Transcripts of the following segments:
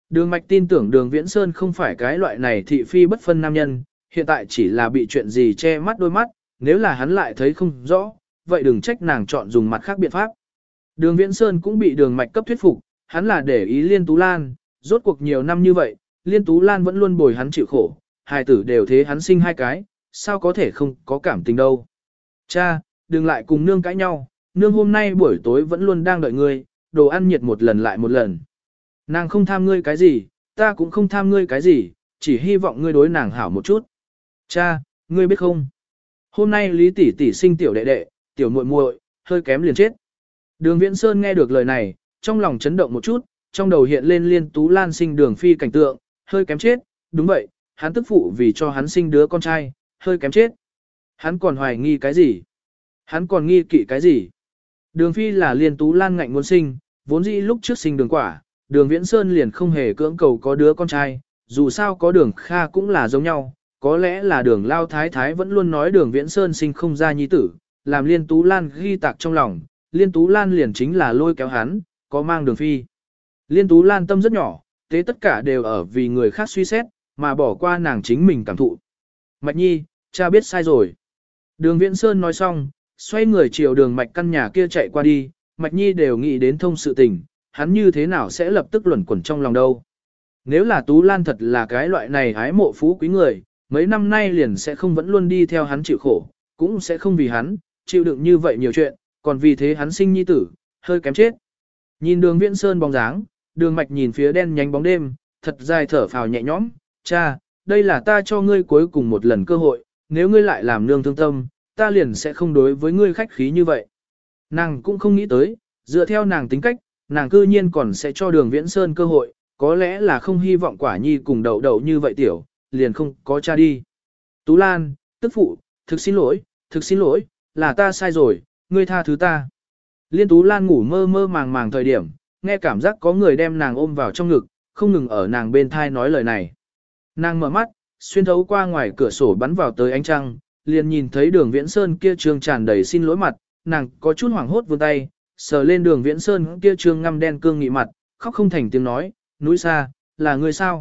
Đường Mạch tin tưởng Đường Viễn Sơn không phải cái loại này thị phi bất phân nam nhân, hiện tại chỉ là bị chuyện gì che mắt đôi mắt, nếu là hắn lại thấy không rõ, vậy đừng trách nàng chọn dùng mặt khác biện pháp. Đường Viễn Sơn cũng bị Đường Mạch cấp thuyết phục, hắn là để ý Liên Tú Lan, rốt cuộc nhiều năm như vậy, Liên Tú Lan vẫn luôn bồi hắn chịu khổ, hai tử đều thế hắn sinh hai cái, sao có thể không có cảm tình đâu. Cha, đừng lại cùng nương cãi nhau, nương hôm nay buổi tối vẫn luôn đang đợi ngươi, đồ ăn nhiệt một lần lại một lần. Nàng không tham ngươi cái gì, ta cũng không tham ngươi cái gì, chỉ hy vọng ngươi đối nàng hảo một chút. Cha, ngươi biết không? Hôm nay Lý tỷ tỷ sinh tiểu đệ đệ, tiểu muội muội, hơi kém liền chết. Đường Viễn Sơn nghe được lời này, trong lòng chấn động một chút, trong đầu hiện lên Liên Tú Lan sinh Đường Phi cảnh tượng, hơi kém chết, đúng vậy, hắn tức phụ vì cho hắn sinh đứa con trai, hơi kém chết. Hắn còn hoài nghi cái gì? Hắn còn nghi kỵ cái gì? Đường Phi là Liên Tú Lan ngạnh muốn sinh, vốn dĩ lúc trước sinh Đường Quả, Đường Viễn Sơn liền không hề cưỡng cầu có đứa con trai, dù sao có Đường Kha cũng là giống nhau, có lẽ là Đường Lao Thái Thái vẫn luôn nói Đường Viễn Sơn sinh không ra nhi tử, làm Liên Tú Lan ghi tạc trong lòng, Liên Tú Lan liền chính là lôi kéo hắn, có mang Đường Phi. Liên Tú Lan tâm rất nhỏ, thế tất cả đều ở vì người khác suy xét, mà bỏ qua nàng chính mình cảm thụ. Mạch Nhi, cha biết sai rồi. Đường Viễn Sơn nói xong, xoay người chiều Đường Mạch căn nhà kia chạy qua đi, Mạch Nhi đều nghĩ đến thông sự tình, hắn như thế nào sẽ lập tức luẩn quẩn trong lòng đâu. Nếu là Tú Lan thật là cái loại này ái mộ phú quý người, mấy năm nay liền sẽ không vẫn luôn đi theo hắn chịu khổ, cũng sẽ không vì hắn, chịu đựng như vậy nhiều chuyện, còn vì thế hắn sinh nhi tử, hơi kém chết. Nhìn Đường Viễn Sơn bóng dáng, Đường Mạch nhìn phía đen nhánh bóng đêm, thật dài thở phào nhẹ nhõm, cha, đây là ta cho ngươi cuối cùng một lần cơ hội, nếu ngươi lại làm nương thương tâm, ta liền sẽ không đối với ngươi khách khí như vậy. Nàng cũng không nghĩ tới, dựa theo nàng tính cách, nàng cư nhiên còn sẽ cho Đường Viễn Sơn cơ hội, có lẽ là không hy vọng Quả Nhi cùng đậu đậu như vậy tiểu, liền không có cha đi. Tú Lan, tức phụ, thực xin lỗi, là ta sai rồi, ngươi tha thứ ta. Liên Tú Lan ngủ mơ mơ màng màng thời điểm, nghe cảm giác có người đem nàng ôm vào trong ngực, không ngừng ở nàng bên thai nói lời này. Nàng mở mắt, xuyên thấu qua ngoài cửa sổ bắn vào tới ánh trăng, liền nhìn thấy Đường Viễn Sơn kia trương tràn đầy xin lỗi mặt, nàng có chút hoảng hốt vươn tay, sờ lên Đường Viễn Sơn kia trương ngăm đen cương nghị mặt, khóc không thành tiếng nói, núi xa, là ngươi sao?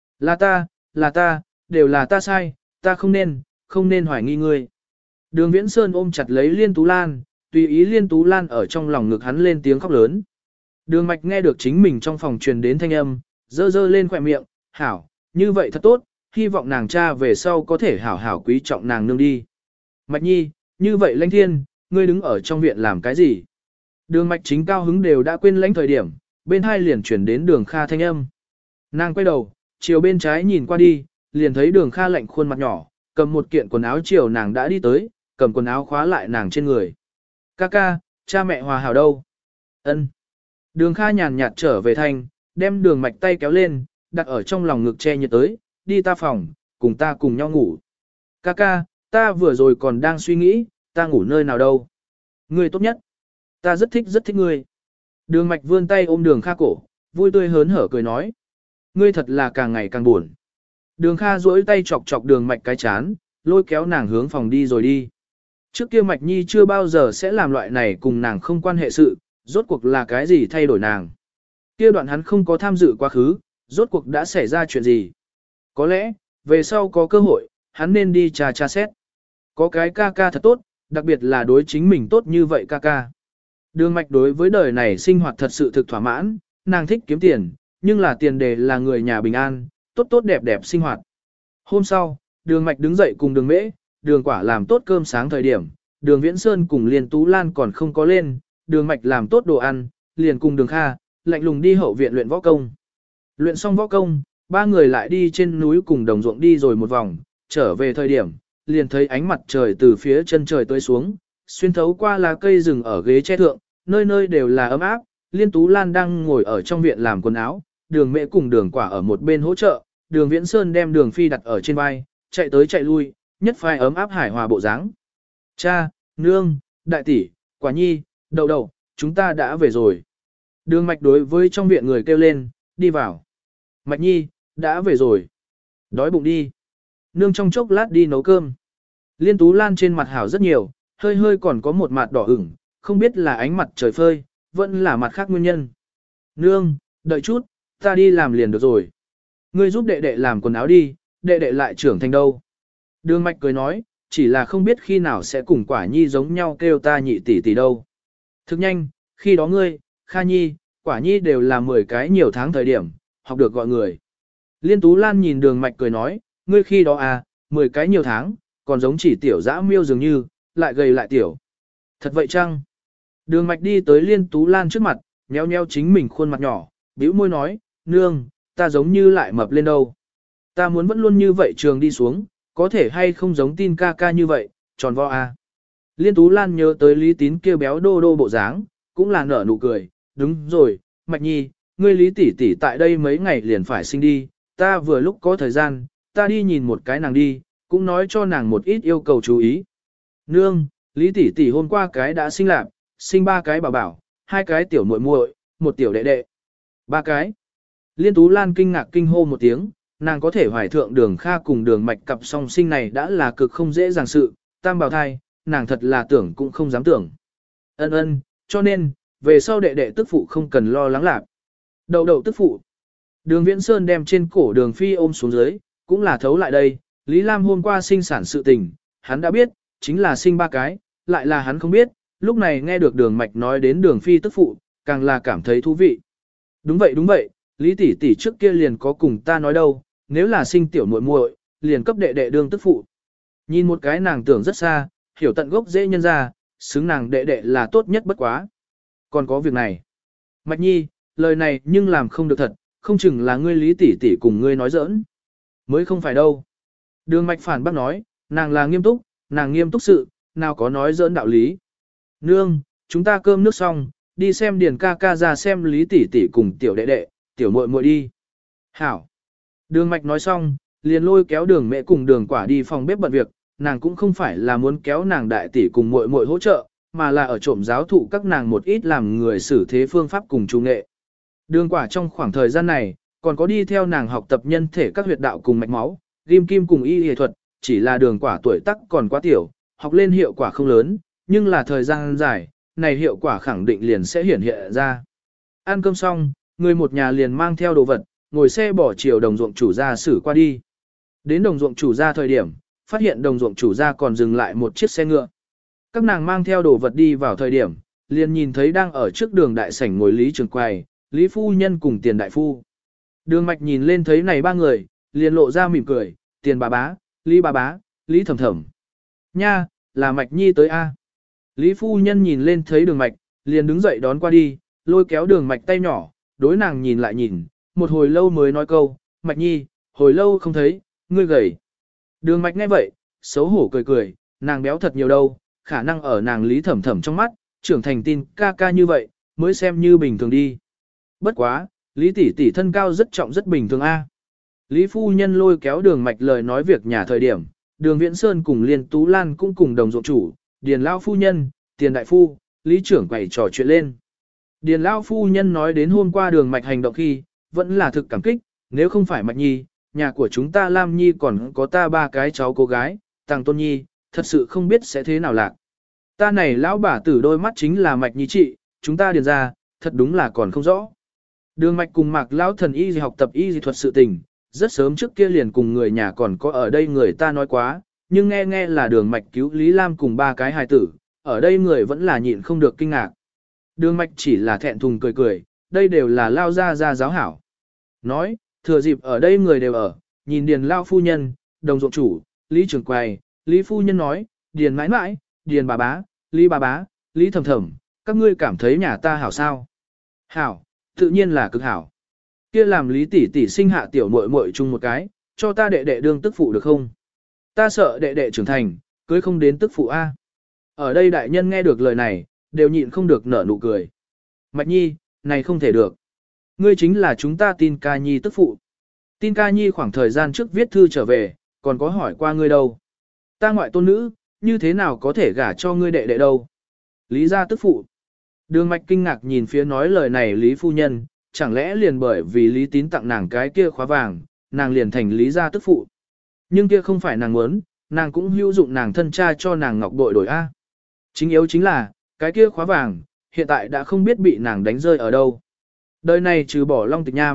Là ta, đều là ta sai, ta không nên hoài nghi ngươi. Đường Viễn Sơn ôm chặt lấy Liên Tú Lan, tùy ý Liên Tú Lan ở trong lòng ngực hắn lên tiếng khóc lớn. Đường Mạch nghe được chính mình trong phòng truyền đến thanh âm, dơ dơ lên khỏe miệng, hảo, như vậy thật tốt, hy vọng nàng cha về sau có thể hảo hảo quý trọng nàng nương đi. Mạch Nhi, như vậy Lãnh Thiên, ngươi đứng ở trong viện làm cái gì? Đường Mạch chính cao hứng đều đã quên lãnh thời điểm, bên hai liền chuyển đến Đường Kha thanh âm. Nàng quay đầu, chiều bên trái nhìn qua đi, liền thấy Đường Kha lạnh khuôn mặt nhỏ, cầm một kiện quần áo chiều nàng đã đi tới, cầm quần áo khóa lại nàng trên người. Ca, cha mẹ hòa hảo đâu? Ân. Đường Kha nhàn nhạt trở về thanh, đem Đường Mạch tay kéo lên, đặt ở trong lòng ngực che nhiệt tới, đi ta phòng, cùng ta cùng nhau ngủ. Ca, ta vừa rồi còn đang suy nghĩ, ta ngủ nơi nào đâu? Ngươi tốt nhất. Ta rất thích ngươi. Đường Mạch vươn tay ôm Đường Kha cổ, vui tươi hớn hở cười nói. Ngươi thật là càng ngày càng buồn. Đường Kha duỗi tay chọc chọc Đường Mạch cái chán, lôi kéo nàng hướng phòng đi rồi đi. Trước kia Mạch Nhi chưa bao giờ sẽ làm loại này cùng nàng không quan hệ sự, rốt cuộc là cái gì thay đổi nàng. Kia đoạn hắn không có tham dự quá khứ, rốt cuộc đã xảy ra chuyện gì. Có lẽ, về sau có cơ hội, hắn nên đi tra xét. Có cái ca thật tốt, đặc biệt là đối chính mình tốt như vậy ca. Đường Mạch đối với đời này sinh hoạt thật sự thực thỏa mãn, nàng thích kiếm tiền, nhưng là tiền đề là người nhà bình an, tốt đẹp sinh hoạt. Hôm sau, Đường Mạch đứng dậy cùng Đường Mễ, Đường Quả làm tốt cơm sáng thời điểm, Đường Viễn Sơn cùng Liên Tú Lan còn không có lên, Đường Mạch làm tốt đồ ăn, liền cùng Đường Kha, lạnh lùng đi hậu viện luyện võ công. Luyện xong võ công, ba người lại đi trên núi cùng đồng ruộng đi rồi một vòng, trở về thời điểm, liền thấy ánh mặt trời từ phía chân trời tới xuống, xuyên thấu qua lá cây rừng ở ghế che thượng, nơi nơi đều là ấm áp. Liên Tú Lan đang ngồi ở trong viện làm quần áo, Đường Mễ cùng Đường Quả ở một bên hỗ trợ, Đường Viễn Sơn đem Đường Phi đặt ở trên vai, chạy tới chạy lui, nhất phai ấm áp hài hòa bộ dáng. Cha, nương, đại tỷ, Quả Nhi, đậu, chúng ta đã về rồi. Đường Mạch đối với trong viện người kêu lên, đi vào. Mạch Nhi, đã về rồi. Đói bụng đi. Nương trong chốc lát đi nấu cơm. Liên Tú Lan trên mặt hảo rất nhiều, hơi còn có một mặt đỏ ửng, không biết là ánh mặt trời phơi, vẫn là mặt khác nguyên nhân. Nương, đợi chút, Ta đi làm liền được rồi. Ngươi giúp đệ đệ làm quần áo đi, đệ đệ lại trưởng thành đâu. Đường Mạch cười nói, chỉ là không biết khi nào sẽ cùng Quả Nhi giống nhau kêu ta nhị tỷ tỷ đâu. Thực nhanh, khi đó ngươi, Kha Nhi, Quả Nhi đều là 10 cái nhiều tháng thời điểm, học được gọi người. Liên Tú Lan nhìn Đường Mạch cười nói, ngươi khi đó à, 10 cái nhiều tháng, còn giống chỉ tiểu dã miêu dường như, lại gầy lại tiểu. Thật vậy chăng? Đường Mạch đi tới Liên Tú Lan trước mặt, nheo nheo chính mình khuôn mặt nhỏ, bĩu môi nói, nương, ta giống như lại mập lên đâu. Ta muốn vẫn luôn như vậy trường đi xuống, có thể hay không giống tin ca ca như vậy, tròn vo à. Liên Tú Lan nhớ tới Lý Tín kêu béo đô đô bộ dáng, cũng là nở nụ cười, đúng rồi, Mạch Nhi, ngươi Lý tỷ tỷ tại đây mấy ngày liền phải sinh đi, ta vừa lúc có thời gian, ta đi nhìn một cái nàng đi, cũng nói cho nàng một ít yêu cầu chú ý. Nương, Lý tỷ tỷ hôm qua cái đã sinh lạc, sinh 3 cái bảo bảo, 2 cái tiểu muội muội, 1 tiểu đệ đệ. 3 cái. Liên Tú Lan kinh ngạc kinh hô một tiếng, nàng có thể hoài thượng Đường Kha cùng Đường Mạch cặp song sinh này đã là cực không dễ dàng sự, tam bào thai, nàng thật là tưởng cũng không dám tưởng. Ân, cho nên, về sau đệ đệ tức phụ không cần lo lắng lạc. Đậu đậu tức phụ. Đường Viễn Sơn đem trên cổ Đường Phi ôm xuống dưới, cũng là thấu lại đây, Lý Lam hôm qua sinh sản sự tình, hắn đã biết, chính là sinh 3 cái, lại là hắn không biết, lúc này nghe được Đường Mạch nói đến Đường Phi tức phụ, càng là cảm thấy thú vị. Đúng vậy, Lý tỷ tỷ trước kia liền có cùng ta nói đâu, nếu là sinh tiểu muội muội, liền cấp đệ đệ đương tức phụ. Nhìn một cái nàng tưởng rất xa, hiểu tận gốc dễ nhân ra, xứng nàng đệ đệ là tốt nhất bất quá. Còn có việc này. Mạch Nhi, lời này nhưng làm không được thật, không chừng là ngươi Lý tỷ tỷ cùng ngươi nói giỡn. Mới không phải đâu. Đường Mạch phản bác nói, nàng là nghiêm túc, nàng nghiêm túc sự, nào có nói giỡn đạo lý. Nương, chúng ta cơm nước xong, đi xem Điền ca ca ra xem Lý tỷ tỷ cùng tiểu đệ đệ, tiểu muội muội đi. Hảo. Đường Mạch nói xong, liền lôi kéo Đường Mẹ cùng Đường Quả đi phòng bếp bận việc, nàng cũng không phải là muốn kéo nàng đại tỷ cùng muội muội hỗ trợ, mà là ở trộm giáo thụ các nàng một ít làm người xử thế phương pháp cùng trung nghệ. Đường Quả trong khoảng thời gian này, còn có đi theo nàng học tập nhân thể các huyệt đạo cùng mạch máu, ghim kim cùng y y thuật, chỉ là Đường Quả tuổi tác còn quá tiểu, học lên hiệu quả không lớn, nhưng là thời gian dài, này hiệu quả khẳng định liền sẽ hiển hiện ra. Ăn cơm xong, người một nhà liền mang theo đồ vật, ngồi xe bỏ chiều đồng ruộng chủ gia xử qua đi. Đến đồng ruộng chủ gia thời điểm, phát hiện đồng ruộng chủ gia còn dừng lại một chiếc xe ngựa. Các nàng mang theo đồ vật đi vào thời điểm, liền nhìn thấy đang ở trước đường đại sảnh ngồi Lý Trường Quầy, Lý Phu Nhân cùng Tiền Đại Phu. Đường Mạch nhìn lên thấy này 3 người, liền lộ ra mỉm cười, Tiền bà bá, Lý bà bá, Lý thẩm thẩm. Nha, là Mạch Nhi tới a. Lý Phu Nhân nhìn lên thấy Đường Mạch, liền đứng dậy đón qua đi, lôi kéo Đường Mạch tay nhỏ, đối nàng nhìn lại nhìn, một hồi lâu mới nói câu, Mạch Nhi, hồi lâu không thấy, ngươi gầy. Đường Mạch nghe vậy, xấu hổ cười cười, nàng béo thật nhiều đâu, khả năng ở nàng Lý thẩm thẩm trong mắt, trưởng thành tin ca ca như vậy, mới xem như bình thường đi. Bất quá, Lý tỷ tỷ thân cao rất trọng rất bình thường a. Lý Phu Nhân lôi kéo Đường Mạch lời nói việc nhà thời điểm, Đường Viễn Sơn cùng Liên Tú Lan cũng cùng đồng ruộng chủ, Điền Lao Phu Nhân, Tiền Đại Phu, Lý trưởng quầy trò chuyện lên. Điền Lao Phu Nhân nói đến hôm qua Đường Mạch hành động khi, vẫn là thực cảm kích, nếu không phải Mạch Nhi, nhà của chúng ta Lam Nhi còn có ta 3 cái cháu cô gái, Tàng Tôn Nhi, thật sự không biết sẽ thế nào lạc. Ta này lão bà tử đôi mắt chính là Mạch Nhi trị, chúng ta điền ra, thật đúng là còn không rõ. Đường Mạch cùng Mạc lão thần y học tập y thuật sự tình, rất sớm trước kia liền cùng người nhà còn có ở đây người ta nói quá, nhưng nghe là Đường Mạch cứu Lý Lam cùng 3 cái hài tử, ở đây người vẫn là nhịn không được kinh ngạc. Đường Mạch chỉ là thẹn thùng cười cười, đây đều là lao ra giáo hảo. Nói, thừa dịp ở đây người đều ở, nhìn Điền Lao Phu Nhân, đồng ruộng chủ, Lý trưởng quầy, Lý Phu Nhân nói, Điền mãi mãi, Điền bà bá, Lý thẩm thẩm, các ngươi cảm thấy nhà ta hảo sao? Hảo, tự nhiên là cực hảo. Kia làm Lý tỷ tỷ sinh hạ tiểu muội muội chung một cái, cho ta đệ đệ đương tức phụ được không? Ta sợ đệ đệ trưởng thành, cưới không đến tức phụ A. Ở đây đại nhân nghe được lời này, đều nhịn không được nở nụ cười. Mạch Nhi, này không thể được. Ngươi chính là chúng ta tin ca nhi tức phụ. Tin ca nhi khoảng thời gian trước viết thư trở về, còn có hỏi qua ngươi đâu. Ta ngoại tôn nữ, như thế nào có thể gả cho ngươi đệ đệ đâu. Lý gia tức phụ. Đường Mạch kinh ngạc nhìn phía nói lời này Lý Phu Nhân, chẳng lẽ liền bởi vì Lý Tín tặng nàng cái kia khóa vàng, nàng liền thành Lý gia tức phụ. Nhưng kia không phải nàng muốn, nàng cũng hữu dụng nàng thân cha cho nàng ngọc bội đổi A. Chính yếu chính là, cái kia khóa vàng, hiện tại đã không biết bị nàng đánh rơi ở đâu. Đời này trừ bỏ Long Tịch Nham,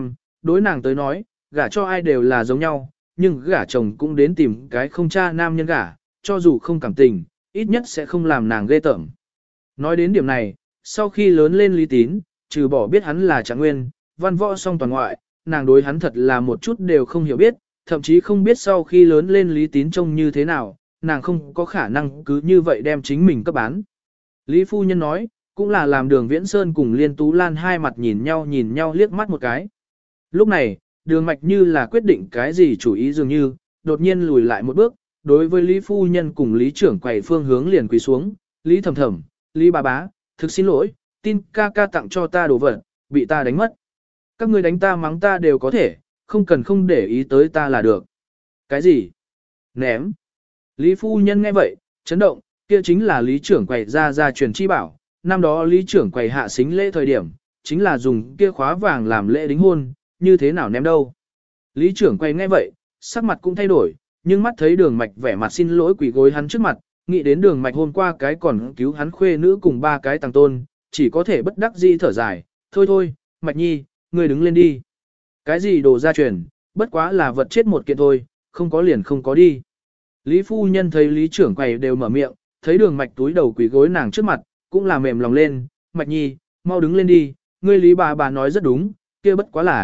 đối nàng tới nói, gả cho ai đều là giống nhau, nhưng gả chồng cũng đến tìm cái không cha nam nhân gả, cho dù không cảm tình, ít nhất sẽ không làm nàng ghê tởm. Nói đến điểm này, sau khi lớn lên Lý Tín, trừ bỏ biết hắn là Trạng Nguyên, văn võ song toàn ngoại, nàng đối hắn thật là một chút đều không hiểu biết, thậm chí không biết sau khi lớn lên Lý Tín trông như thế nào, nàng không có khả năng cứ như vậy đem chính mình cấp bán. Lý phu nhân nói, cũng là làm Đường Viễn Sơn cùng Liên Tú Lan hai mặt nhìn nhau liếc mắt một cái. Lúc này, Đường Mạch như là quyết định cái gì chủ ý dường như, đột nhiên lùi lại một bước, đối với Lý phu nhân cùng Lý trưởng quầy phương hướng liền quỳ xuống, Lý thầm thầm, Lý bà bá, thực xin lỗi, tin ca ca tặng cho ta đồ vật, bị ta đánh mất. Các ngươi đánh ta mắng ta đều có thể, không cần không để ý tới ta là được. Cái gì? Ném. Lý phu nhân nghe vậy, chấn động, kia chính là Lý trưởng quầy ra truyền chi bảo. Năm đó Lý trưởng quầy hạ xính lễ thời điểm, chính là dùng kia khóa vàng làm lễ đính hôn, như thế nào ném đâu. Lý trưởng quầy nghe vậy, sắc mặt cũng thay đổi, nhưng mắt thấy Đường Mạch vẻ mặt xin lỗi quỳ gối hắn trước mặt, nghĩ đến Đường Mạch hôm qua cái còn cứu hắn khuê nữ cùng ba cái tàng tôn, chỉ có thể bất đắc dĩ thở dài, thôi, Mạch Nhi, ngươi đứng lên đi. Cái gì đồ gia truyền, bất quá là vật chết một kiện thôi, không có liền không có đi. Lý phu nhân thấy Lý trưởng quầy đều mở miệng, thấy Đường Mạch túi đầu quỳ gối nàng trước mặt, cũng là mềm lòng lên, Mạch Nhi, mau đứng lên đi, ngươi Lý bà nói rất đúng, kia bất quá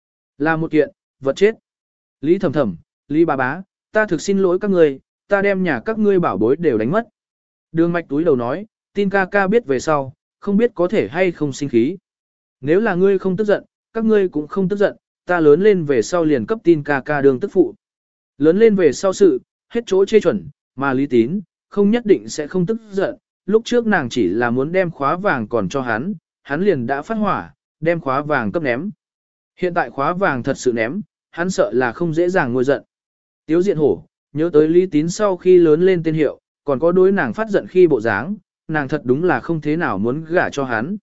là một kiện, vật chết. Lý thầm thầm, Lý bà bá, ta thực xin lỗi các ngươi, ta đem nhà các ngươi bảo bối đều đánh mất. Đường Mạch túi đầu nói, tin ca ca biết về sau, không biết có thể hay không sinh khí. Nếu là ngươi không tức giận, các ngươi cũng không tức giận, ta lớn lên về sau liền cấp tin ca ca đường tức phụ. Lớn lên về sau sự, hết chỗ chê chuẩn, mà Lý Tín, không nhất định sẽ không tức giận, lúc trước nàng chỉ là muốn đem khóa vàng còn cho hắn liền đã phát hỏa, đem khóa vàng cấp ném. Hiện tại khóa vàng thật sự ném, hắn sợ là không dễ dàng ngôi giận. Tiếu Diện Hổ, nhớ tới Lý Tín sau khi lớn lên tên hiệu, còn có đối nàng phát giận khi bộ dáng, nàng thật đúng là không thế nào muốn gả cho hắn.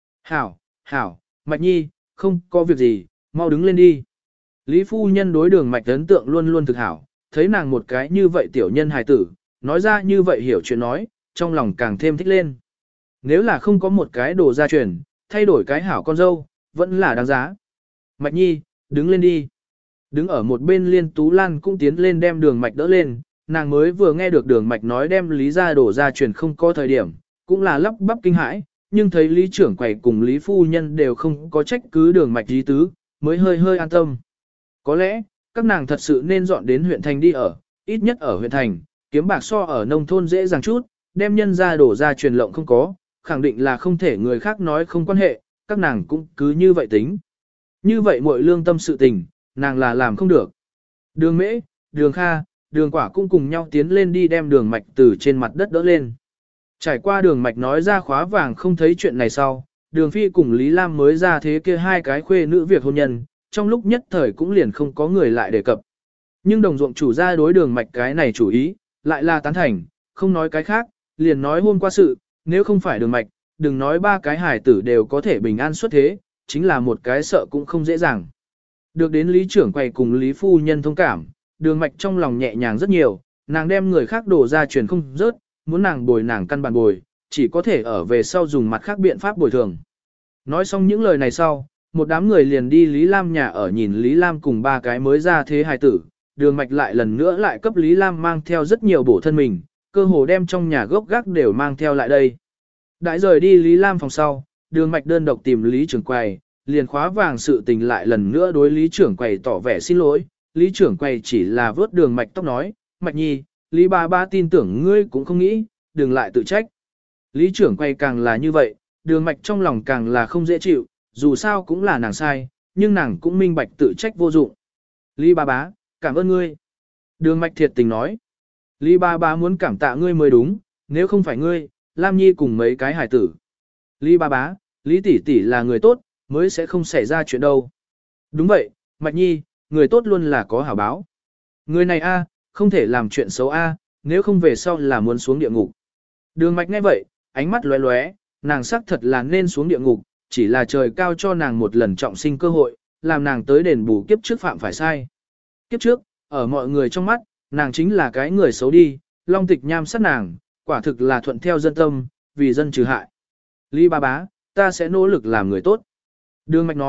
Hảo, Mạch Nhi, không có việc gì, mau đứng lên đi. Lý phu nhân đối Đường Mạch ấn tượng luôn luôn thực hảo, thấy nàng một cái như vậy tiểu nhân hài tử, nói ra như vậy hiểu chuyện nói, trong lòng càng thêm thích lên. Nếu là không có một cái đồ gia truyền, thay đổi cái hảo con dâu, vẫn là đáng giá. Mạch Nhi, đứng lên đi. Đứng ở một bên Liên Tú Lan cũng tiến lên đem Đường Mạch đỡ lên, nàng mới vừa nghe được Đường Mạch nói đem Lý gia đổ gia truyền không có thời điểm, cũng là lắp bắp kinh hãi, nhưng thấy Lý trưởng quầy cùng Lý phu nhân đều không có trách cứ Đường Mạch ý tứ, mới hơi an tâm. Có lẽ, các nàng thật sự nên dọn đến huyện thành đi ở, ít nhất ở huyện thành, kiếm bạc so ở nông thôn dễ dàng chút, đem nhân gia đổ gia truyền lộng không có, khẳng định là không thể người khác nói không quan hệ, các nàng cũng cứ như vậy tính. Như vậy muội lương tâm sự tình, nàng là làm không được. Đường Mễ, Đường Kha, Đường Quả cũng cùng nhau tiến lên đi đem Đường Mạch từ trên mặt đất đỡ lên. Trải qua Đường Mạch nói ra khóa vàng không thấy chuyện này sau, Đường Phi cùng Lý Lam mới ra thế kia hai cái khuê nữ việc hôn nhân, trong lúc nhất thời cũng liền không có người lại đề cập. Nhưng đồng ruộng chủ gia đối Đường Mạch cái này chủ ý, lại là tán thành, không nói cái khác, liền nói hôm qua sự, nếu không phải Đường Mạch, đừng nói ba cái hải tử đều có thể bình an xuất thế, chính là một cái sợ cũng không dễ dàng. Được đến Lý trưởng quầy cùng Lý phu nhân thông cảm, Đường Mạch trong lòng nhẹ nhàng rất nhiều, nàng đem người khác đổ ra truyền không rớt, muốn nàng bồi nàng căn bản bồi, chỉ có thể ở về sau dùng mặt khác biện pháp bồi thường. Nói xong những lời này sau, một đám người liền đi Lý Lam nhà ở nhìn Lý Lam cùng ba cái mới ra thế hài tử, Đường Mạch lại lần nữa lại cấp Lý Lam mang theo rất nhiều bổ thân mình, cơ hồ đem trong nhà gốc gác đều mang theo lại đây. Đại rời đi Lý Lam phòng sau, Đường Mạch đơn độc tìm Lý trưởng quầy, liền khóa vàng sự tình lại lần nữa đối Lý trưởng quầy tỏ vẻ xin lỗi, Lý trưởng quầy chỉ là vớt Đường Mạch tóc nói, Mạch Nhi, Lý ba tin tưởng ngươi cũng không nghĩ, đừng lại tự trách. Lý trưởng quầy càng là như vậy, Đường Mạch trong lòng càng là không dễ chịu, dù sao cũng là nàng sai, nhưng nàng cũng minh bạch tự trách vô dụng. Lý ba cảm ơn ngươi. Đường Mạch thiệt tình nói, Lý ba muốn cảm tạ ngươi mới đúng, nếu không phải ngươi, Lam Nhi cùng mấy cái hải tử. Lý ba Lý tỷ tỷ là người tốt, mới sẽ không xảy ra chuyện đâu. Đúng vậy, Mạch Nhi, người tốt luôn là có hảo báo. Người này a, không thể làm chuyện xấu a, nếu không về sau là muốn xuống địa ngục. Đường Mạch nghe vậy, ánh mắt lóe lóe, nàng xác thật là nên xuống địa ngục, chỉ là trời cao cho nàng một lần trọng sinh cơ hội, làm nàng tới đền bù kiếp trước phạm phải sai. Kiếp trước, ở mọi người trong mắt, nàng chính là cái người xấu đi, Long Tịch nham sát nàng, quả thực là thuận theo dân tâm, vì dân trừ hại. Lý ba ta sẽ nỗ lực làm người tốt. Đường Mạch nói,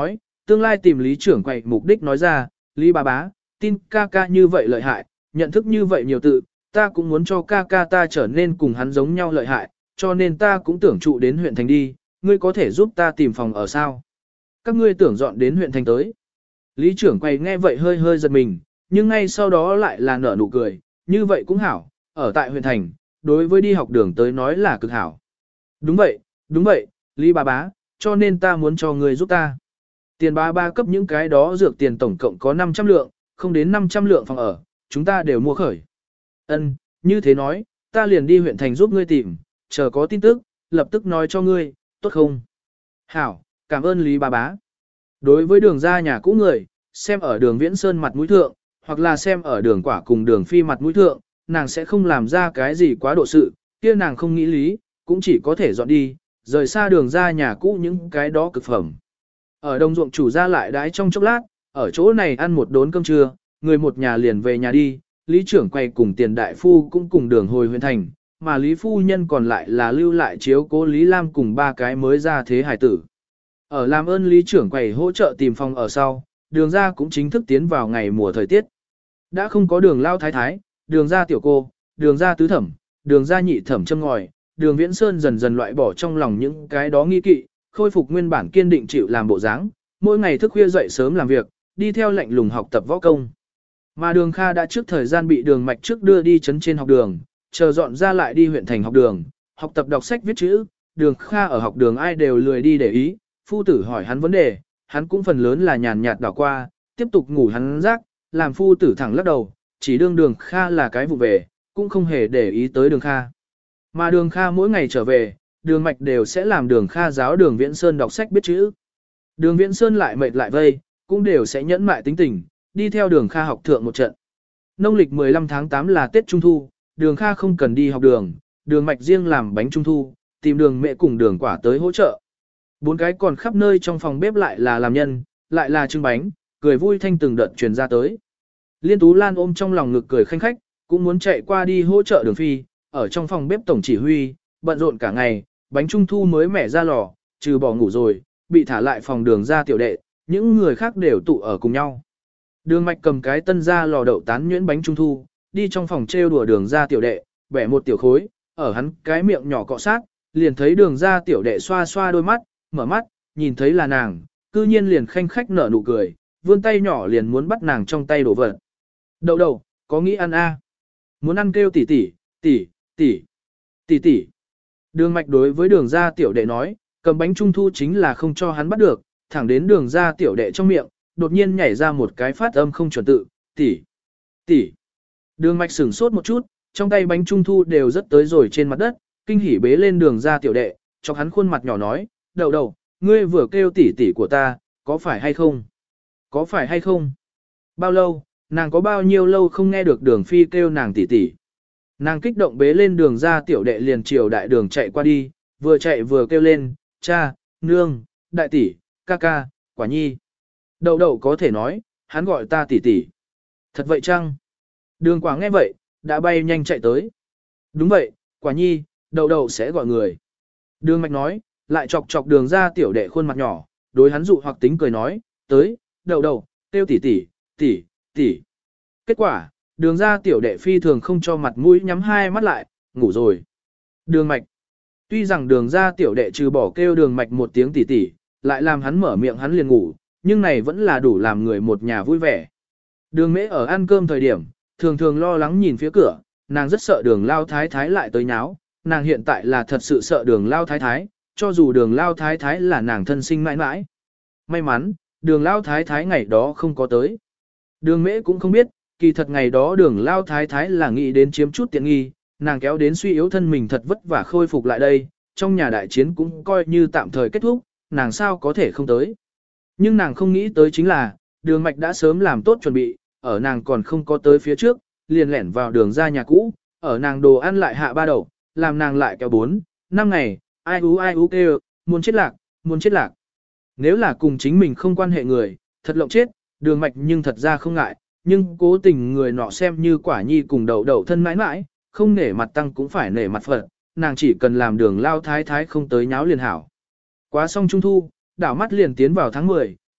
tương lai tìm lý trưởng quầy mục đích nói ra, Lý bà bá, tin ca ca như vậy lợi hại, nhận thức như vậy nhiều tự, ta cũng muốn cho ca ca ta trở nên cùng hắn giống nhau lợi hại, cho nên ta cũng tưởng trụ đến huyện thành đi, ngươi có thể giúp ta tìm phòng ở sao? Các ngươi tưởng dọn đến huyện thành tới. Lý trưởng quầy nghe vậy hơi hơi giật mình, nhưng ngay sau đó lại là nở nụ cười, như vậy cũng hảo, ở tại huyện thành, đối với đi học đường tới nói là cực hảo. Đúng vậy, Lý bà bá, cho nên ta muốn cho ngươi giúp ta. Tiền ba cấp những cái đó dược tiền tổng cộng có 500 lượng, không đến 500 lượng phòng ở, chúng ta đều mua khởi. Ân, như thế nói, ta liền đi huyện thành giúp ngươi tìm, chờ có tin tức, lập tức nói cho ngươi, tốt không? Hảo, cảm ơn Lý bà bá. Đối với đường ra nhà cũ người, xem ở đường Viễn Sơn mặt mũi thượng, hoặc là xem ở đường Quả cùng đường Phi mặt mũi thượng, nàng sẽ không làm ra cái gì quá độ sự, kia nàng không nghĩ lý, cũng chỉ có thể dọn đi, rời xa đường ra nhà cũ những cái đó cực phẩm. Ở đồng ruộng chủ ra lại đái trong chốc lát, ở chỗ này ăn một đốn cơm trưa, người một nhà liền về nhà đi, Lý trưởng quay cùng tiền đại phu cũng cùng đường hồi huyện thành, mà Lý phu nhân còn lại là lưu lại chiếu cố Lý Lam cùng ba cái mới ra thế hải tử. Ở làm ơn Lý trưởng quầy hỗ trợ tìm phòng ở sau, đường ra cũng chính thức tiến vào ngày mùa thời tiết. Đã không có đường lao thái thái, đường ra tiểu cô, đường ra tứ thẩm, đường ra nhị thẩm châm ngòi, đường Viễn Sơn dần dần loại bỏ trong lòng những cái đó nghi kỵ, khôi phục nguyên bản kiên định chịu làm bộ dáng, mỗi ngày thức khuya dậy sớm làm việc, đi theo lệnh lùng học tập võ công. Mà đường Kha đã trước thời gian bị đường mạch trước đưa đi trấn trên học đường, chờ dọn ra lại đi huyện thành học đường, học tập đọc sách viết chữ, đường Kha ở học đường ai đều lười đi để ý, phu tử hỏi hắn vấn đề, hắn cũng phần lớn là nhàn nhạt đảo qua, tiếp tục ngủ hắn rác, làm phu tử thẳng lắc đầu, chỉ đương đường Kha là cái vụ về, cũng không hề để ý tới đường Kha. Mà đường Kha mỗi ngày trở về, đường mạch đều sẽ làm đường Kha giáo đường Viễn Sơn đọc sách biết chữ. Đường Viễn Sơn lại mệt lại vây, cũng đều sẽ nhẫn mại tính tình, đi theo đường Kha học thượng một trận. Nông lịch 15 tháng 8 là Tết Trung Thu, đường Kha không cần đi học đường, đường mạch riêng làm bánh Trung Thu, tìm đường mẹ cùng đường quả tới hỗ trợ. Bốn cái còn khắp nơi trong phòng bếp lại là làm nhân, lại là trưng bánh, cười vui thanh từng đợt truyền ra tới. Liên Tú Lan ôm trong lòng ngực cười khanh khách, cũng muốn chạy qua đi hỗ trợ đường Phi, ở trong phòng bếp tổng chỉ huy, bận rộn cả ngày, bánh Trung Thu mới mẻ ra lò, trừ bỏ ngủ rồi, bị thả lại phòng đường ra tiểu đệ, những người khác đều tụ ở cùng nhau. Đường mạch cầm cái tân ra lò đậu tán nhuyễn bánh Trung Thu, đi trong phòng trêu đùa đường ra tiểu đệ, bẻ một tiểu khối, ở hắn cái miệng nhỏ cọ sát, liền thấy đường ra tiểu đệ xoa xoa đôi mắt, mở mắt, nhìn thấy là nàng, cư nhiên liền khanh khách nở nụ cười, vươn tay nhỏ liền muốn bắt nàng trong tay đổ vật. Đậu đậu, có nghĩ ăn a? Muốn ăn kêu tỷ tỷ, tỷ, tỷ, tỷ tỷ. Đường mạch đối với đường ra tiểu đệ nói, cầm bánh Trung Thu chính là không cho hắn bắt được, thẳng đến đường ra tiểu đệ trong miệng, đột nhiên nhảy ra một cái phát âm không chuẩn tự, tỷ, tỷ. Đường mạch sửng sốt một chút, trong tay bánh Trung Thu đều rất tới rồi trên mặt đất, kinh hỉ bế lên đường ra tiểu đệ, cho hắn khuôn mặt nhỏ nói, đậu đậu, ngươi vừa kêu tỷ tỷ của ta, có phải hay không? Có phải hay không? Bao lâu, nàng có bao nhiêu lâu không nghe được đường Phi kêu nàng tỷ tỷ? Nàng kích động bế lên đường ra tiểu đệ liền chiều đại đường chạy qua đi, vừa chạy vừa kêu lên, cha, nương, đại tỷ, ca ca, quả nhi. Đậu đậu có thể nói, hắn gọi ta tỷ tỷ. Thật vậy chăng? Đường quả nghe vậy, đã bay nhanh chạy tới. Đúng vậy, quả nhi, đậu đậu sẽ gọi người. Đường mạch nói, lại chọc chọc đường ra tiểu đệ khuôn mặt nhỏ, đối hắn dụ hoặc tính cười nói, tới, đậu đậu, kêu tỷ tỷ, tỷ, tỷ. Kết quả, đường ra tiểu đệ phi thường không cho mặt mũi nhắm hai mắt lại, ngủ rồi. Đường mạch. Tuy rằng đường ra tiểu đệ trừ bỏ kêu đường mạch một tiếng tỷ tỷ, lại làm hắn mở miệng hắn liền ngủ, nhưng này vẫn là đủ làm người một nhà vui vẻ. Đường mễ ở ăn cơm thời điểm, thường thường lo lắng nhìn phía cửa, nàng rất sợ đường lao thái thái lại tới nháo, nàng hiện tại là thật sự sợ đường lao thái thái, cho dù đường lao thái thái là nàng thân sinh mãi mãi. May mắn, đường lao thái thái ngày đó không có tới. Đường mễ cũng không biết, kỳ thật ngày đó đường lao thái thái là nghĩ đến chiếm chút tiện nghi, nàng kéo đến suy yếu thân mình thật vất vả khôi phục lại đây, trong nhà đại chiến cũng coi như tạm thời kết thúc, nàng sao có thể không tới. Nhưng nàng không nghĩ tới chính là, đường mạch đã sớm làm tốt chuẩn bị, ở nàng còn không có tới phía trước, liền lẻn vào đường ra nhà cũ, ở nàng đồ ăn lại hạ ba đầu, làm nàng lại kéo 4-5 ngày, ai ú kêu, muốn chết lạc, muốn chết lạc. Nếu là cùng chính mình không quan hệ người, thật lộng chết, đường mạch nhưng thật ra không ngại, nhưng cố tình người nọ xem như quả nhi cùng đầu đầu thân mãi mãi, không nể mặt tăng cũng phải nể mặt Phật, nàng chỉ cần làm đường lao thái thái không tới nháo liền hảo. Quá xong trung thu, đảo mắt liền tiến vào tháng 10,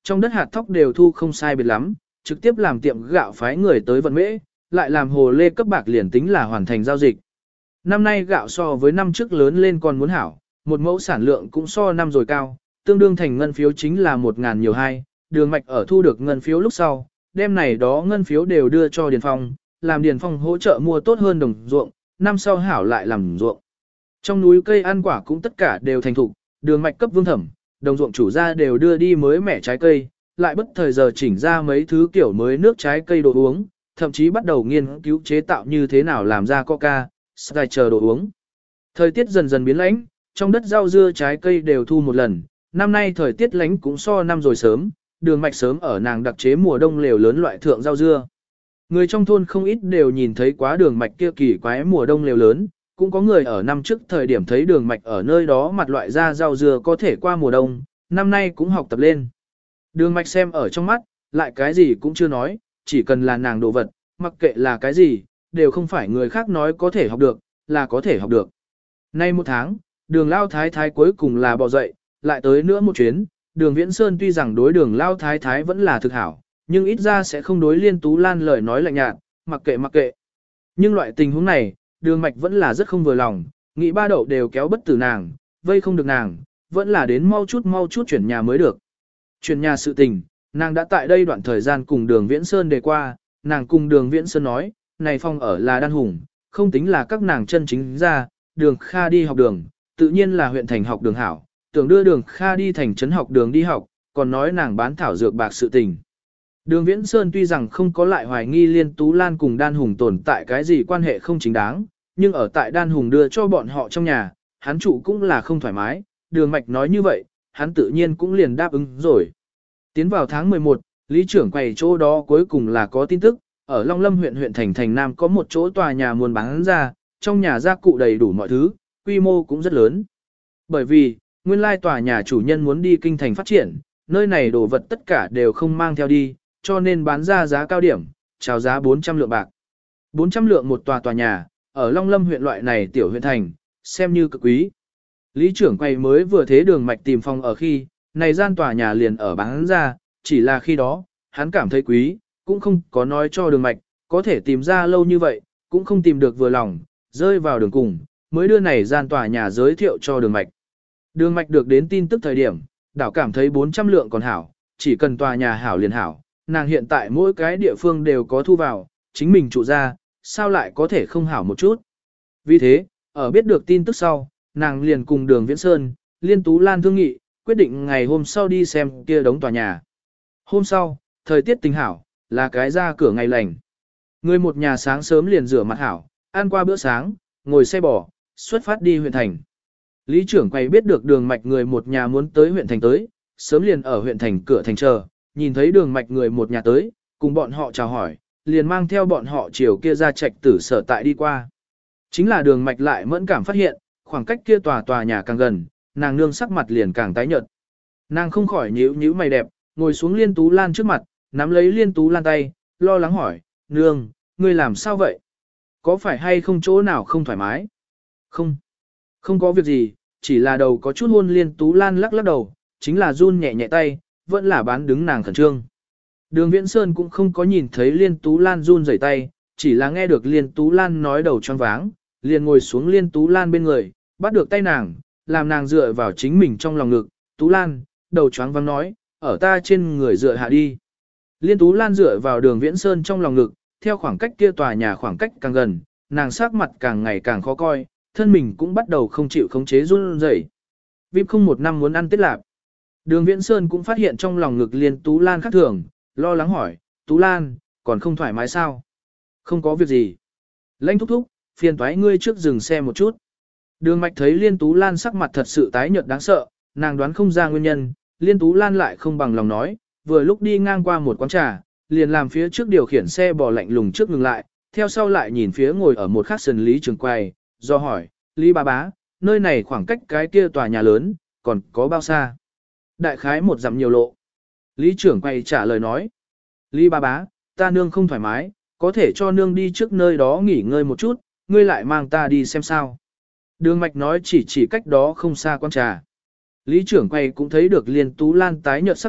trong đất hạt thóc đều thu không sai biệt lắm, trực tiếp làm tiệm gạo phái người tới vận mễ, lại làm hồ lê cấp bạc liền tính là hoàn thành giao dịch. Năm nay gạo so với năm trước lớn lên còn muốn hảo, một mẫu sản lượng cũng so năm rồi cao, tương đương thành ngân phiếu chính là 1.000 nhiều hai, Đường Mạch ở thu được ngân phiếu lúc sau, đêm này đó ngân phiếu đều đưa cho Điền Phong, làm Điền Phong hỗ trợ mua tốt hơn đồng ruộng, năm sau hảo lại làm ruộng. Trong núi cây ăn quả cũng tất cả đều thành thục, Đường Mạch cấp Vương Thẩm, đồng ruộng chủ gia đều đưa đi mới mẻ trái cây, lại bất thời giờ chỉnh ra mấy thứ kiểu mới nước trái cây đồ uống, thậm chí bắt đầu nghiên cứu chế tạo như thế nào làm ra coca, Sprite chờ đồ uống. Thời tiết dần dần biến lạnh, trong đất rau dưa trái cây đều thu một lần, năm nay thời tiết lạnh cũng so năm rồi sớm, Đường Mạch sớm ở nàng đặc chế mùa đông lều lớn loại thượng rau dưa. Người trong thôn không ít đều nhìn thấy quá Đường Mạch kia kỳ quái mùa đông lều lớn, cũng có người ở năm trước thời điểm thấy Đường Mạch ở nơi đó mặt loại ra rau dưa có thể qua mùa đông, năm nay cũng học tập lên. Đường Mạch xem ở trong mắt, lại cái gì cũng chưa nói, chỉ cần là nàng đồ vật, mặc kệ là cái gì, đều không phải người khác nói có thể học được, là có thể học được. Nay một tháng, Đường Lao Thái Thái cuối cùng là bò dậy, lại tới nữa một chuyến, Đường Viễn Sơn tuy rằng đối Đường Lao Thái Thái vẫn là thực hảo, nhưng ít ra sẽ không đối Liên Tú Lan lời nói lạnh nhạt, mặc kệ. Nhưng loại tình huống này, Đường Mạch vẫn là rất không vừa lòng, nghĩ ba đậu đều kéo bất tử nàng, vây không được nàng, vẫn là đến mau chút chuyển nhà mới được. Chuyển nhà sự tình, nàng đã tại đây đoạn thời gian cùng Đường Viễn Sơn đề qua, nàng cùng Đường Viễn Sơn nói, này phòng ở là Đan Hùng, không tính là các nàng chân chính ra, Đường Kha đi học đường, tự nhiên là huyện thành học đường hảo, tưởng đưa Đường Kha đi thành trấn học đường đi học, còn nói nàng bán thảo dược bạc sự tình. Đường Viễn Sơn tuy rằng không có lại hoài nghi Liên Tú Lan cùng Đan Hùng tồn tại cái gì quan hệ không chính đáng, nhưng ở tại Đan Hùng đưa cho bọn họ trong nhà, hắn trụ cũng là không thoải mái, Đường Mạch nói như vậy, hắn tự nhiên cũng liền đáp ứng rồi. Tiến vào tháng 11, Lý trưởng quầy chỗ đó cuối cùng là có tin tức, ở Long Lâm huyện thành Nam có một chỗ tòa nhà muốn bán ra, trong nhà gia cụ đầy đủ mọi thứ, quy mô cũng rất lớn. Bởi vì, nguyên lai tòa nhà chủ nhân muốn đi kinh thành phát triển, nơi này đồ vật tất cả đều không mang theo đi, cho nên bán ra giá cao điểm, chào giá 400 lượng bạc. 400 lượng một tòa nhà, ở Long Lâm huyện loại này tiểu huyện thành, xem như cực quý. Lý trưởng quầy mới vừa thế Đường Mạch tìm phòng ở khi, này gian tòa nhà liền ở bán ra, chỉ là khi đó, hắn cảm thấy quý, cũng không có nói cho Đường Mạch, có thể tìm ra lâu như vậy, cũng không tìm được vừa lòng, rơi vào đường cùng, mới đưa này gian tòa nhà giới thiệu cho Đường Mạch. Đường Mạch được đến tin tức thời điểm, đảo cảm thấy 400 lượng còn hảo, chỉ cần tòa nhà hảo liền hảo, nàng hiện tại mỗi cái địa phương đều có thu vào, chính mình trụ ra, sao lại có thể không hảo một chút. Vì thế, ở biết được tin tức sau, nàng liền cùng Đường Viễn Sơn, Liên Tú Lan thương nghị, quyết định ngày hôm sau đi xem kia đống tòa nhà. Hôm sau, thời tiết tình hảo, là cái ra cửa ngày lành. Người một nhà sáng sớm liền rửa mặt hảo, ăn qua bữa sáng, ngồi xe bò, xuất phát đi huyện thành. Lý trưởng quầy biết được Đường Mạch người một nhà muốn tới huyện thành tới, sớm liền ở huyện thành cửa thành chờ, nhìn thấy Đường Mạch người một nhà tới, cùng bọn họ chào hỏi, liền mang theo bọn họ chiều kia ra trạch tử sở tại đi qua. Chính là Đường Mạch lại mẫn cảm phát hiện, khoảng cách kia tòa nhà càng gần, nàng nương sắc mặt liền càng tái nhợt. Nàng không khỏi nhíu mày đẹp, ngồi xuống Liên Tú Lan trước mặt, nắm lấy Liên Tú Lan tay, lo lắng hỏi, nương, ngươi làm sao vậy? Có phải hay không chỗ nào không thoải mái? Không có việc gì, chỉ là đầu có chút hôn. Liên Tú Lan lắc đầu, chính là run nhẹ nhẹ tay, vẫn là bán đứng nàng khẩn trương. Đường Viễn Sơn cũng không có nhìn thấy Liên Tú Lan run rẩy tay, chỉ là nghe được Liên Tú Lan nói đầu choáng váng, liền ngồi xuống Liên Tú Lan bên người, bắt được tay nàng, làm nàng dựa vào chính mình trong lòng ngực. Tú Lan, đầu choáng váng nói, ở ta trên người dựa hạ đi. Liên Tú Lan dựa vào Đường Viễn Sơn trong lòng ngực, theo khoảng cách kia tòa nhà khoảng cách càng gần, nàng sắc mặt càng ngày càng khó coi, thân mình cũng bắt đầu không chịu khống chế run rẩy. Vip không một năm muốn ăn Tết lạp. Đường Viễn Sơn cũng phát hiện trong lòng ngực Liên Tú Lan khác thường, lo lắng hỏi, Tú Lan, còn không thoải mái sao? Không có việc gì. Lãnh thúc thúc, phiền toái ngươi trước dừng xe một chút. Đường Mạch thấy Liên Tú Lan sắc mặt thật sự tái nhợt đáng sợ, nàng đoán không ra nguyên nhân, Liên Tú Lan lại không bằng lòng nói, vừa lúc đi ngang qua một quán trà, liền làm phía trước điều khiển xe bò lạnh lùng trước ngừng lại, theo sau lại nhìn phía ngồi ở một khắc sân Lý Trường Quầy, do hỏi, Lý bà bá, nơi này khoảng cách cái kia tòa nhà lớn, còn có bao xa? Đại khái một dặm nhiều lộ. Lý Trưởng Quầy trả lời nói, Lý bà bá, ta nương không thoải mái, có thể cho nương đi trước nơi đó nghỉ ngơi một chút, ngươi lại mang ta đi xem sao. Đường Mạch nói chỉ cách đó không xa quán trà. Lý Trưởng Quầy cũng thấy được Liên Tú Lan tái nhợt sắc mặt,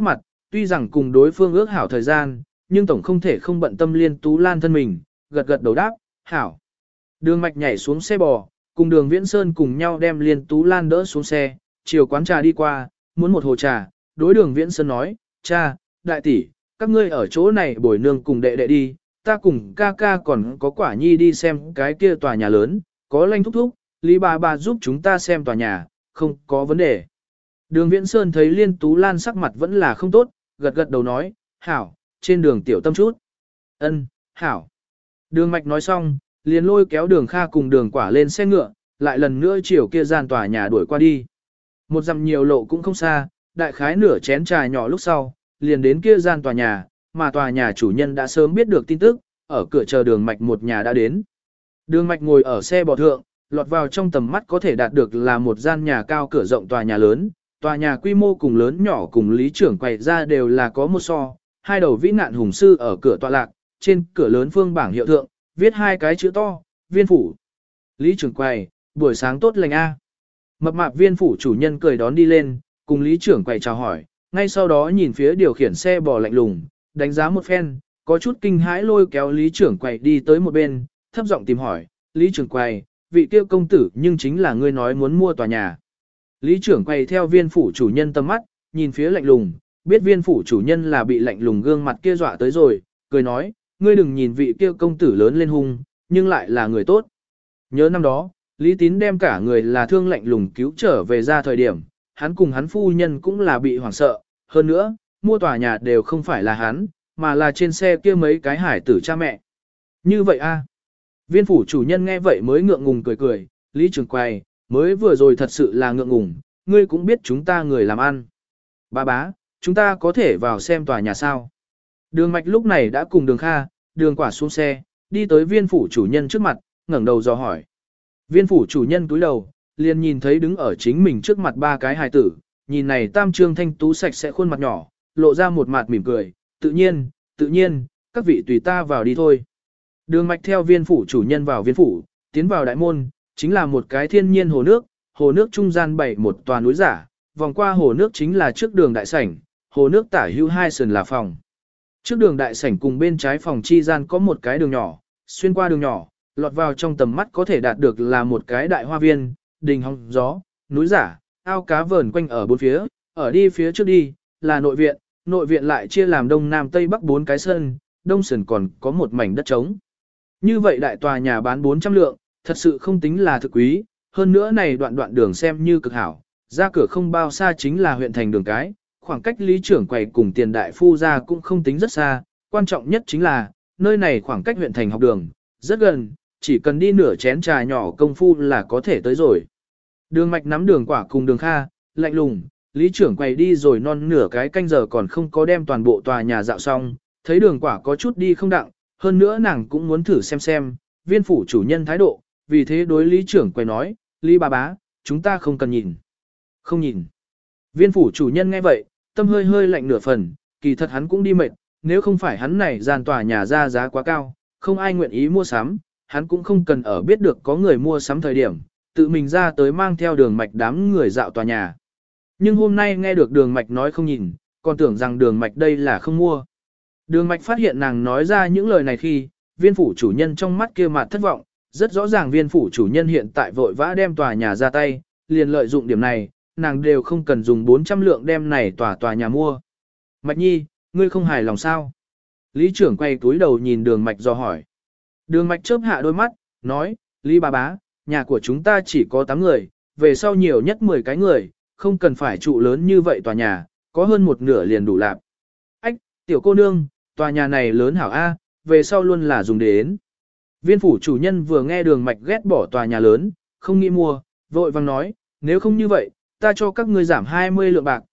tuy rằng cùng đối phương ước hảo thời gian, nhưng tổng không thể không bận tâm Liên Tú Lan thân mình, gật gật đầu đáp, hảo. Đường Mạch nhảy xuống xe bò, cùng Đường Viễn Sơn cùng nhau đem Liên Tú Lan đỡ xuống xe, chiều quán trà đi qua, muốn một hồ trà, đối Đường Viễn Sơn nói, cha, đại tỷ, các ngươi ở chỗ này bồi nương cùng đệ đệ đi, ta cùng ca ca còn có quả nhi đi xem cái kia tòa nhà lớn, có Lanh thúc thúc, Lý bà giúp chúng ta xem tòa nhà, không có vấn đề. Đường Viễn Sơn thấy Liên Tú Lan sắc mặt vẫn là không tốt, gật gật đầu nói, hảo, trên đường tiểu tâm chút. Ân, hảo. Đường Mạch nói xong, liền lôi kéo Đường Kha cùng Đường Quả lên xe ngựa, lại lần nữa chiều kia gian tòa nhà đuổi qua đi. Một dặm nhiều lộ cũng không xa, đại khái nửa chén trà nhỏ lúc sau, liền đến kia gian tòa nhà, mà tòa nhà chủ nhân đã sớm biết được tin tức, ở cửa chờ Đường Mạch một nhà đã đến. Đường Mạch ngồi ở xe bò thượng, lọt vào trong tầm mắt có thể đạt được là một gian nhà cao cửa rộng tòa nhà lớn, tòa nhà quy mô cùng lớn nhỏ cùng lý trưởng quầy ra đều là có một so, hai đầu vĩ nạn hùng sư ở cửa tọa lạc, trên cửa lớn phương bảng hiệu thượng, viết hai cái chữ to, viên phủ. Lý trưởng quầy, buổi sáng tốt lành a. Mập mạp viên phủ chủ nhân cười đón đi lên, cùng lý trưởng quầy chào hỏi, ngay sau đó nhìn phía điều khiển xe bò lạnh lùng, đánh giá một phen, có chút kinh hãi lôi kéo lý trưởng quầy đi tới một bên, thấp giọng tìm hỏi, lý trưởng quầy, vị kia công tử nhưng chính là ngươi nói muốn mua tòa nhà. Lý trưởng quay theo viên phủ chủ nhân tầm mắt, nhìn phía lạnh lùng, biết viên phủ chủ nhân là bị lạnh lùng gương mặt kia dọa tới rồi, cười nói, ngươi đừng nhìn vị kia công tử lớn lên hung, nhưng lại là người tốt. Nhớ năm đó, Lý Tín đem cả người là thương lạnh lùng cứu trở về ra thời điểm, hắn cùng hắn phu nhân cũng là bị hoảng sợ, hơn nữa, mua tòa nhà đều không phải là hắn, mà là trên xe kia mấy cái hải tử cha mẹ. Như vậy a? Viên phủ chủ nhân nghe vậy mới ngượng ngùng cười cười, Lý trưởng quay, mới vừa rồi thật sự là ngượng ngùng, ngươi cũng biết chúng ta người làm ăn. Bà bá, chúng ta có thể vào xem tòa nhà sao? Đường Mạch lúc này đã cùng Đường Kha, Đường Quả xuống xe, đi tới viên phủ chủ nhân trước mặt, ngẩng đầu dò hỏi. Viên phủ chủ nhân cúi đầu, liền nhìn thấy đứng ở chính mình trước mặt ba cái hài tử, nhìn này tam trương thanh tú sạch sẽ khuôn mặt nhỏ, lộ ra một mặt mỉm cười, tự nhiên, các vị tùy ta vào đi thôi. Đường Mạch theo viên phủ chủ nhân vào viên phủ, tiến vào đại môn, chính là một cái thiên nhiên hồ nước trung gian bày một tòa núi giả, vòng qua hồ nước chính là trước đường đại sảnh, hồ nước tả hữu hai sườn là phòng. Trước đường đại sảnh cùng bên trái phòng chi gian có một cái đường nhỏ, xuyên qua đường nhỏ, lọt vào trong tầm mắt có thể đạt được là một cái đại hoa viên, đình hóng gió, núi giả, ao cá vờn quanh ở bốn phía, ở đi phía trước đi, là nội viện lại chia làm đông nam tây bắc 4 cái sân, đông sườn còn có một mảnh đất trống. Như vậy đại tòa nhà bán 400 lượng, thật sự không tính là thực quý, hơn nữa này đoạn đường xem như cực hảo, ra cửa không bao xa chính là huyện thành đường cái, khoảng cách lý trưởng quầy cùng tiền đại phu ra cũng không tính rất xa, quan trọng nhất chính là, nơi này khoảng cách huyện thành học đường, rất gần, chỉ cần đi nửa chén trà nhỏ công phu là có thể tới rồi. Đường Mạch nắm Đường Quả cùng Đường Kha, lạnh lùng, lý trưởng quầy đi rồi non nửa cái canh giờ còn không có đem toàn bộ tòa nhà dạo xong, thấy Đường Quả có chút đi không đặng, hơn nữa nàng cũng muốn thử xem viên phủ chủ nhân thái độ, vì thế đối lý trưởng quầy nói, Lý bà bá, chúng ta không cần nhìn. Không nhìn. Viên phủ chủ nhân nghe vậy, tâm hơi hơi lạnh nửa phần, kỳ thật hắn cũng đi mệt, nếu không phải hắn này gian tòa nhà ra giá quá cao, không ai nguyện ý mua sắm, hắn cũng không cần ở biết được có người mua sắm thời điểm, tự mình ra tới mang theo Đường Mạch đám người dạo tòa nhà. Nhưng hôm nay nghe được Đường Mạch nói không nhìn, còn tưởng rằng Đường Mạch đây là không mua. Đường Mạch phát hiện nàng nói ra những lời này khi, viên phủ chủ nhân trong mắt kia mặt thất vọng, rất rõ ràng viên phủ chủ nhân hiện tại vội vã đem tòa nhà ra tay, liền lợi dụng điểm này, nàng đều không cần dùng 400 lượng đem này tòa nhà mua. Mạch Nhi, ngươi không hài lòng sao? Lý trưởng quay túi đầu nhìn Đường Mạch do hỏi. Đường Mạch chớp hạ đôi mắt, nói, Lý bà bá, nhà của chúng ta chỉ có 8 người, về sau nhiều nhất 10 cái người, không cần phải trụ lớn như vậy tòa nhà, có hơn một nửa liền đủ lạp. Ách, tiểu cô nương, tòa nhà này lớn hảo A, về sau luôn là dùng đến. Viên phủ chủ nhân vừa nghe Đường Mạch ghét bỏ tòa nhà lớn, không nghĩ mua, vội vang nói, nếu không như vậy, ta cho các ngươi giảm 20 lượng bạc,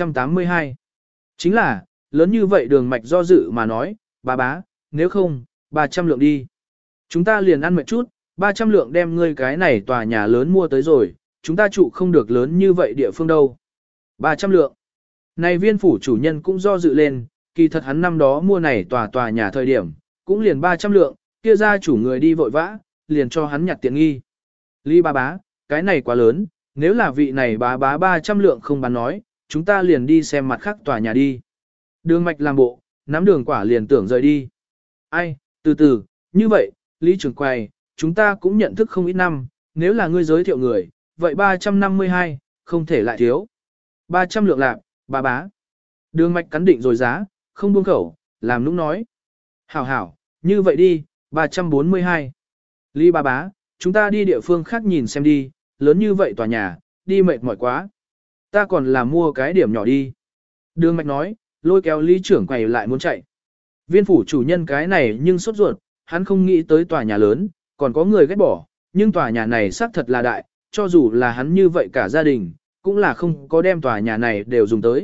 382. Chính là, lớn như vậy Đường Mạch do dự mà nói, bà bá, nếu không, 300 lượng đi. Chúng ta liền ăn mệt chút, 300 lượng đem ngươi cái này tòa nhà lớn mua tới rồi, chúng ta trụ không được lớn như vậy địa phương đâu. 300 lượng. Này viên phủ chủ nhân cũng do dự lên, kỳ thật hắn năm đó mua này tòa nhà thời điểm, cũng liền 300 lượng, kia ra chủ người đi vội vã, liền cho hắn nhặt tiện nghi. Lý bà bá, cái này quá lớn, nếu là vị này bá 300 lượng không bán nói, chúng ta liền đi xem mặt khác tòa nhà đi. Đường Mạch làm bộ, nắm đường quả liền tưởng rời đi. Ai, từ từ, như vậy, Lý trưởng quầy, chúng ta cũng nhận thức không ít năm, nếu là ngươi giới thiệu người, vậy 352, không thể lại thiếu. 300 lượng lạc, bà bá. Đường Mạch cắn định rồi giá, không buông khẩu, làm nũng nói. Hảo hảo, như vậy đi, 342. Lý bà bá, chúng ta đi địa phương khác nhìn xem đi, lớn như vậy tòa nhà, đi mệt mỏi quá. Ta còn là mua cái điểm nhỏ đi. Đường Mạch nói, lôi kéo Lý trưởng quầy lại muốn chạy. Viên phủ chủ nhân cái này nhưng sốt ruột, hắn không nghĩ tới tòa nhà lớn, còn có người ghét bỏ, nhưng tòa nhà này xác thật là đại, cho dù là hắn như vậy cả gia đình, cũng là không có đem tòa nhà này đều dùng tới.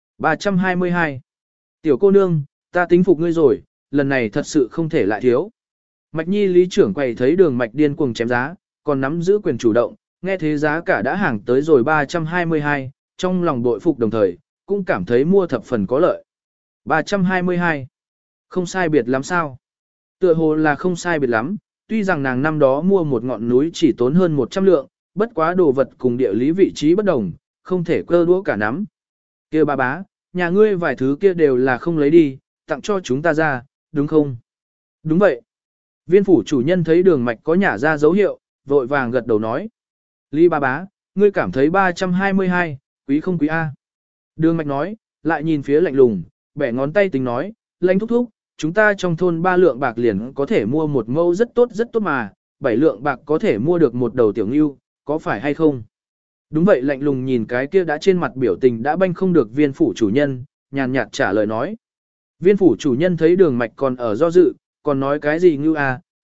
322. Tiểu cô nương, ta tính phục ngươi rồi, lần này thật sự không thể lại thiếu. Mạch Nhi Lý trưởng quầy thấy Đường Mạch điên cuồng chém giá, còn nắm giữ quyền chủ động, nghe thế giá cả đã hàng tới rồi 322, trong lòng bội phục đồng thời, cũng cảm thấy mua thập phần có lợi. 322. Không sai biệt lắm sao? Tựa hồ là không sai biệt lắm, tuy rằng nàng năm đó mua một ngọn núi chỉ tốn hơn 100 lượng, bất quá đồ vật cùng địa lý vị trí bất đồng, không thể cơ đũa cả nắm. Kia bà bá, nhà ngươi vài thứ kia đều là không lấy đi, tặng cho chúng ta ra, đúng không? Đúng vậy. Viên phủ chủ nhân thấy Đường Mạch có nhả ra dấu hiệu, vội vàng gật đầu nói. Lý bà bá, ngươi cảm thấy 322, quý không quý A? Đường Mạch nói, lại nhìn phía lạnh lùng, bẻ ngón tay tính nói, lãnh thúc thúc, chúng ta trong thôn 3 lượng bạc liền có thể mua một mẫu rất tốt mà, 7 lượng bạc có thể mua được một đầu tiểu ngưu, có phải hay không? Đúng vậy, lạnh lùng nhìn cái kia đã trên mặt biểu tình đã banh không được viên phủ chủ nhân, nhàn nhạt trả lời nói. Viên phủ chủ nhân thấy Đường Mạch còn ở do dự, còn nói cái gì ngưu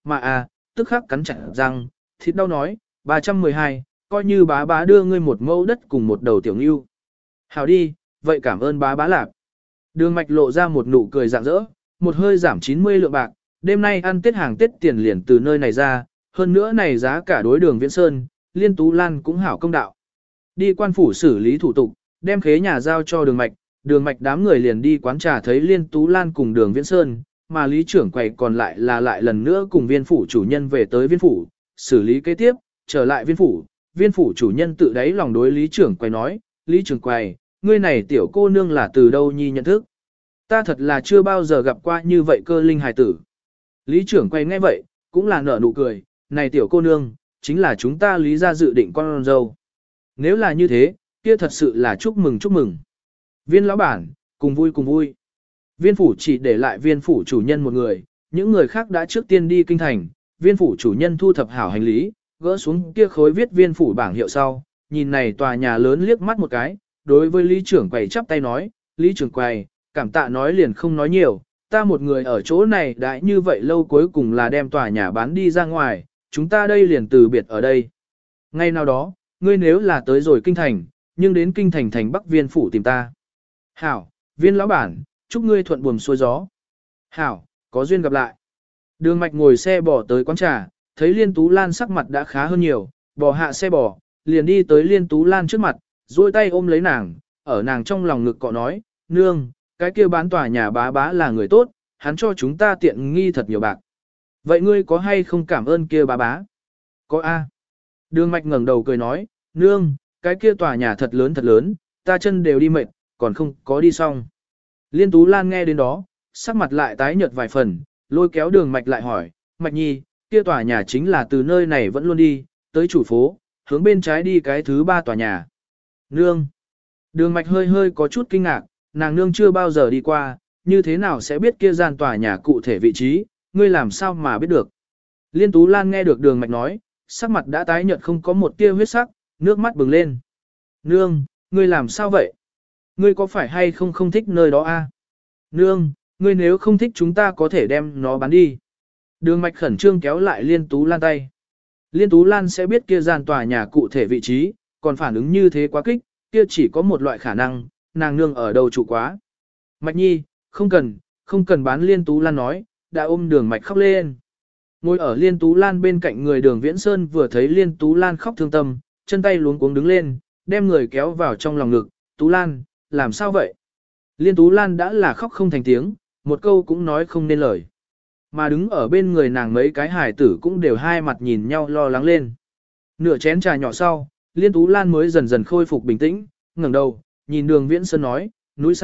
tức khắc cắn chặt răng, thịt đau nói, 312, coi như bá bá đưa ngươi một mẫu đất cùng một đầu tiểu ngưu. Hảo đi, vậy cảm ơn bá bá lạc. Đường Mạch lộ ra một nụ cười rạng rỡ, một hơi giảm 90 lượng bạc, đêm nay ăn Tết hàng Tết tiền liền từ nơi này ra, hơn nữa này giá cả đối Đường Viễn Sơn, Liên Tú Lan cũng hảo công đạo. Đi quan phủ xử lý thủ tục, đem khế nhà giao cho Đường Mạch đám người liền đi quán trà thấy Liên Tú Lan cùng Đường Viễn Sơn, mà Lý trưởng quầy còn lại là lại lần nữa cùng viên phủ chủ nhân về tới viên phủ, xử lý kế tiếp, trở lại viên phủ chủ nhân tự đáy lòng đối Lý trưởng quầy nói, Lý trưởng quầy, ngươi này tiểu cô nương là từ đâu nhi nhận thức? Ta thật là chưa bao giờ gặp qua như vậy cơ linh hài tử. Lý trưởng quay nghe vậy, cũng là nở nụ cười, này tiểu cô nương, chính là chúng ta Lý gia dự định con dâu. Nếu là như thế, kia thật sự là chúc mừng. Viên lão bản, cùng vui. Viên phủ chỉ để lại viên phủ chủ nhân một người, những người khác đã trước tiên đi kinh thành, viên phủ chủ nhân thu thập hảo hành lý, gỡ xuống kia khối viết viên phủ bảng hiệu sau, nhìn này tòa nhà lớn liếc mắt một cái, đối với Lý trưởng quầy chắp tay nói, Lý trưởng quầy, cảm tạ nói liền không nói nhiều, ta một người ở chỗ này đã như vậy lâu cuối cùng là đem tòa nhà bán đi ra ngoài, chúng ta đây liền từ biệt ở đây. Ngay nào đó, ngươi nếu là tới rồi kinh thành, nhưng đến kinh thành thành Bắc viên phủ tìm ta. Hảo, viên lão bản, chúc ngươi thuận buồm xuôi gió. Hảo, có duyên gặp lại. Đường Mạch ngồi xe bò tới quán trà, thấy Liên Tú Lan sắc mặt đã khá hơn nhiều, bò hạ xe bò, liền đi tới Liên Tú Lan trước mặt, duỗi tay ôm lấy nàng, ở nàng trong lòng ngực cọ nói, nương, cái kia bán tòa nhà bá bá là người tốt, hắn cho chúng ta tiện nghi thật nhiều bạc. Vậy ngươi có hay không cảm ơn kia bá bá? Có a. Đường Mạch ngẩng đầu cười nói, nương, cái kia tòa nhà thật lớn, ta chân đều đi mệt, còn không có đi xong. Liên Tú Lan nghe đến đó, sắc mặt lại tái nhợt vài phần, lôi kéo Đường Mạch lại hỏi, Mạch Nhi, kia tòa nhà chính là từ nơi này vẫn luôn đi, tới chủ phố, hướng bên trái đi cái thứ 3 tòa nhà. Nương. Đường Mạch hơi có chút kinh ngạc, nàng nương chưa bao giờ đi qua, như thế nào sẽ biết kia gian tòa nhà cụ thể vị trí, ngươi làm sao mà biết được. Liên Tú Lan nghe được Đường Mạch nói, sắc mặt đã tái nhợt không có một tia huyết sắc, nước mắt bừng lên. Nương, ngươi làm sao vậy? Ngươi có phải hay không thích nơi đó a? Nương, ngươi nếu không thích chúng ta có thể đem nó bán đi. Đường Mạch khẩn trương kéo lại Liên Tú Lan tay. Liên Tú Lan sẽ biết kia gian tòa nhà cụ thể vị trí, còn phản ứng như thế quá kích, kia chỉ có một loại khả năng, nàng nương ở đâu trụ quá. Mạch Nhi, không cần bán. Liên Tú Lan nói, đã ôm Đường Mạch khóc lên. Ngồi ở Liên Tú Lan bên cạnh người Đường Viễn Sơn vừa thấy Liên Tú Lan khóc thương tâm, chân tay luống cuống đứng lên, đem người kéo vào trong lòng ngực, Tú Lan, làm sao vậy? Liên Tú Lan đã là khóc không thành tiếng, một câu cũng nói không nên lời. Mà đứng ở bên người nàng mấy cái hài tử cũng đều hai mặt nhìn nhau lo lắng lên. Nửa chén trà nhỏ sau, Liên Tú Lan mới dần dần khôi phục bình tĩnh, ngẩng đầu, nhìn Đường Viễn Sơn nói, núi xa,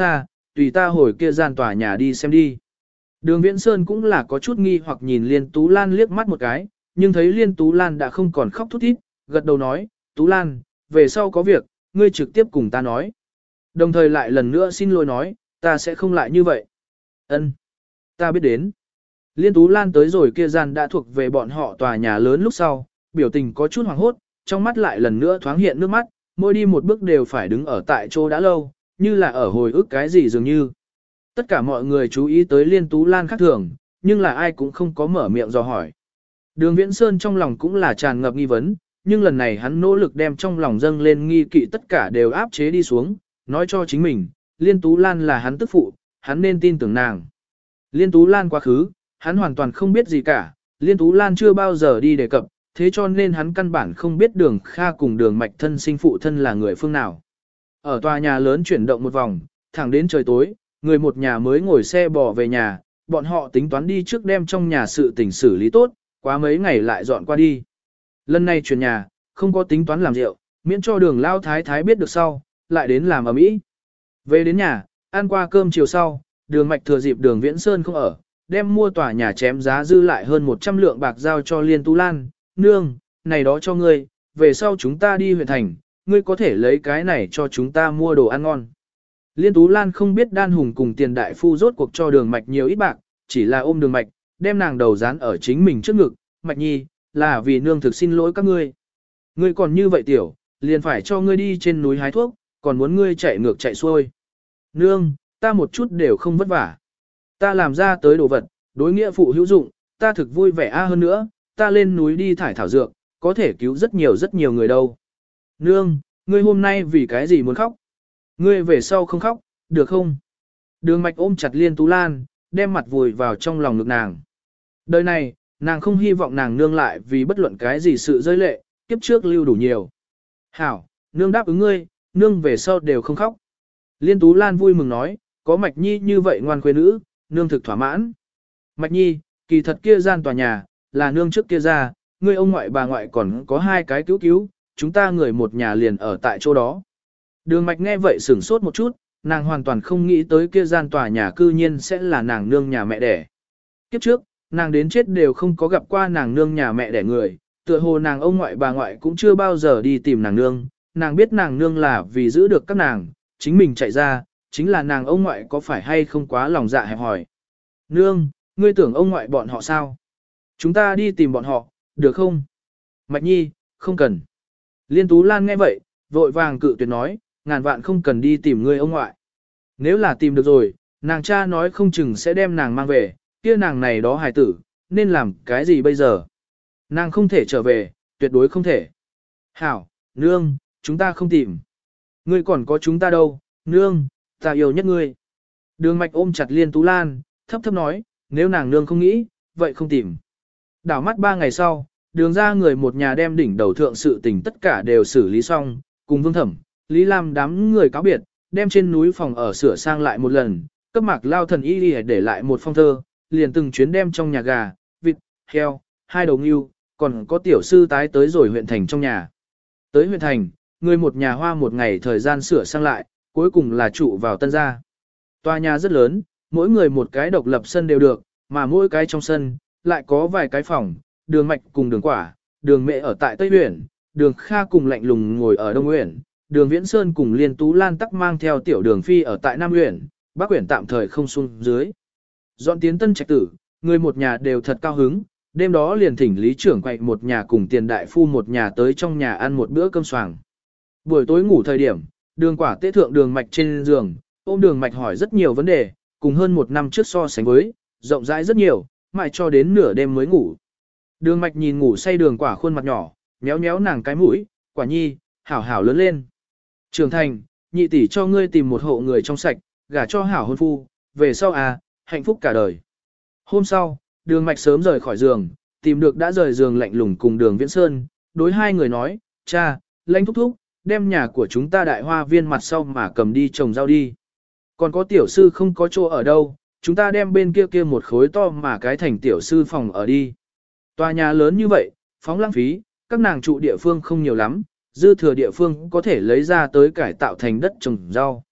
tùy ta hồi kia gian tòa nhà đi xem đi. Đường Viễn Sơn cũng là có chút nghi hoặc nhìn Liên Tú Lan liếc mắt một cái, nhưng thấy Liên Tú Lan đã không còn khóc thút thít, gật đầu nói, Tú Lan, về sau có việc, ngươi trực tiếp cùng ta nói. Đồng thời lại lần nữa xin lỗi nói, ta sẽ không lại như vậy. Ân, ta biết đến. Liên Tú Lan tới rồi kia gian đã thuộc về bọn họ tòa nhà lớn lúc sau, biểu tình có chút hoảng hốt, trong mắt lại lần nữa thoáng hiện nước mắt, mỗi đi một bước đều phải đứng ở tại chỗ đã lâu, như là ở hồi ức cái gì dường như. Tất cả mọi người chú ý tới Liên Tú Lan khác thường, nhưng là ai cũng không có mở miệng dò hỏi. Đường Viễn Sơn trong lòng cũng là tràn ngập nghi vấn, nhưng lần này hắn nỗ lực đem trong lòng dâng lên nghi kỵ tất cả đều áp chế đi xuống, nói cho chính mình, Liên Tú Lan là hắn tức phụ, hắn nên tin tưởng nàng. Liên Tú Lan quá khứ, hắn hoàn toàn không biết gì cả, Liên Tú Lan chưa bao giờ đi đề cập, thế cho nên hắn căn bản không biết Đường Kha cùng Đường Mạch thân sinh phụ thân là người phương nào. Ở tòa nhà lớn chuyển động một vòng, thẳng đến trời tối, người một nhà mới ngồi xe bò về nhà, bọn họ tính toán đi trước đem trong nhà sự tình xử lý tốt, quá mấy ngày lại dọn qua đi. Lần này chuyển nhà, không có tính toán làm rượu, miễn cho Đường Lao Thái Thái biết được sau, lại đến làm ầm ĩ. Về đến nhà, ăn qua cơm chiều sau, Đường Mạch thừa dịp Đường Viễn Sơn không ở, đem mua tòa nhà chém giá dư lại hơn 100 lượng bạc giao cho Liên Tú Lan, nương, này đó cho ngươi, về sau chúng ta đi huyện thành, ngươi có thể lấy cái này cho chúng ta mua đồ ăn ngon. Liên Tú Lan không biết Đan Hùng cùng Tiền Đại Phu rốt cuộc cho Đường Mạch nhiều ít bạc, chỉ là ôm Đường Mạch, đem nàng đầu dán ở chính mình trước ngực, Mạch Nhi, là vì nương thực xin lỗi các ngươi. Ngươi còn như vậy tiểu, liền phải cho ngươi đi trên núi hái thuốc, còn muốn ngươi chạy ngược chạy xuôi. Nương, ta một chút đều không vất vả. Ta làm ra tới đồ vật, đối nghĩa phụ hữu dụng, ta thực vui vẻ hơn nữa, ta lên núi đi thải thảo dược, có thể cứu rất nhiều người đâu. Nương, ngươi hôm nay vì cái gì muốn khóc? Ngươi về sau không khóc, được không? Đường Mạch ôm chặt Liên Tú Lan, đem mặt vùi vào trong lòng ngực nàng. Đời này, nàng không hy vọng nàng nương lại vì bất luận cái gì sự rơi lệ, kiếp trước lưu đủ nhiều. Hảo, nương đáp ứng ngươi, nương về sau đều không khóc. Liên Tú Lan vui mừng nói, có Mạch Nhi như vậy ngoan khuê nữ, nương thực thỏa mãn. Mạch Nhi, kỳ thật kia gian tòa nhà, là nương trước kia ra, ngươi ông ngoại bà ngoại còn có 2 cái cứu, chúng ta người một nhà liền ở tại chỗ đó. Đường Mạch nghe vậy sửng sốt một chút, nàng hoàn toàn không nghĩ tới kia gian tòa nhà cư nhiên sẽ là nàng nương nhà mẹ đẻ. Kiếp trước, nàng đến chết đều không có gặp qua nàng nương nhà mẹ đẻ người, tựa hồ nàng ông ngoại bà ngoại cũng chưa bao giờ đi tìm nàng nương, nàng biết nàng nương là vì giữ được các nàng, chính mình chạy ra, chính là nàng ông ngoại có phải hay không quá lòng dạ hẹp hỏi. Nương, ngươi tưởng ông ngoại bọn họ sao? Chúng ta đi tìm bọn họ, được không? Mạch Nhi, không cần. Liên Tú Lan nghe vậy, vội vàng cự tuyệt nói, ngàn vạn không cần đi tìm ngươi ông ngoại. Nếu là tìm được rồi, nàng cha nói không chừng sẽ đem nàng mang về, kia nàng này đó hài tử, nên làm cái gì bây giờ? Nàng không thể trở về, tuyệt đối không thể. Hảo, nương, chúng ta không tìm. Ngươi còn có chúng ta đâu, nương, ta yêu nhất ngươi. Đường Mạch ôm chặt Liên Tú Lan, thấp thấp nói, nếu nàng nương không nghĩ, vậy không tìm. Đảo mắt 3 ngày sau, đường ra người một nhà đem đỉnh đầu thượng sự tình tất cả đều xử lý xong, cùng Vương Thẩm, Lý Lam đám người cáo biệt, đem trên núi phòng ở sửa sang lại một lần, cấp Mạc Lao Thần y để lại một phong thơ, liền từng chuyến đem trong nhà gà, vịt, heo, 2 đầu ngưu, còn có tiểu sư tái tới rồi huyện thành trong nhà. Tới huyện thành, người một nhà hoa một ngày thời gian sửa sang lại, cuối cùng là trụ vào tân gia. Tòa nhà rất lớn, mỗi người một cái độc lập sân đều được, mà mỗi cái trong sân, lại có vài cái phòng, Đường Mạch cùng Đường Quả, Đường Mẹ ở tại Tây Uyển, Đường Kha cùng Lạnh Lùng ngồi ở Đông Uyển, Đường Viễn Sơn cùng Liên Tú Lan tắc mang theo tiểu Đường Phi ở tại Nam Uyển, Bắc Uyển tạm thời không xuống dưới. Dọn tiến tân trạch tử, người một nhà đều thật cao hứng, đêm đó liền thỉnh lý trưởng quậy một nhà cùng Tiền Đại Phu một nhà tới trong nhà ăn một bữa cơm xoàng. Buổi tối ngủ thời điểm, Đường Quả tế thượng Đường Mạch trên giường, ôm Đường Mạch hỏi rất nhiều vấn đề, cùng hơn 1 năm trước so sánh với, rộng rãi rất nhiều, mãi cho đến nửa đêm mới ngủ. Đường Mạch nhìn ngủ say Đường Quả khuôn mặt nhỏ, méo méo nàng cái mũi, Quả Nhi, hảo hảo lớn lên. Trưởng thành, nhị tỷ cho ngươi tìm một hộ người trong sạch, gả cho hảo hôn phu, về sau hạnh phúc cả đời. Hôm sau, Đường Mạch sớm rời khỏi giường, tìm được đã rời giường Lạnh Lùng cùng Đường Viễn Sơn, đối 2 người nói, cha, Lãnh thúc thúc, đem nhà của chúng ta đại hoa viên mặt sau mà cầm đi trồng rau đi. Còn có tiểu sư không có chỗ ở đâu, chúng ta đem bên kia kia một khối to mà cái thành tiểu sư phòng ở đi. Tòa nhà lớn như vậy, phóng lãng phí, các nàng trụ địa phương không nhiều lắm, dư thừa địa phương có thể lấy ra tới cải tạo thành đất trồng rau.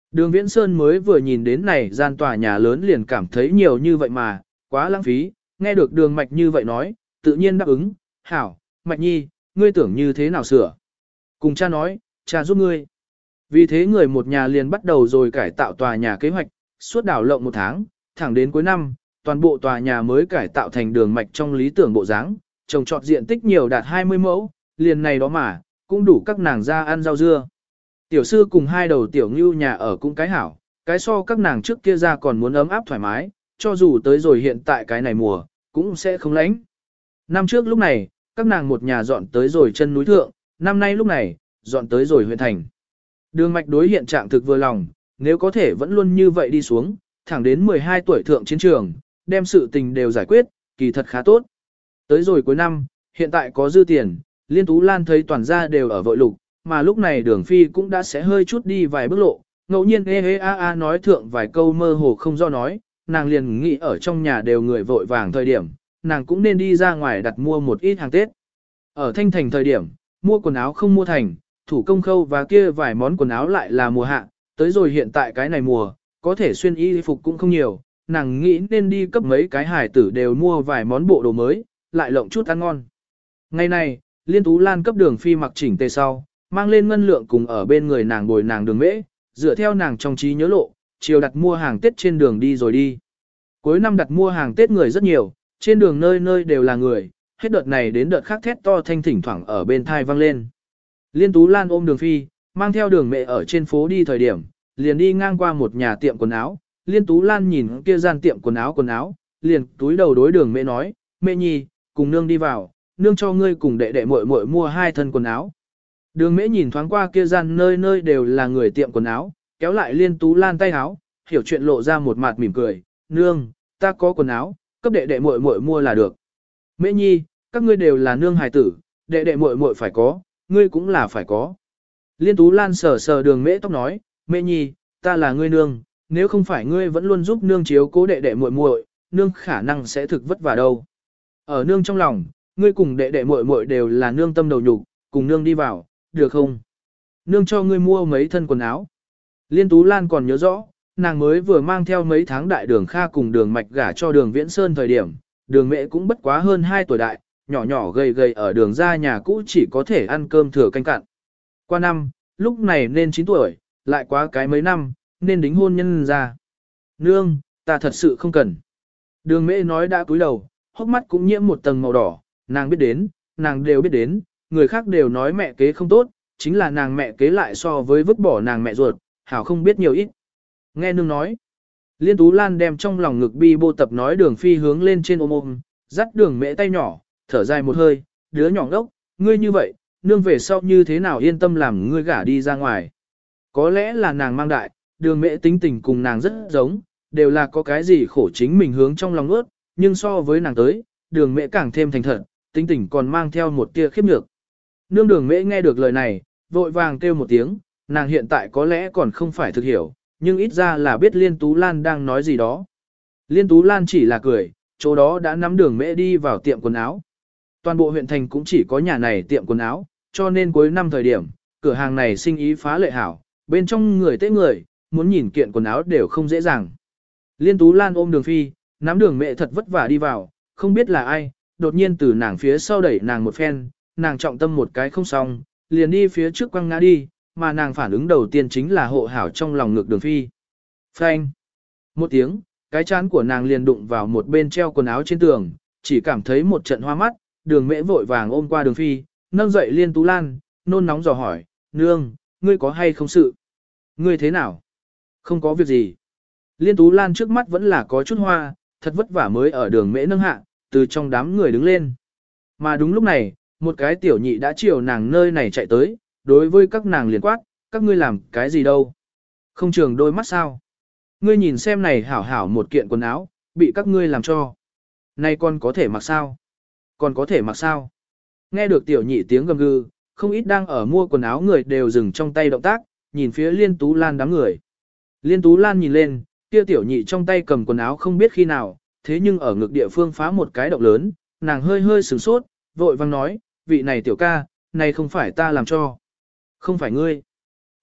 Đường Viễn Sơn mới vừa nhìn đến này gian tòa nhà lớn liền cảm thấy nhiều như vậy mà, quá lãng phí, nghe được đường Mạch như vậy nói, tự nhiên đáp ứng, hảo, Mạch Nhi, ngươi tưởng như thế nào sửa. Cùng cha nói, cha giúp ngươi. Vì thế người một nhà liền bắt đầu rồi cải tạo tòa nhà kế hoạch, suốt đảo lộng một tháng, thẳng đến cuối năm, toàn bộ tòa nhà mới cải tạo thành đường mạch trong lý tưởng bộ dáng, trồng trọt diện tích nhiều đạt 20 mẫu, liền này đó mà, cũng đủ các nàng ra ăn rau dưa. Tiểu sư cùng hai đầu tiểu ngưu nhà ở cũng cái hảo, cái so các nàng trước kia ra còn muốn ấm áp thoải mái, cho dù tới rồi hiện tại cái này mùa, cũng sẽ không lạnh. Năm trước lúc này, các nàng một nhà dọn tới rồi chân núi thượng, năm nay lúc này, dọn tới rồi huyện thành. Đường mạch đối hiện trạng thực vừa lòng, nếu có thể vẫn luôn như vậy đi xuống, thẳng đến 12 tuổi thượng chiến trường, đem sự tình đều giải quyết, kỳ thật khá tốt. Tới rồi cuối năm, hiện tại có dư tiền, Liên Tú Lan thấy toàn gia đều ở vội lục, mà lúc này đường phi cũng đã sẽ hơi chút đi vài bước lộ, ngẫu nhiên nói thượng vài câu mơ hồ không do nói, nàng liền nghĩ ở trong nhà đều người vội vàng thời điểm, nàng cũng nên đi ra ngoài đặt mua một ít hàng Tết. Ở Thanh Thành thời điểm, mua quần áo không mua thành, thủ công khâu và kia vài món quần áo lại là mùa hạ, tới rồi hiện tại cái này mùa, có thể xuyên y phục cũng không nhiều, nàng nghĩ nên đi cấp mấy cái hải tử đều mua vài món bộ đồ mới, lại lộng chút ăn ngon. Ngày này, Liên Tú Lan cấp đường phi mặc chỉnh tề sau, mang lên ngân lượng cùng ở bên người nàng bồi nàng đường mễ, dựa theo nàng trong trí nhớ lộ, chiều đặt mua hàng Tết trên đường đi rồi đi. Cuối năm đặt mua hàng Tết người rất nhiều, trên đường nơi nơi đều là người, hết đợt này đến đợt khác thét to thanh thỉnh thoảng ở bên thai vang lên. Liên Tú Lan ôm đường phi, mang theo đường mẹ ở trên phố đi thời điểm, liền đi ngang qua một nhà tiệm quần áo. Liên Tú Lan nhìn kia gian tiệm quần áo, liền túi đầu đối đường mẹ nói, mẹ nhi, cùng nương đi vào, nương cho ngươi cùng đệ đệ muội muội mua 2 thân quần áo. Đường mẹ nhìn thoáng qua kia gian nơi nơi đều là người tiệm quần áo, kéo lại Liên Tú Lan tay áo, hiểu chuyện lộ ra một mặt mỉm cười, nương, ta có quần áo, cấp đệ đệ muội muội mua là được. Mẹ nhi, các ngươi đều là nương hài tử, đệ đệ muội muội phải có, ngươi cũng là phải có. Liên Tú Lan sờ sờ đường mễ tóc nói, mẹ nhi, ta là ngươi nương, nếu không phải ngươi vẫn luôn giúp nương chiếu cố đệ đệ muội muội, nương khả năng sẽ thực vất vả đâu. Ở nương trong lòng, ngươi cùng đệ đệ muội muội đều là nương tâm đầu nhục, cùng nương đi vào, được không? Nương cho ngươi mua mấy thân quần áo. Liên Tú Lan còn nhớ rõ, nàng mới vừa mang theo mấy tháng đại đường Kha cùng đường mạch gả cho đường Viễn Sơn thời điểm, đường mẹ cũng bất quá hơn 2 tuổi đại, nhỏ nhỏ gầy gầy ở đường ra nhà cũ chỉ có thể ăn cơm thừa canh cạn. Qua năm, lúc này nên 9 tuổi, lại quá cái mấy năm, nên đính hôn nhân ra. Nương, ta thật sự không cần. Đường mẹ nói đã cúi đầu, hốc mắt cũng nhiễm một tầng màu đỏ, nàng biết đến, nàng đều biết đến, người khác đều nói mẹ kế không tốt, chính là nàng mẹ kế lại so với vứt bỏ nàng mẹ ruột, hảo không biết nhiều ít. Nghe nương nói, Liên Tú Lan đem trong lòng ngực bi bô tập nói đường phi hướng lên trên ôm, dắt đường mẹ tay nhỏ, thở dài một hơi, đứa nhỏ ngốc, ngươi như vậy, nương về sau như thế nào yên tâm làm ngươi gả đi ra ngoài. Có lẽ là nàng mang đại, đường mẹ tính tình cùng nàng rất giống, đều là có cái gì khổ chính mình hướng trong lòng nuốt, nhưng so với nàng tới, đường mẹ càng thêm thành thật, tính tình còn mang theo một tia khiếp nhược. Nương đường mẹ nghe được lời này, vội vàng kêu một tiếng, nàng hiện tại có lẽ còn không phải thực hiểu, nhưng ít ra là biết Liên Tú Lan đang nói gì đó. Liên Tú Lan chỉ là cười, chỗ đó đã nắm đường mẹ đi vào tiệm quần áo. Toàn bộ huyện thành cũng chỉ có nhà này tiệm quần áo, cho nên cuối năm thời điểm, cửa hàng này sinh ý phá lệ hảo, bên trong người tế người, muốn nhìn kiện quần áo đều không dễ dàng. Liên Tú Lan ôm đường phi, nắm đường mẹ thật vất vả đi vào, không biết là ai, đột nhiên từ nàng phía sau đẩy nàng một phen, nàng trọng tâm một cái không xong, liền đi phía trước quăng ngã đi, mà nàng phản ứng đầu tiên chính là hộ hảo trong lòng ngực đường phi. Phanh! Một tiếng, cái chán của nàng liền đụng vào một bên treo quần áo trên tường, chỉ cảm thấy một trận hoa mắt, đường mễ vội vàng ôm qua đường phi, nâng dậy Liên Tú Lan, nôn nóng dò hỏi, nương, ngươi có hay không sự? Ngươi thế nào? Không có việc gì. Liên Tú Lan trước mắt vẫn là có chút hoa, thật vất vả mới ở đường mễ nâng hạ, từ trong đám người đứng lên. Mà đúng lúc này, một cái tiểu nhị đã chiều nàng nơi này chạy tới, đối với các nàng liền quát, các ngươi làm cái gì đâu? Không trường đôi mắt sao? Ngươi nhìn xem này hảo hảo một kiện quần áo, bị các ngươi làm cho. Này còn có thể mặc sao? Còn có thể mặc sao? Nghe được tiểu nhị tiếng gầm gừ, không ít đang ở mua quần áo người đều dừng trong tay động tác, nhìn phía Liên Tú Lan đám người. Liên Tú Lan nhìn lên, kia tiểu nhị trong tay cầm quần áo không biết khi nào, thế nhưng ở ngực địa phương phá một cái động lớn, nàng hơi hơi sửng sốt, vội vang nói, vị này tiểu ca, này không phải ta làm cho. Không phải ngươi.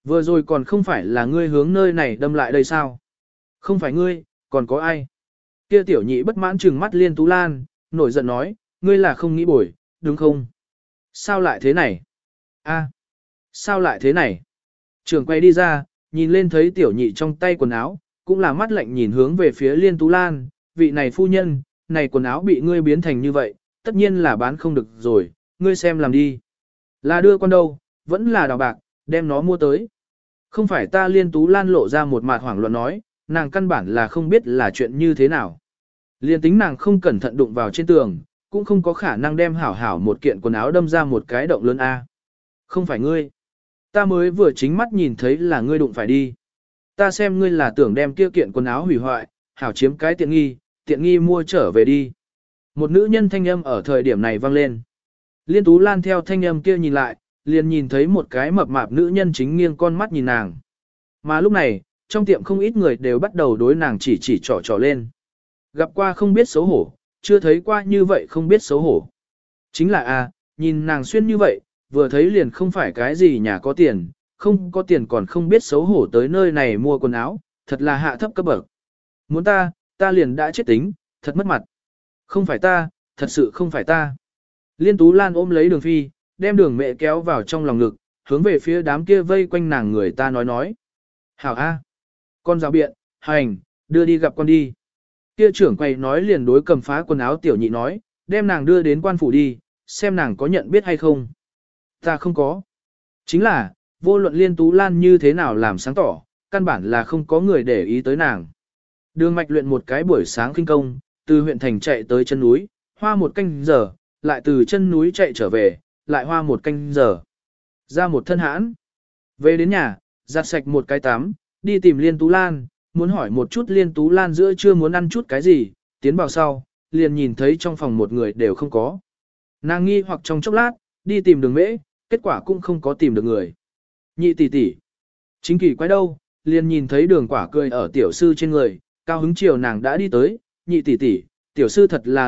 Vừa rồi còn không phải là ngươi hướng nơi này đâm lại đây sao? Không phải ngươi, còn có ai? Kia tiểu nhị bất mãn trừng mắt Liên Tú Lan, nổi giận nói, ngươi là không nghĩ bồi, đúng không? Sao lại thế này? A, sao lại thế này? Trường quay đi ra, nhìn lên thấy tiểu nhị trong tay quần áo, cũng là mắt lạnh nhìn hướng về phía Liên Tú Lan, vị này phu nhân, này quần áo bị ngươi biến thành như vậy, tất nhiên là bán không được rồi, ngươi xem làm đi. Là đưa con đâu, vẫn là đào bạc, đem nó mua tới. Không phải ta Liên Tú Lan lộ ra một mặt hoảng loạn nói, nàng căn bản là không biết là chuyện như thế nào. Liên tính nàng không cẩn thận đụng vào trên tường, cũng không có khả năng đem hảo hảo một kiện quần áo đâm ra một cái động lớn A. Không phải ngươi. Ta mới vừa chính mắt nhìn thấy là ngươi đụng phải đi. Ta xem ngươi là tưởng đem kia kiện quần áo hủy hoại, hảo chiếm cái tiện nghi mua trở về đi. Một nữ nhân thanh âm ở thời điểm này vang lên. Liên Tú Lan theo thanh âm kia nhìn lại, liền nhìn thấy một cái mập mạp nữ nhân chính nghiêng con mắt nhìn nàng. Mà lúc này, trong tiệm không ít người đều bắt đầu đối nàng chỉ trỏ lên. Gặp qua không biết xấu hổ, chưa thấy qua như vậy không biết xấu hổ. Chính là nhìn nàng xuyên như vậy, vừa thấy liền không phải cái gì nhà có tiền, không có tiền còn không biết xấu hổ tới nơi này mua quần áo, thật là hạ thấp cấp bậc. Muốn ta liền đã chết tính, thật mất mặt. Không phải ta, thật sự không phải ta. Liên Tú Lan ôm lấy Đường Phi, đem Đường Mẹ kéo vào trong lòng ngực, hướng về phía đám kia vây quanh nàng người ta nói. Hảo A. Con rào biện, hành, đưa đi gặp con đi. Kia trưởng quầy nói liền đối cầm phá quần áo tiểu nhị nói, đem nàng đưa đến quan phủ đi, xem nàng có nhận biết hay không. Ta không có. Chính là, vô luận Liên Tú Lan như thế nào làm sáng tỏ, căn bản là không có người để ý tới nàng. Đường Mạch luyện một cái buổi sáng khinh công, từ huyện thành chạy tới chân núi, hoa một canh giờ, lại từ chân núi chạy trở về, lại hoa một canh giờ. Ra một thân hãn. Về đến nhà, giặt sạch một cái tắm, đi tìm Liên Tú Lan, muốn hỏi một chút Liên Tú Lan giữa trưa muốn ăn chút cái gì, tiến vào sau, liền nhìn thấy trong phòng một người đều không có. Nàng nghi hoặc trong chốc lát, đi tìm Đường Mễ, kết quả cũng không có tìm được người. Nhị tỷ tỷ, chính kỳ quái đâu, liền nhìn thấy Đường Quả cười ở tiểu sư trên người, cao hứng chiều nàng đã đi tới, nhị tỷ tỷ, tiểu sư thật là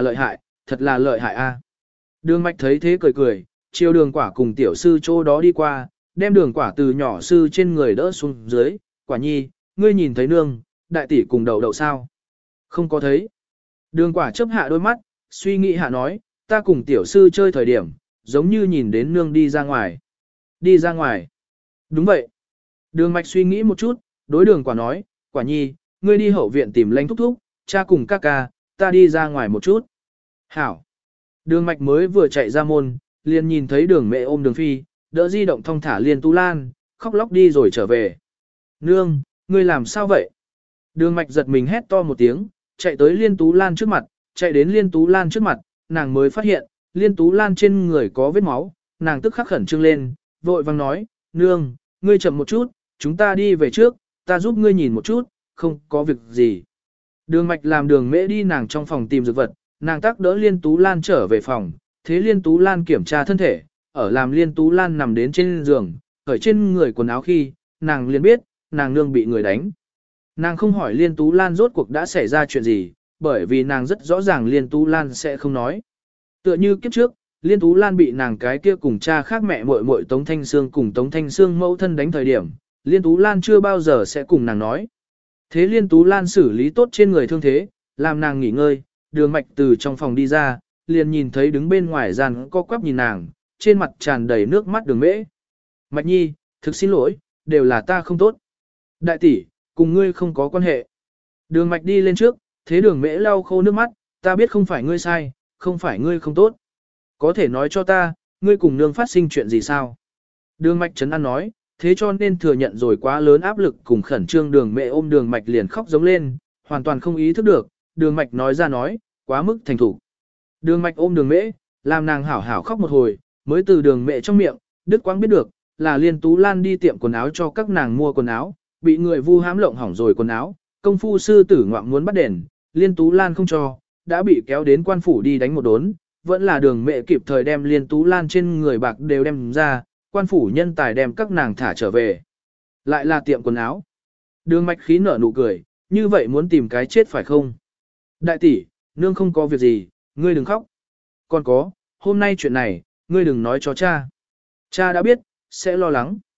lợi hại a. Đường Mạch thấy thế cười, chiều Đường Quả cùng tiểu sư chỗ đó đi qua, đem Đường Quả từ nhỏ sư trên người đỡ xuống dưới, Quả nhi, ngươi nhìn thấy nương, đại tỷ cùng đậu sao? Không có thấy. Đường Quả chớp hạ đôi mắt, suy nghĩ hạ nói, ta cùng tiểu sư chơi thời điểm, giống như nhìn đến nương đi ra ngoài. Đi ra ngoài. Đúng vậy. Đường Mạch suy nghĩ một chút, đối Đường Quả nói, Quả nhi, ngươi đi hậu viện tìm Lanh thúc thúc, cha cùng ca ca, ta đi ra ngoài một chút. Hảo. Đường Mạch mới vừa chạy ra môn, liền nhìn thấy Đường Mẹ ôm Đường Phi, đỡ di động thong thả Liên Tú Lan, khóc lóc đi rồi trở về. Nương, ngươi làm sao vậy? Đường Mạch giật mình hét to một tiếng, chạy tới Liên Tú Lan trước mặt, chạy đến Liên Tú Lan trước mặt, nàng mới phát hiện, Liên Tú Lan trên người có vết máu, nàng tức khắc khẩn trương lên, vội vang nói, nương, ngươi chậm một chút, chúng ta đi về trước, ta giúp ngươi nhìn một chút, không có việc gì. Đường Mạch làm Đường Mễ đi nàng trong phòng tìm dược vật, nàng tác đỡ Liên Tú Lan trở về phòng, thế Liên Tú Lan kiểm tra thân thể, ở làm Liên Tú Lan nằm đến trên giường, ở trên người quần áo khi, nàng liền biết, nàng nương bị người đánh. Nàng không hỏi Liên Tú Lan rốt cuộc đã xảy ra chuyện gì, bởi vì nàng rất rõ ràng Liên Tú Lan sẽ không nói. Tựa như kiếp trước, Liên Tú Lan bị nàng cái kia cùng cha khác mẹ muội muội Tống Thanh Sương cùng Tống Thanh Sương mẫu thân đánh thời điểm, Liên Tú Lan chưa bao giờ sẽ cùng nàng nói. Thế Liên Tú Lan xử lý tốt trên người thương thế, làm nàng nghỉ ngơi, Đường Mạch từ trong phòng đi ra, liền nhìn thấy đứng bên ngoài gian co quắp nhìn nàng, trên mặt tràn đầy nước mắt Đường Mễ. Mạch nhi, thực xin lỗi, đều là ta không tốt. Đại tỷ, cùng ngươi không có quan hệ. Đường Mạch đi lên trước, thế Đường Mễ lau khô nước mắt, ta biết không phải ngươi sai, không phải ngươi không tốt. Có thể nói cho ta, ngươi cùng nương phát sinh chuyện gì sao? Đường Mạch trấn an nói, thế cho nên thừa nhận rồi quá lớn áp lực cùng khẩn trương Đường Mẹ ôm Đường Mạch liền khóc giống lên, hoàn toàn không ý thức được, Đường Mạch nói ra nói, quá mức thành thủ. Đường Mạch ôm Đường Mễ, làm nàng hảo hảo khóc một hồi, mới từ Đường Mẹ trong miệng, Đức Quang biết được, là Liên Tú Lan đi tiệm quần áo cho các nàng mua quần áo, bị người vu hãm lộng hỏng rồi quần áo, công phu sư tử ngoạm muốn bắt đền, Liên Tú Lan không cho, đã bị kéo đến quan phủ đi đánh một đốn, vẫn là Đường Mẹ kịp thời đem Liên Tú Lan trên người bạc đều đem ra, quan phủ nhân tài đem các nàng thả trở về. Lại là tiệm quần áo. Đường Mạch khí nở nụ cười, như vậy muốn tìm cái chết phải không? Đại tỷ, nương không có việc gì, ngươi đừng khóc. Còn có, hôm nay chuyện này, ngươi đừng nói cho cha. Cha đã biết, sẽ lo lắng.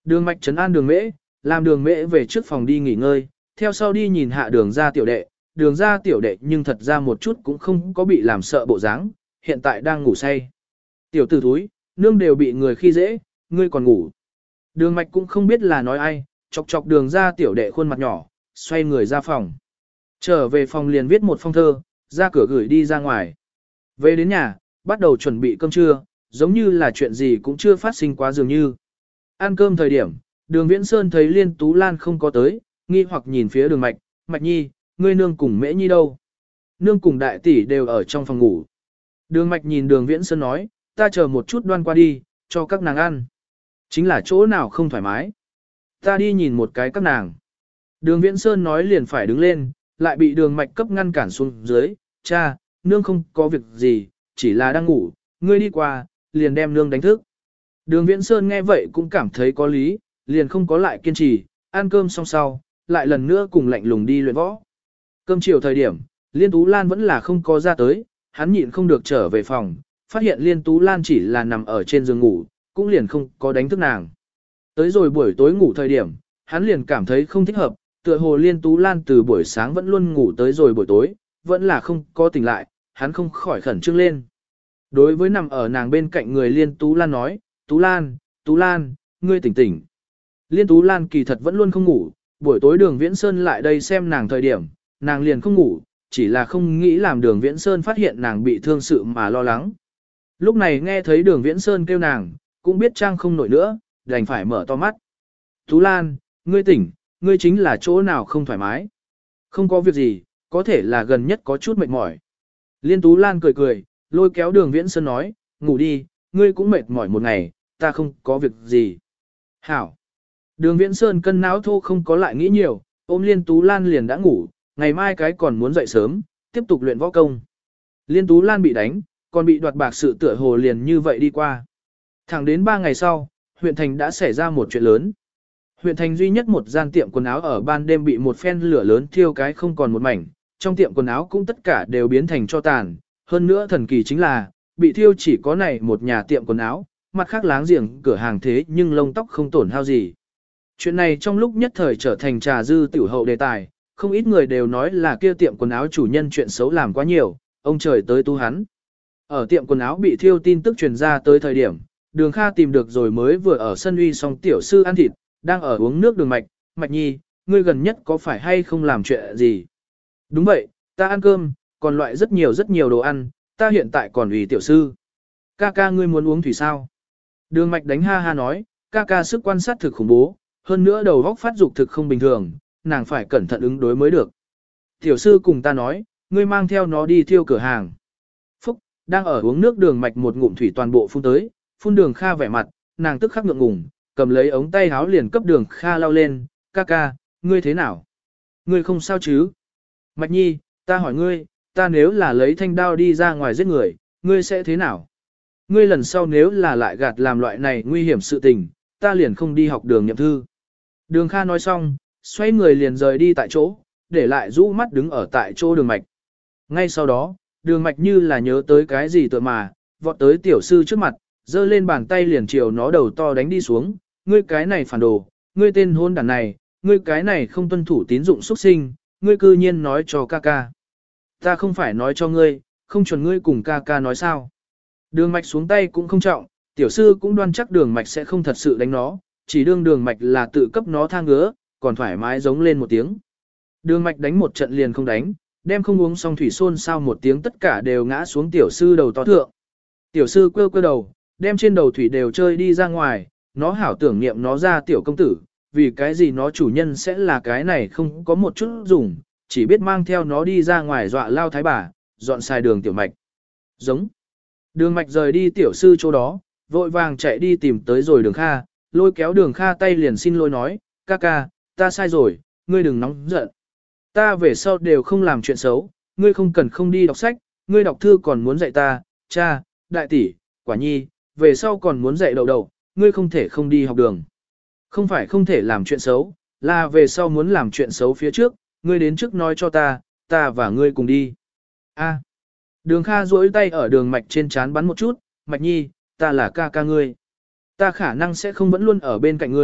Đường mạch trấn an đường mễ, làm đường mễ về trước phòng đi nghỉ ngơi, theo sau đi nhìn hạ đường ra tiểu đệ, đường ra tiểu đệ nhưng thật ra một chút cũng không có bị làm sợ bộ dáng, hiện tại đang ngủ say. Tiểu tử thúi, nương đều bị người khi dễ, ngươi còn ngủ. Đường mạch cũng không biết là nói ai, chọc chọc đường ra tiểu đệ khuôn mặt nhỏ, xoay người ra phòng. Trở về phòng liền viết một phong thơ, ra cửa gửi đi ra ngoài. Về đến nhà, bắt đầu chuẩn bị cơm trưa, giống như là chuyện gì cũng chưa phát sinh quá dường như. Ăn cơm thời điểm, đường Viễn Sơn thấy Liên Tú Lan không có tới, nghi hoặc nhìn phía đường mạch, mạch nhi, ngươi nương cùng mễ nhi đâu? Nương cùng đại tỷ đều ở trong phòng ngủ. Đường mạch nhìn đường Viễn Sơn nói, ta chờ một chút đoan qua đi, cho các nàng ăn. Chính là chỗ nào không thoải mái. Ta đi nhìn một cái các nàng. Đường Viễn Sơn nói liền phải đứng lên, lại bị đường mạch cấp ngăn cản xuống dưới. Cha, nương không có việc gì, chỉ là đang ngủ, ngươi đi qua, liền đem nương đánh thức. Đường Viễn Sơn nghe vậy cũng cảm thấy có lý, liền không có lại kiên trì, ăn cơm xong sau, lại lần nữa cùng lạnh lùng đi luyện võ. Cơm chiều thời điểm, Liên Tú Lan vẫn là không có ra tới, hắn nhịn không được trở về phòng, phát hiện Liên Tú Lan chỉ là nằm ở trên giường ngủ, cũng liền không có đánh thức nàng. Tới rồi buổi tối ngủ thời điểm, hắn liền cảm thấy không thích hợp, tựa hồ Liên Tú Lan từ buổi sáng vẫn luôn ngủ tới rồi buổi tối, vẫn là không có tỉnh lại, hắn không khỏi khẩn trương lên. Đối với nằm ở nàng bên cạnh người Liên Tú Lan nói, Tú Lan, ngươi tỉnh tỉnh. Liên Tú Lan kỳ thật vẫn luôn không ngủ, buổi tối đường Viễn Sơn lại đây xem nàng thời điểm, nàng liền không ngủ, chỉ là không nghĩ làm đường Viễn Sơn phát hiện nàng bị thương sự mà lo lắng. Lúc này nghe thấy đường Viễn Sơn kêu nàng, cũng biết trang không nổi nữa, đành phải mở to mắt. Tú Lan, ngươi tỉnh, ngươi chính là chỗ nào không thoải mái. Không có việc gì, có thể là gần nhất có chút mệt mỏi. Liên Tú Lan cười cười, lôi kéo đường Viễn Sơn nói, ngủ đi, ngươi cũng mệt mỏi một ngày, ta không có việc gì. Hảo. Đường Viễn Sơn cân não thô không có lại nghĩ nhiều, ôm Liên Tú Lan liền đã ngủ, ngày mai cái còn muốn dậy sớm, tiếp tục luyện võ công. Liên Tú Lan bị đánh, còn bị đoạt bạc sự tựa hồ liền như vậy đi qua. Thẳng đến 3 ngày sau, huyện thành đã xảy ra một chuyện lớn. Huyện thành duy nhất một gian tiệm quần áo ở ban đêm bị một phen lửa lớn thiêu cái không còn một mảnh, trong tiệm quần áo cũng tất cả đều biến thành tro tàn. Hơn nữa thần kỳ chính là, bị thiêu chỉ có này một nhà tiệm quần áo, mặt khác láng giềng cửa hàng thế nhưng lông tóc không tổn hao gì. Chuyện này trong lúc nhất thời trở thành trà dư tiểu hậu đề tài, không ít người đều nói là kia tiệm quần áo chủ nhân chuyện xấu làm quá nhiều, ông trời tới tu hắn. Ở tiệm quần áo bị thiêu tin tức truyền ra tới thời điểm, Đường Kha tìm được rồi mới vừa ở sân uy xong tiểu sư ăn thịt, đang ở uống nước đường mạch, mạch nhi, ngươi gần nhất có phải hay không làm chuyện gì? Đúng vậy, ta ăn cơm, còn loại rất nhiều đồ ăn, ta hiện tại còn ủy tiểu sư. Ca ca ngươi muốn uống thủy sao? Đường mạch đánh ha ha nói, ca ca sức quan sát thực khủng bố, hơn nữa đầu óc phát dục thực không bình thường, nàng phải cẩn thận ứng đối mới được. Tiểu sư cùng ta nói, ngươi mang theo nó đi thiêu cửa hàng. Phúc, đang ở uống nước đường mạch một ngụm thủy toàn bộ phun tới, phun đường Kha vẻ mặt, nàng tức khắc ngượng ngùng, cầm lấy ống tay áo liền cấp đường Kha lau lên, ca ca, ngươi thế nào? Ngươi không sao chứ? Mạch nhi, ta hỏi ngươi, ta nếu là lấy thanh đao đi ra ngoài giết người, ngươi sẽ thế nào? Ngươi lần sau nếu là lại gạt làm loại này nguy hiểm sự tình, ta liền không đi học đường nhậm thư. Đường Kha nói xong, xoay người liền rời đi tại chỗ, để lại rũ mắt đứng ở tại chỗ đường mạch. Ngay sau đó, đường mạch như là nhớ tới cái gì tựa mà, vọt tới tiểu sư trước mặt, giơ lên bàn tay liền chiều nó đầu to đánh đi xuống, ngươi cái này phản đồ, ngươi tên hôn đàn này, ngươi cái này không tuân thủ tín dụng xuất sinh, ngươi cư nhiên nói cho ca ca. Ta không phải nói cho ngươi, không chuẩn ngươi cùng ca ca nói sao. Đường mạch xuống tay cũng không trọng, tiểu sư cũng đoan chắc đường mạch sẽ không thật sự đánh nó, chỉ đương đường mạch là tự cấp nó thang ngứa, còn thoải mái giống lên một tiếng. Đường mạch đánh một trận liền không đánh, đem không uống xong thủy xôn sao một tiếng tất cả đều ngã xuống tiểu sư đầu to thượng. Tiểu sư quơ quơ đầu, đem trên đầu thủy đều chơi đi ra ngoài, nó hảo tưởng niệm nó ra tiểu công tử, vì cái gì nó chủ nhân sẽ là cái này không có một chút dùng, chỉ biết mang theo nó đi ra ngoài dọa lao thái bà, dọn xài đường tiểu mạch. Giống. Đường mạch rời đi tiểu sư chỗ đó, vội vàng chạy đi tìm tới rồi đường Kha, lôi kéo đường Kha tay liền xin lỗi nói, ca ca, ta sai rồi, ngươi đừng nóng giận. Ta về sau đều không làm chuyện xấu, ngươi không cần không đi đọc sách, ngươi đọc thư còn muốn dạy ta, cha, đại tỷ, quả nhi, về sau còn muốn dạy đầu, ngươi không thể không đi học đường. Không phải không thể làm chuyện xấu, là về sau muốn làm chuyện xấu phía trước, ngươi đến trước nói cho ta và ngươi cùng đi. A. Đường Kha duỗi tay ở đường mạch trên trán bắn một chút, mạch nhi, ta là ca ca ngươi. Ta khả năng sẽ không vẫn luôn ở bên cạnh ngươi,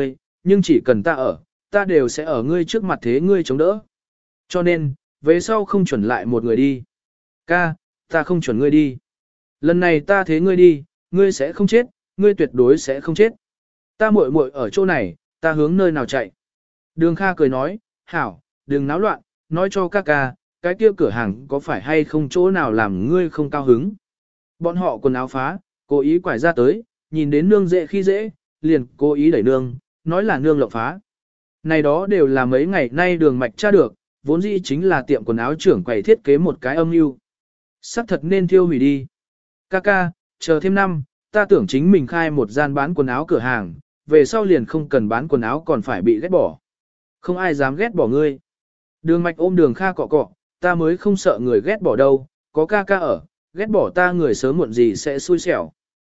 nhưng chỉ cần ta ở, ta đều sẽ ở ngươi trước mặt thế ngươi chống đỡ. Cho nên, về sau không chuẩn lại một người đi. Ca, ta không chuẩn ngươi đi. Lần này ta thế ngươi đi, ngươi sẽ không chết, ngươi tuyệt đối sẽ không chết. Ta muội muội ở chỗ này, ta hướng nơi nào chạy. Đường Kha cười nói, hảo, đừng náo loạn, nói cho ca ca, cái kia cửa hàng có phải hay không chỗ nào làm ngươi không cao hứng. Bọn họ quần áo phá, cố ý quải ra tới, nhìn đến nương dễ khi dễ, liền cố ý đẩy nương, nói là nương lộng phá. Này đó đều là mấy ngày nay đường mạch tra được, vốn dĩ chính là tiệm quần áo trưởng quầy thiết kế một cái âm mưu. Sắc thật nên thiêu hủy đi. Ca, chờ thêm năm, ta tưởng chính mình khai một gian bán quần áo cửa hàng, về sau liền không cần bán quần áo còn phải bị ghét bỏ. Không ai dám ghét bỏ ngươi. Đường mạch ôm đường Kha cọ cọ, ta mới không sợ người ghét bỏ đâu, có ca ở, ghét bỏ ta người sớm muộn gì sẽ xui xẻo.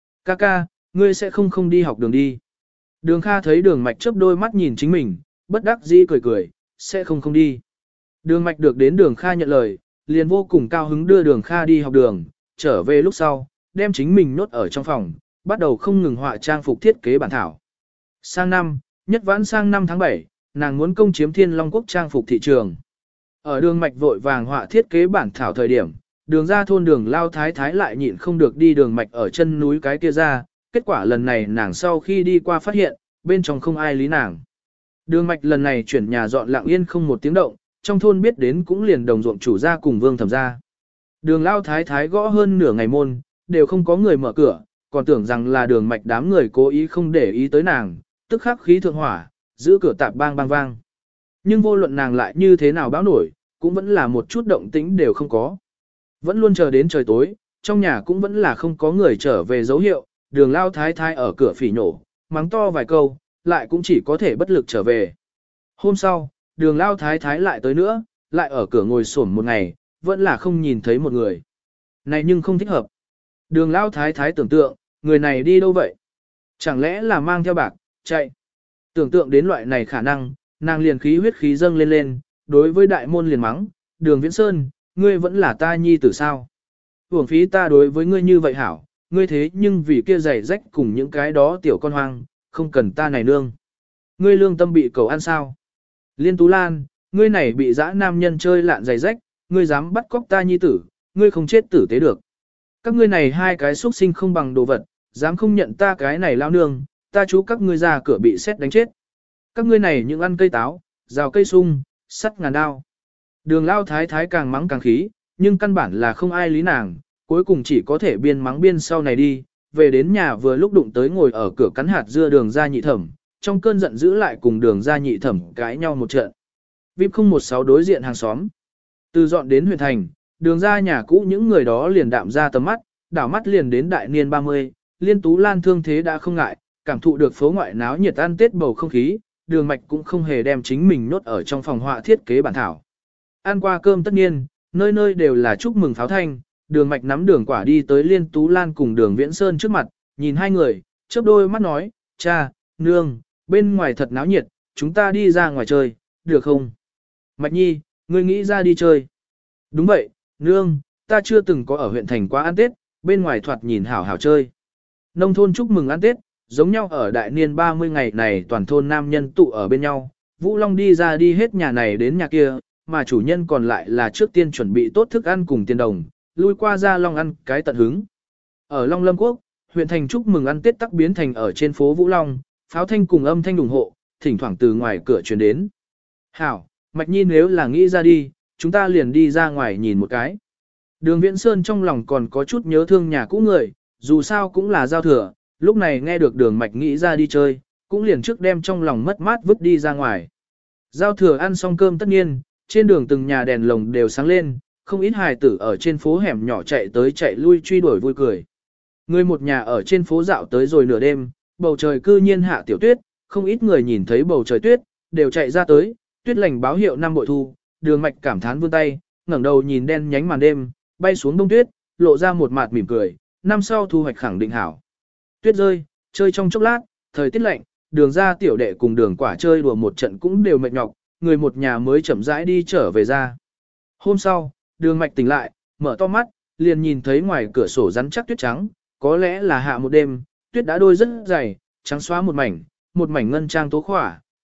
Ca, ngươi sẽ không đi học đường đi. Đường Kha thấy đường mạch chớp đôi mắt nhìn chính mình, bất đắc dĩ cười, sẽ không đi. Đường mạch được đến đường Kha nhận lời, liền vô cùng cao hứng đưa đường Kha đi học đường, trở về lúc sau, đem chính mình nốt ở trong phòng, bắt đầu không ngừng họa trang phục thiết kế bản thảo. Sang năm, nhất vãn sang năm tháng 7, nàng muốn công chiếm Thiên Long Quốc trang phục thị trường. Ở đường mạch vội vàng họa thiết kế bản thảo thời điểm, đường ra thôn đường lao thái thái lại nhịn không được đi đường mạch ở chân núi cái kia ra, kết quả lần này nàng sau khi đi qua phát hiện, bên trong không ai lý nàng. Đường mạch lần này chuyển nhà dọn lặng yên không một tiếng động, trong thôn biết đến cũng liền đồng ruộng chủ gia cùng vương thẩm gia. Đường lao thái thái gõ hơn nửa ngày môn, đều không có người mở cửa, còn tưởng rằng là đường mạch đám người cố ý không để ý tới nàng, tức khắc khí thượng hỏa, giữ cửa tạp bang bang vang. Nhưng vô luận nàng lại như thế nào báo nổi, cũng vẫn là một chút động tĩnh đều không có. Vẫn luôn chờ đến trời tối, trong nhà cũng vẫn là không có người trở về dấu hiệu, đường lao thái thái ở cửa phỉ nổ, mắng to vài câu, lại cũng chỉ có thể bất lực trở về. Hôm sau, đường lao thái thái lại tới nữa, lại ở cửa ngồi xổm một ngày, vẫn là không nhìn thấy một người. Này nhưng không thích hợp. Đường lao thái thái tưởng tượng, người này đi đâu vậy? Chẳng lẽ là mang theo bạc, chạy? Tưởng tượng đến loại này khả năng, nàng liền khí huyết khí dâng lên, đối với đại môn liền mắng, đường Viễn Sơn, ngươi vẫn là ta nhi tử sao? Hưởng phí ta đối với ngươi như vậy hảo, ngươi thế nhưng vì kia giày rách cùng những cái đó tiểu con hoang, không cần ta này nương. Ngươi lương tâm bị cầu ăn sao? Liên Tú Lan, ngươi này bị dã nam nhân chơi lạn giày rách, ngươi dám bắt cóc ta nhi tử, ngươi không chết tử tế được. Các ngươi này hai cái xuất sinh không bằng đồ vật, dám không nhận ta cái này lao nương, ta chú các ngươi ra cửa bị xét đánh chết. Các ngươi này những ăn cây táo, rào cây sung, sắt ngàn đao. Đường lao thái thái càng mắng càng khí, nhưng căn bản là không ai lý nàng, cuối cùng chỉ có thể biên mắng biên sau này đi, về đến nhà vừa lúc đụng tới ngồi ở cửa cắn hạt dưa đường ra nhị thẩm, trong cơn giận dữ lại cùng đường ra nhị thẩm cãi nhau một trận. VIP 016 đối diện hàng xóm. Từ dọn đến huyện thành, đường ra nhà cũ những người đó liền đạm ra tầm mắt, đảo mắt liền đến đại niên 30, Liên Tú Lan thương thế đã không ngại, cảm thụ được phố ngoại náo nhiệt ăn Tết bầu không khí, đường mạch cũng không hề đem chính mình nốt ở trong phòng họa thiết kế bản thảo. Ăn qua cơm tất nhiên, nơi nơi đều là chúc mừng pháo thanh, đường mạch nắm đường quả đi tới Liên Tú Lan cùng đường Viễn Sơn trước mặt, nhìn hai người, chớp đôi mắt nói, cha, nương, bên ngoài thật náo nhiệt, chúng ta đi ra ngoài chơi, được không? Mạch nhi, ngươi nghĩ ra đi chơi. Đúng vậy, nương, ta chưa từng có ở huyện thành quá ăn Tết, bên ngoài thoạt nhìn hảo hảo chơi. Nông thôn chúc mừng ăn Tết, giống nhau ở đại niên 30 ngày này toàn thôn nam nhân tụ ở bên nhau, Vũ Long đi ra đi hết nhà này đến nhà kia, mà chủ nhân còn lại là trước tiên chuẩn bị tốt thức ăn cùng tiền đồng, lui qua ra Long ăn cái tận hứng. Ở Long Lâm Quốc, huyện thành chúc mừng ăn Tết tắc biến thành ở trên phố Vũ Long, pháo thanh cùng âm thanh ủng hộ, thỉnh thoảng từ ngoài cửa truyền đến. Hảo, Mạch Nhi nếu là nghĩ ra đi, chúng ta liền đi ra ngoài nhìn một cái. Đường Viễn Sơn trong lòng còn có chút nhớ thương nhà cũ người, dù sao cũng là giao thừa, lúc này nghe được đường Mạch nghĩ ra đi chơi, cũng liền trước đem trong lòng mất mát vứt đi ra ngoài. Giao thừa ăn xong cơm tất nhiên, trên đường từng nhà đèn lồng đều sáng lên, không ít hài tử ở trên phố hẻm nhỏ chạy tới chạy lui truy đuổi vui cười. Người một nhà ở trên phố dạo tới rồi nửa đêm, bầu trời cư nhiên hạ tiểu tuyết, không ít người nhìn thấy bầu trời tuyết, đều chạy ra tới, tuyết lành báo hiệu năm bội thu, đường Mạch cảm thán vươn tay, ngẩng đầu nhìn đen nhánh màn đêm, bay xuống đông tuyết, lộ ra một mặt mỉm cười, năm sau thu hoạch khẳng định hảo. Tuyết rơi, chơi trong chốc lát, thời tiết lạnh, đường ra tiểu đệ cùng đường quả chơi đùa một trận cũng đều mệt nhọc, người một nhà mới chậm rãi đi trở về ra. Hôm sau, đường Mạch tỉnh lại, mở to mắt, liền nhìn thấy ngoài cửa sổ rắn chắc tuyết trắng, có lẽ là hạ một đêm, tuyết đã đôi rất dày, trắng xóa một mảnh ngân trang tố khỏa,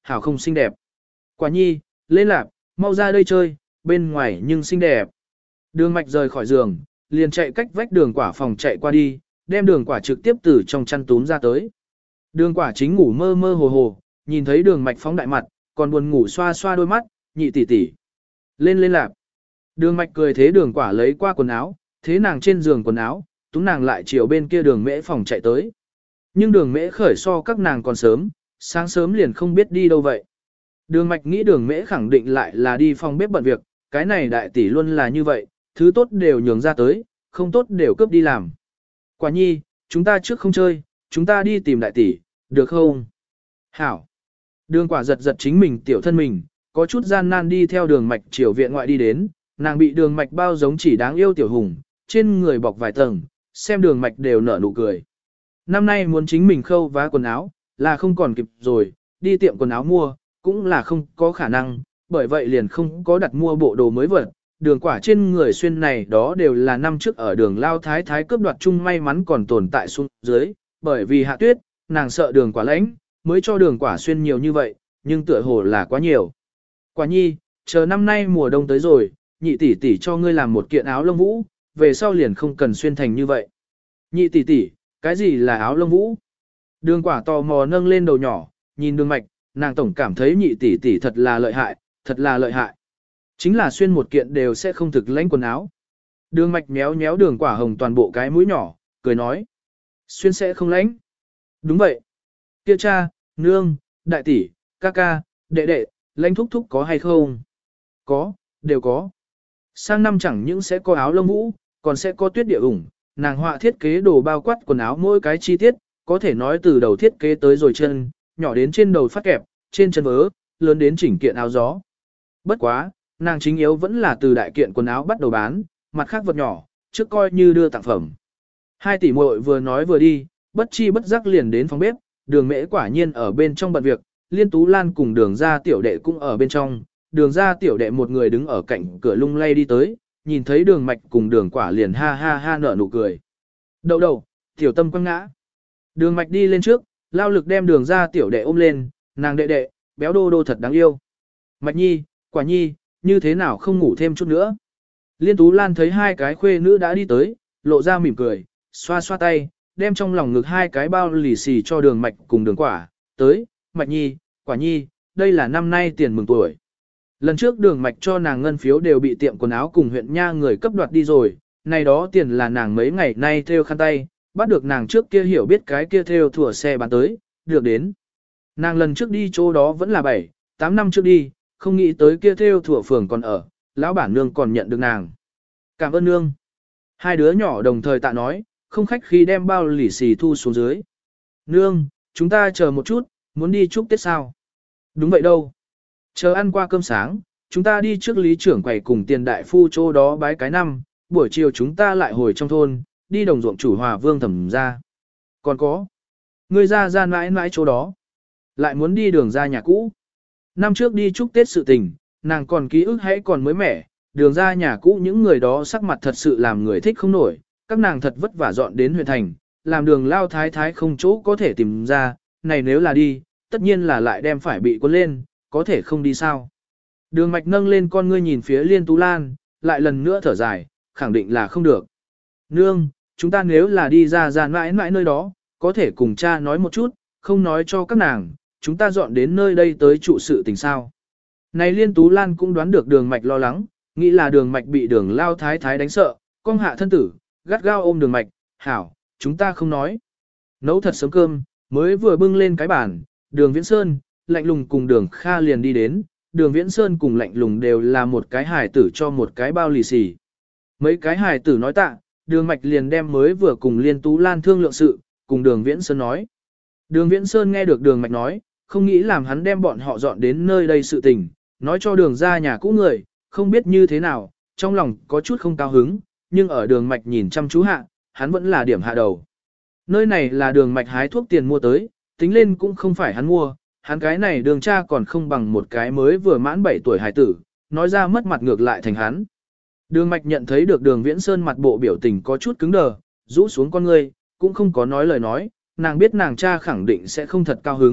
hảo không xinh đẹp. Quả nhi, lên lạp, mau ra đây chơi, bên ngoài nhưng xinh đẹp. Đường mạch rời khỏi giường, liền chạy cách vách đường quả phòng chạy qua đi, đem đường quả trực tiếp từ trong chăn túm ra tới. Đường quả chính ngủ mơ mơ hồ hồ, nhìn thấy đường mạch phóng đại mặt, còn buồn ngủ xoa xoa đôi mắt, nhị tỷ tỷ. Lên lạp. Đường mạch cười thế đường quả lấy qua quần áo, thế nàng trên giường quần áo, túm nàng lại chiều bên kia đường mễ phòng chạy tới. Nhưng đường mễ khởi so các nàng còn sớm, sáng sớm liền không biết đi đâu vậy. Đường mạch nghĩ đường mễ khẳng định lại là đi phòng bếp bận việc, cái này đại tỷ luôn là như vậy, thứ tốt đều nhường ra tới, không tốt đều cướp đi làm. Quả nhi, chúng ta trước không chơi, chúng ta đi tìm đại tỷ, được không? Hảo. Đường quả giật giật chính mình tiểu thân mình, có chút gian nan đi theo đường mạch chiều viện ngoại đi đến, nàng bị đường mạch bao giống chỉ đáng yêu tiểu hùng, trên người bọc vài tầng, xem đường mạch đều nở nụ cười. Năm nay muốn chính mình khâu vá quần áo, là không còn kịp rồi, đi tiệm quần áo mua, cũng là không có khả năng, bởi vậy liền không có đặt mua bộ đồ mới vật. Đường quả trên người xuyên này đó đều là năm trước ở đường Lao Thái Thái cướp đoạt chung may mắn còn tồn tại xuống dưới, bởi vì hạ tuyết, nàng sợ đường quả lãnh, mới cho đường quả xuyên nhiều như vậy, nhưng tựa hồ là quá nhiều. Quả nhi, chờ năm nay mùa đông tới rồi, nhị tỷ tỷ cho ngươi làm một kiện áo lông vũ, về sau liền không cần xuyên thành như vậy. Nhị tỷ tỷ, cái gì là áo lông vũ? Đường quả tò mò nâng lên đầu nhỏ, nhìn đường mạch, nàng tổng cảm thấy nhị tỷ tỷ thật là lợi hại, thật là lợi hại. Chính là xuyên một kiện đều sẽ không thực lãnh quần áo. Đường mạch méo méo đường quả hồng toàn bộ cái mũi nhỏ, cười nói. Xuyên sẽ không lãnh. Đúng vậy. Kia cha, nương, đại tỷ, ca ca, đệ đệ, lãnh thúc thúc có hay không? Có, đều có. Sang năm chẳng những sẽ có áo lông vũ, còn sẽ có tuyết địa ủng, nàng họa thiết kế đồ bao quát quần áo mỗi cái chi tiết, có thể nói từ đầu thiết kế tới rồi chân, nhỏ đến trên đầu phát kẹp, trên chân vớ, lớn đến chỉnh kiện áo gió. Bất quá, nàng chính yếu vẫn là từ đại kiện quần áo bắt đầu bán, mặt khác vật nhỏ, trước coi như đưa tặng phẩm. Hai tỷ muội vừa nói vừa đi, bất chi bất giác liền đến phòng bếp, đường mễ quả nhiên ở bên trong bận việc, Liên Tú Lan cùng đường ra tiểu đệ cũng ở bên trong, đường ra tiểu đệ một người đứng ở cạnh cửa lung lay đi tới, nhìn thấy đường mạch cùng đường quả liền ha ha ha nở nụ cười. Đậu đầu, tiểu tâm quăng ngã. Đường mạch đi lên trước, lao lực đem đường ra tiểu đệ ôm lên, nàng đệ đệ, béo đô đô thật đáng yêu. Mạch nhi, quả nhi, như thế nào không ngủ thêm chút nữa. Liên Tú Lan thấy hai cái khuê nữ đã đi tới, lộ ra mỉm cười, xoa xoa tay, đem trong lòng ngực hai cái bao lì xì cho đường mạch cùng đường quả, tới, mạch nhi, quả nhi, đây là năm nay tiền mừng tuổi. Lần trước đường mạch cho nàng ngân phiếu đều bị tiệm quần áo cùng huyện nha người cấp đoạt đi rồi, này đó tiền là nàng mấy ngày nay theo khăn tay, bắt được nàng trước kia hiểu biết cái kia theo thủa xe bán tới, được đến. Nàng lần trước đi chỗ đó vẫn là 7-8 năm trước đi, không nghĩ tới kia theo thủa phường còn ở, lão bản nương còn nhận được nàng. Cảm ơn nương. Hai đứa nhỏ đồng thời tạ nói, không khách khi đem bao lì xì thu xuống dưới. Nương, chúng ta chờ một chút, muốn đi chúc Tết sao? Đúng vậy đâu. Chờ ăn qua cơm sáng, chúng ta đi trước lý trưởng quầy cùng tiền đại phu chỗ đó bái cái năm, buổi chiều chúng ta lại hồi trong thôn, đi đồng ruộng chủ hòa vương thẩm ra. Còn có, người ra mãi mãi chỗ đó, lại muốn đi đường ra nhà cũ. Năm trước đi chúc Tết sự tình, nàng còn ký ức hãy còn mới mẻ, đường ra nhà cũ những người đó sắc mặt thật sự làm người thích không nổi, các nàng thật vất vả dọn đến huyện thành, làm đường lao thái thái không chỗ có thể tìm ra, này nếu là đi, tất nhiên là lại đem phải bị cuốn lên, có thể không đi sao. Đường mạch nâng lên con ngươi nhìn phía Liên Tú Lan, lại lần nữa thở dài, khẳng định là không được. Nương, chúng ta nếu là đi ra mãi mãi nơi đó, có thể cùng cha nói một chút, không nói cho các nàng, chúng ta dọn đến nơi đây tới trụ sự tình sao. Này Liên Tú Lan cũng đoán được đường mạch lo lắng, nghĩ là đường mạch bị đường lao thái thái đánh sợ, cong hạ thân tử, gắt gao ôm đường mạch, hảo, chúng ta không nói. Nấu thật sớm cơm, mới vừa bưng lên cái bàn, đường Viễn Sơn, Lạnh Lùng cùng đường Kha liền đi đến, đường Viễn Sơn cùng Lạnh Lùng đều là một cái hài tử cho một cái bao lì xì. Mấy cái hài tử nói tạ, đường mạch liền đem mới vừa cùng Liên Tú Lan thương lượng sự, cùng đường Viễn Sơn nói. Đường Viễn Sơn nghe được đường mạch nói, không nghĩ làm hắn đem bọn họ dọn đến nơi đây sự tình, nói cho đường ra nhà cũ người, không biết như thế nào, trong lòng có chút không cao hứng, nhưng ở đường mạch nhìn chăm chú hạ, hắn vẫn là điểm hạ đầu. Nơi này là đường mạch hái thuốc tiền mua tới, tính lên cũng không phải hắn mua, hắn cái này đường cha còn không bằng một cái mới vừa mãn 7 tuổi hài tử, nói ra mất mặt ngược lại thành hắn. Đường mạch nhận thấy được đường Viễn Sơn mặt bộ biểu tình có chút cứng đờ, rũ xuống con ngươi, cũng không có nói lời nói, nàng biết nàng cha khẳng định sẽ không thật cao hứng,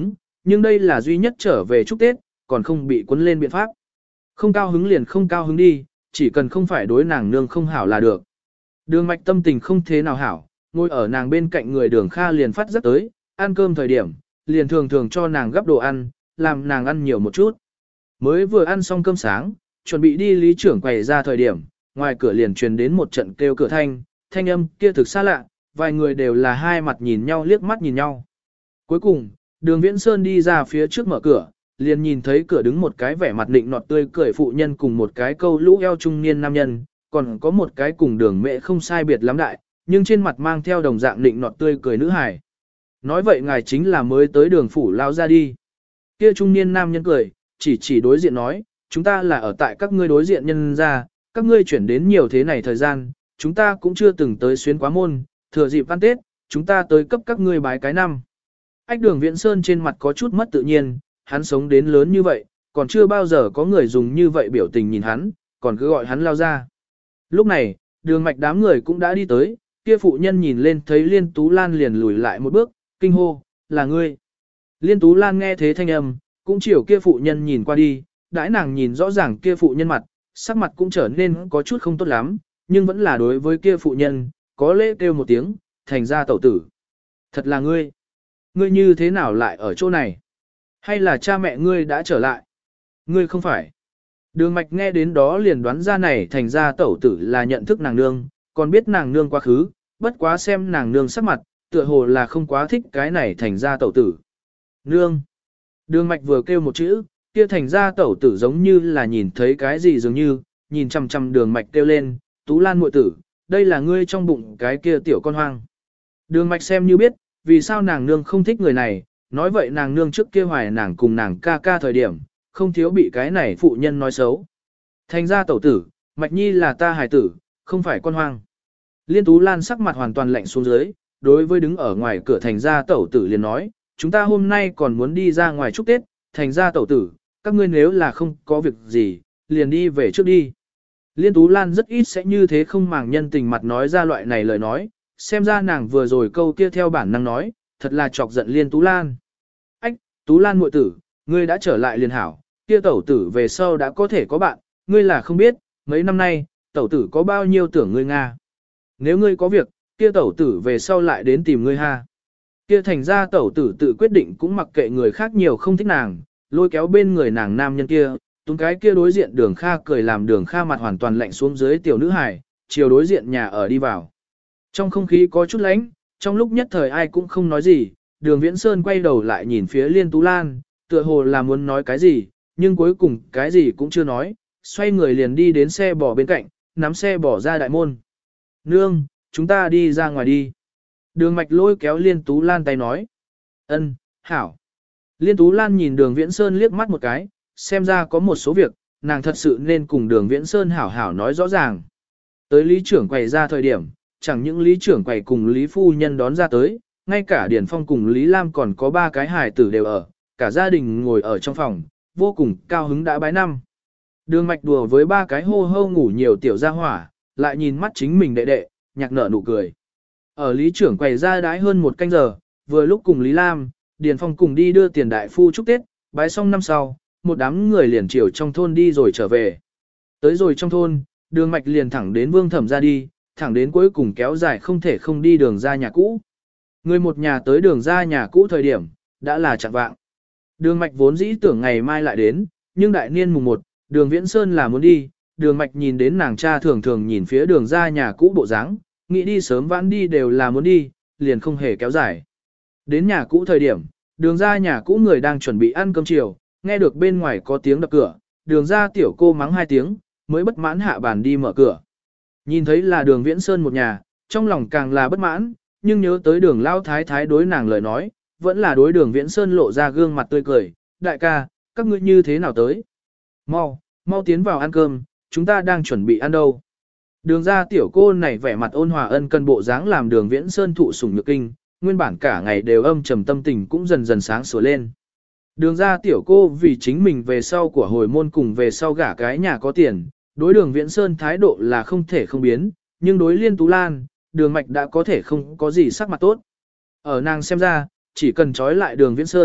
nhưng đây là duy nhất trở về chúc Tết, còn không bị cuốn lên biện pháp. Không cao hứng liền không cao hứng đi, chỉ cần không phải đối nàng nương không hảo là được. Đường Mạch tâm tình không thế nào hảo, ngồi ở nàng bên cạnh người Đường Kha liền phát giấc tới, ăn cơm thời điểm, liền thường thường cho nàng gấp đồ ăn, làm nàng ăn nhiều một chút. Mới vừa ăn xong cơm sáng, chuẩn bị đi lý trưởng quầy ra thời điểm, ngoài cửa liền truyền đến một trận kêu cửa thanh âm kia thực xa lạ, vài người đều là hai mặt nhìn nhau liếc mắt nhìn nhau. Cuối cùng, Đường Viễn Sơn đi ra phía trước mở cửa, liền nhìn thấy cửa đứng một cái vẻ mặt nịnh nọt tươi cười phụ nhân cùng một cái câu lũ eo trung niên nam nhân, còn có một cái cùng Đường Mẹ không sai biệt lắm đại, nhưng trên mặt mang theo đồng dạng nịnh nọt tươi cười nữ hài. Nói vậy ngài chính là mới tới Đường phủ lao ra đi. Kia trung niên nam nhân cười, chỉ đối diện nói, chúng ta là ở tại các ngươi đối diện nhân ra, các ngươi chuyển đến nhiều thế này thời gian, chúng ta cũng chưa từng tới xuyến quá môn, thừa dịp ăn Tết, chúng ta tới cấp các ngươi bái cái năm. Ách Đường Viễn Sơn trên mặt có chút mất tự nhiên, hắn sống đến lớn như vậy, còn chưa bao giờ có người dùng như vậy biểu tình nhìn hắn, còn cứ gọi hắn lao ra. Lúc này, Đường Mạch đám người cũng đã đi tới, kia phụ nhân nhìn lên thấy Liên Tú Lan liền lùi lại một bước, kinh hô, là ngươi. Liên Tú Lan nghe thế thanh âm, cũng chiều kia phụ nhân nhìn qua đi, đãi nàng nhìn rõ ràng kia phụ nhân mặt, sắc mặt cũng trở nên có chút không tốt lắm, nhưng vẫn là đối với kia phụ nhân, có lễ kêu một tiếng, thành ra tẩu tử. Thật là ngươi. Ngươi như thế nào lại ở chỗ này? Hay là cha mẹ ngươi đã trở lại? Ngươi không phải. Đường Mạch nghe đến đó liền đoán ra này thành ra tẩu tử là nhận thức nàng nương, còn biết nàng nương quá khứ, bất quá xem nàng nương sắc mặt, tựa hồ là không quá thích cái này thành ra tẩu tử. Nương. Đường Mạch vừa kêu một chữ, kia thành ra tẩu tử giống như là nhìn thấy cái gì dường như, nhìn chằm chằm Đường Mạch kêu lên, Tú Lan muội tử, đây là ngươi trong bụng cái kia tiểu con hoang. Đường Mạch xem như biết, vì sao nàng nương không thích người này, nói vậy nàng nương trước kia hoài nàng cùng nàng ca ca thời điểm, không thiếu bị cái này phụ nhân nói xấu. Thành ra tẩu tử, Mạch Nhi là ta hài tử, không phải con hoang. Liên Tú Lan sắc mặt hoàn toàn lạnh xuống dưới, đối với đứng ở ngoài cửa thành ra tẩu tử liền nói, chúng ta hôm nay còn muốn đi ra ngoài chúc Tết, thành ra tẩu tử, các ngươi nếu là không có việc gì, liền đi về trước đi. Liên Tú Lan rất ít sẽ như thế không màng nhân tình mặt nói ra loại này lời nói, xem ra nàng vừa rồi câu kia theo bản năng nói, thật là chọc giận Liên Tú Lan. Ách, Tú Lan muội tử, ngươi đã trở lại liền hảo, kia tẩu tử về sau đã có thể có bạn, ngươi là không biết, mấy năm nay, tẩu tử có bao nhiêu tưởng ngươi Nga. Nếu ngươi có việc, kia tẩu tử về sau lại đến tìm ngươi ha. Kia thành ra tẩu tử tự quyết định cũng mặc kệ người khác nhiều không thích nàng, lôi kéo bên người nàng nam nhân kia, túng cái kia đối diện Đường Kha cười làm Đường Kha mặt hoàn toàn lạnh xuống dưới tiểu nữ hài, chiều đối diện nhà ở đi vào. Trong không khí có chút lạnh, trong lúc nhất thời ai cũng không nói gì, Đường Viễn Sơn quay đầu lại nhìn phía Liên Tú Lan, tựa hồ là muốn nói cái gì, nhưng cuối cùng cái gì cũng chưa nói, xoay người liền đi đến xe bò bên cạnh, nắm xe bò ra đại môn. Nương, chúng ta đi ra ngoài đi. Đường Mạch lôi kéo Liên Tú Lan tay nói. Ân, hảo. Liên Tú Lan nhìn Đường Viễn Sơn liếc mắt một cái, xem ra có một số việc, nàng thật sự nên cùng Đường Viễn Sơn hảo hảo nói rõ ràng. Tới lý trưởng quầy ra thời điểm, chẳng những lý trưởng quầy cùng lý phu nhân đón ra tới, ngay cả Điền Phong cùng Lý Lam còn có 3 cái hài tử đều ở, cả gia đình ngồi ở trong phòng, vô cùng cao hứng đã bái năm. Đường Mạch đùa với 3 cái hô hô ngủ nhiều tiểu gia hỏa, lại nhìn mắt chính mình đệ đệ, nhạc nở nụ cười. Ở lý trưởng quầy ra đái hơn 1 canh giờ, vừa lúc cùng Lý Lam, Điền Phong cùng đi đưa tiền đại phu chúc Tết, bái xong năm sau, một đám người liền chiều trong thôn đi rồi trở về. Tới rồi trong thôn, Đường Mạch liền thẳng đến Vương Thẩm ra đi, thẳng đến cuối cùng kéo dài không thể không đi đường ra nhà cũ. Người một nhà tới đường ra nhà cũ thời điểm, đã là chạng vạng. Đường Mạch vốn dĩ tưởng ngày mai lại đến, nhưng đại niên mùng 1, Đường Viễn Sơn là muốn đi, Đường Mạch nhìn đến nàng cha thường thường nhìn phía đường ra nhà cũ bộ dáng, nghĩ đi sớm vãn đi đều là muốn đi, liền không hề kéo dài. Đến nhà cũ thời điểm, đường ra nhà cũ người đang chuẩn bị ăn cơm chiều, nghe được bên ngoài có tiếng đập cửa, đường ra tiểu cô mắng 2 tiếng, mới bất mãn hạ bàn đi mở cửa. Nhìn thấy là đường Viễn Sơn một nhà, trong lòng càng là bất mãn, nhưng nhớ tới đường lao thái thái đối nàng lời nói, vẫn là đối đường Viễn Sơn lộ ra gương mặt tươi cười, đại ca, các ngươi như thế nào tới? Mau tiến vào ăn cơm, chúng ta đang chuẩn bị ăn đâu. Đường ra tiểu cô này vẻ mặt ôn hòa ân cần bộ dáng làm đường Viễn Sơn thụ sủng nhược kinh, nguyên bản cả ngày đều âm trầm tâm tình cũng dần dần sáng sủa lên. Đường ra tiểu cô vì chính mình về sau của hồi môn cùng về sau gả cái nhà có tiền, đối đường Viễn Sơn thái độ là không thể không biến, nhưng đối Liên Tú Lan, đường Mạch đã có thể không có gì sắc mặt tốt. Ở nàng xem ra, chỉ cần trói lại đường Viễn Sơn,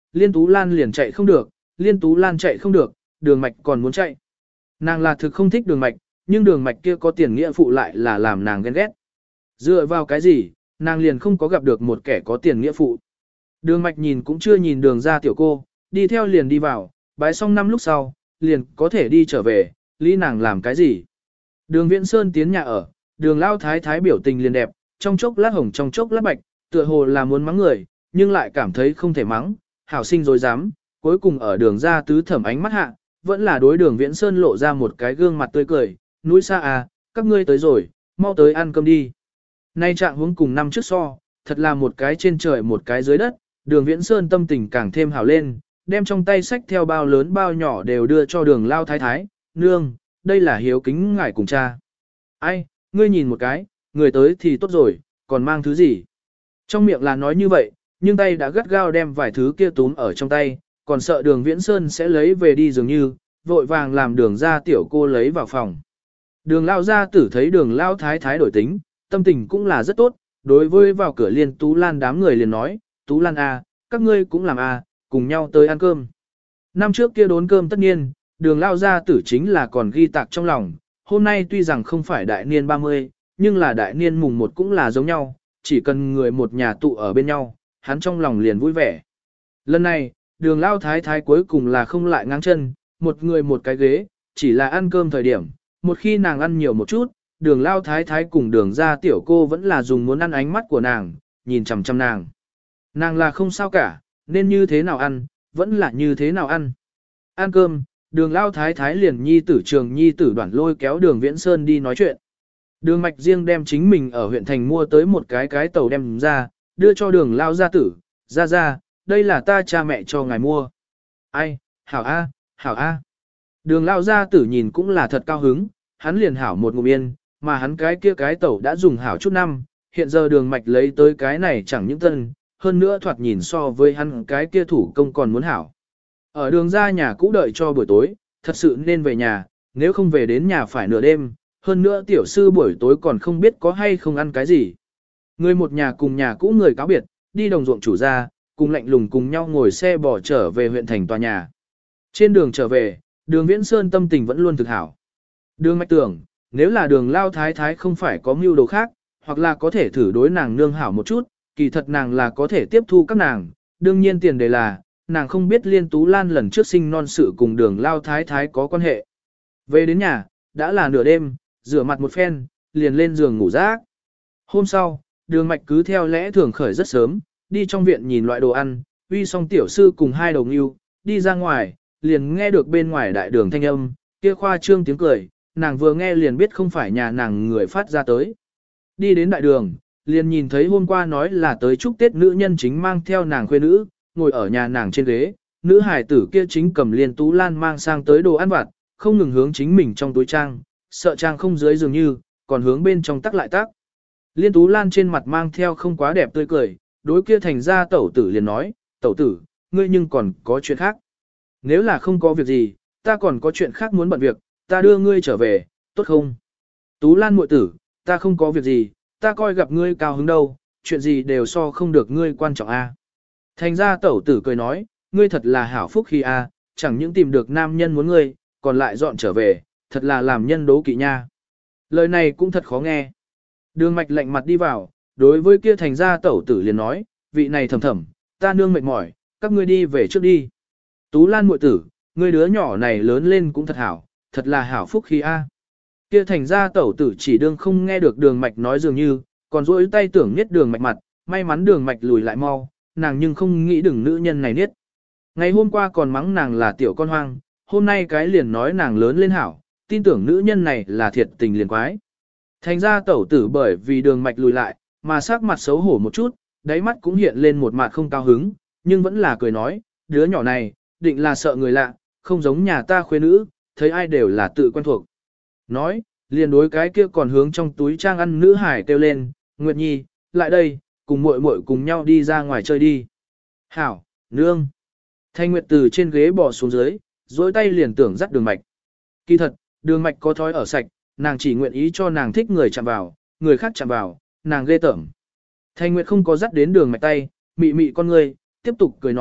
Liên Tú Lan liền chạy không được, Liên Tú Lan chạy không được, Đường Mạch còn muốn chạy. Nàng là thực không thích Đường Mạch, nhưng Đường Mạch kia có tiền nghĩa phụ lại là làm nàng ghen ghét. Dựa vào cái gì, nàng liền không có gặp được một kẻ có tiền nghĩa phụ. Đường Mạch nhìn cũng chưa nhìn Đường ra tiểu cô, đi theo liền đi vào, bái xong năm lúc sau, liền có thể đi trở về, lý nàng làm cái gì. Đường Viễn Sơn tiến nhà ở, Đường Lao Thái Thái biểu tình liền đẹp, trong chốc lát hồng trong chốc lát bạch, tựa hồ là muốn mắng người, nhưng lại cảm thấy không thể mắng, hảo sinh rồi dám, cuối cùng ở Đường ra tứ thẩm ánh mắt hạ, vẫn là đối Đường Viễn Sơn lộ ra một cái gương mặt tươi cười, núi xa à, các ngươi tới rồi, mau tới ăn cơm đi. Nay trạng huống cùng năm trước so, thật là một cái trên trời một cái dưới đất, Đường Viễn Sơn tâm tình càng thêm hảo lên, đem trong tay sách theo bao lớn bao nhỏ đều đưa cho Đường Lao Thái Thái, nương, đây là hiếu kính ngài cùng cha. Ai, ngươi nhìn một cái, người tới thì tốt rồi, còn mang thứ gì? Trong miệng là nói như vậy, nhưng tay đã gắt gao đem vài thứ kia túm ở trong tay, còn sợ Đường Viễn Sơn sẽ lấy về đi dường như, vội vàng làm Đường ra tiểu cô lấy vào phòng. Đường Lao gia tử thấy Đường Lao Thái Thái đổi tính, tâm tình cũng là rất tốt, đối với vào cửa Liên Tú Lan đám người liền nói, Tú Lan à, các ngươi cũng làm à, cùng nhau tới ăn cơm. Năm trước kia đốn cơm tất nhiên, Đường Lao gia tử chính là còn ghi tạc trong lòng, hôm nay tuy rằng không phải đại niên 30, nhưng là đại niên mùng 1 cũng là giống nhau, chỉ cần người một nhà tụ ở bên nhau, hắn trong lòng liền vui vẻ. Lần này, Đường Lao Thái Thái cuối cùng là không lại ngang chân, một người một cái ghế, chỉ là ăn cơm thời điểm, một khi nàng ăn nhiều một chút, Đường Lao Thái Thái cùng Đường ra tiểu cô vẫn là dùng muốn ăn ánh mắt của nàng, nhìn chằm chằm nàng. Nàng là không sao cả, nên như thế nào ăn, vẫn là như thế nào ăn. Ăn cơm, Đường Lao Thái Thái liền nhi tử Trường nhi tử Đoản lôi kéo Đường Viễn Sơn đi nói chuyện. Đường Mạch riêng đem chính mình ở huyện thành mua tới một cái tàu đem ra, đưa cho Đường Lao gia tử, ra, đây là ta cha mẹ cho ngài mua. Ai, hảo a, hảo a. Đường Lao gia tử nhìn cũng là thật cao hứng, hắn liền hảo một ngụm yên, mà hắn cái tàu đã dùng hảo chút năm, hiện giờ Đường Mạch lấy tới cái này chẳng những tân, hơn nữa thoạt nhìn so với hắn cái kia thủ công còn muốn hảo. Ở đường ra nhà cũ đợi cho buổi tối, thật sự nên về nhà, nếu không về đến nhà phải nửa đêm, hơn nữa tiểu sư buổi tối còn không biết có hay không ăn cái gì. Người một nhà cùng nhà cũ người cáo biệt, đi đồng ruộng chủ ra, cùng lạnh lùng cùng nhau ngồi xe bỏ trở về huyện thành tòa nhà. Trên đường trở về, Đường Viễn Sơn tâm tình vẫn luôn thực hảo. Đường Mạch tưởng, nếu là Đường Lao Thái Thái không phải có mưu đồ khác, hoặc là có thể thử đối nàng nương hảo một chút, kỳ thật nàng là có thể tiếp thu các nàng, đương nhiên tiền đề là, nàng không biết Liên Tú Lan lần trước sinh non sự cùng Đường Lao Thái Thái có quan hệ. Về đến nhà, đã là nửa đêm, rửa mặt một phen, liền lên giường ngủ rác. Hôm sau, Đường Mạch cứ theo lẽ thường khởi rất sớm, đi trong viện nhìn loại đồ ăn, uy xong tiểu sư cùng hai đầu ngưu, đi ra ngoài, liền nghe được bên ngoài đại đường thanh âm, kia khoa trương tiếng cười, nàng vừa nghe liền biết không phải nhà nàng người phát ra tới. Đi đến đại đường, liền nhìn thấy hôm qua nói là tới chúc Tết nữ nhân chính mang theo nàng khuê nữ, ngồi ở nhà nàng trên ghế, nữ hải tử kia chính cầm Liên Tú Lan mang sang tới đồ ăn vặt, không ngừng hướng chính mình trong túi trang, sợ trang không dưới dường như, còn hướng bên trong tắc lại tắc. Liên Tú Lan trên mặt mang theo không quá đẹp tươi cười, đối kia thành ra tẩu tử liền nói, tẩu tử, ngươi nhưng còn có chuyện khác. Nếu là không có việc gì, ta còn có chuyện khác muốn bận việc, ta đưa ngươi trở về, tốt không? Tú Lan muội tử, ta không có việc gì, ta coi gặp ngươi cao hứng đâu, chuyện gì đều so không được ngươi quan trọng a. Thành ra tẩu tử cười nói, ngươi thật là hảo phúc khi a, chẳng những tìm được nam nhân muốn ngươi, còn lại dọn trở về, thật là làm nhân đố kỵ nha. Lời này cũng thật khó nghe. Đường Mạch lạnh mặt đi vào, đối với kia thành ra tẩu tử liền nói, vị này thầm thầm, ta nương mệt mỏi, các ngươi đi về trước đi. Tú Lan muội tử, ngươi đứa nhỏ này lớn lên cũng thật là hảo phúc khi a. Kia thành ra tẩu tử chỉ đương không nghe được Đường Mạch nói dường như, còn duỗi tay tưởng niết Đường Mạch mặt, may mắn Đường Mạch lùi lại mau, nàng nhưng không nghĩ đừng nữ nhân này niết. Ngày hôm qua còn mắng nàng là tiểu con hoang, hôm nay cái liền nói nàng lớn lên hảo, tin tưởng nữ nhân này là thiệt tình liền quái. Thành ra tẩu tử bởi vì Đường Mạch lùi lại, mà sắc mặt xấu hổ một chút, đáy mắt cũng hiện lên một mặt không cao hứng, nhưng vẫn là cười nói, đứa nhỏ này, định là sợ người lạ, không giống nhà ta khuê nữ, thấy ai đều là tự quen thuộc. Nói, liền đối cái kia còn hướng trong túi trang ăn nữ hải kêu lên, Nguyệt Nhi, lại đây, cùng muội muội cùng nhau đi ra ngoài chơi đi. Hảo, nương. Thanh Nguyệt từ trên ghế bò xuống dưới, dối tay liền tưởng dắt Đường Mạch. Kỳ thật, Đường Mạch có thói ở sạch, nàng chỉ nguyện ý cho nàng thích người chạm vào, người khác chạm vào, nàng ghê tởm. Thanh Nguyệt không có dắt đến Đường Mạch tay, mị mị con người, tiếp tục cười nói,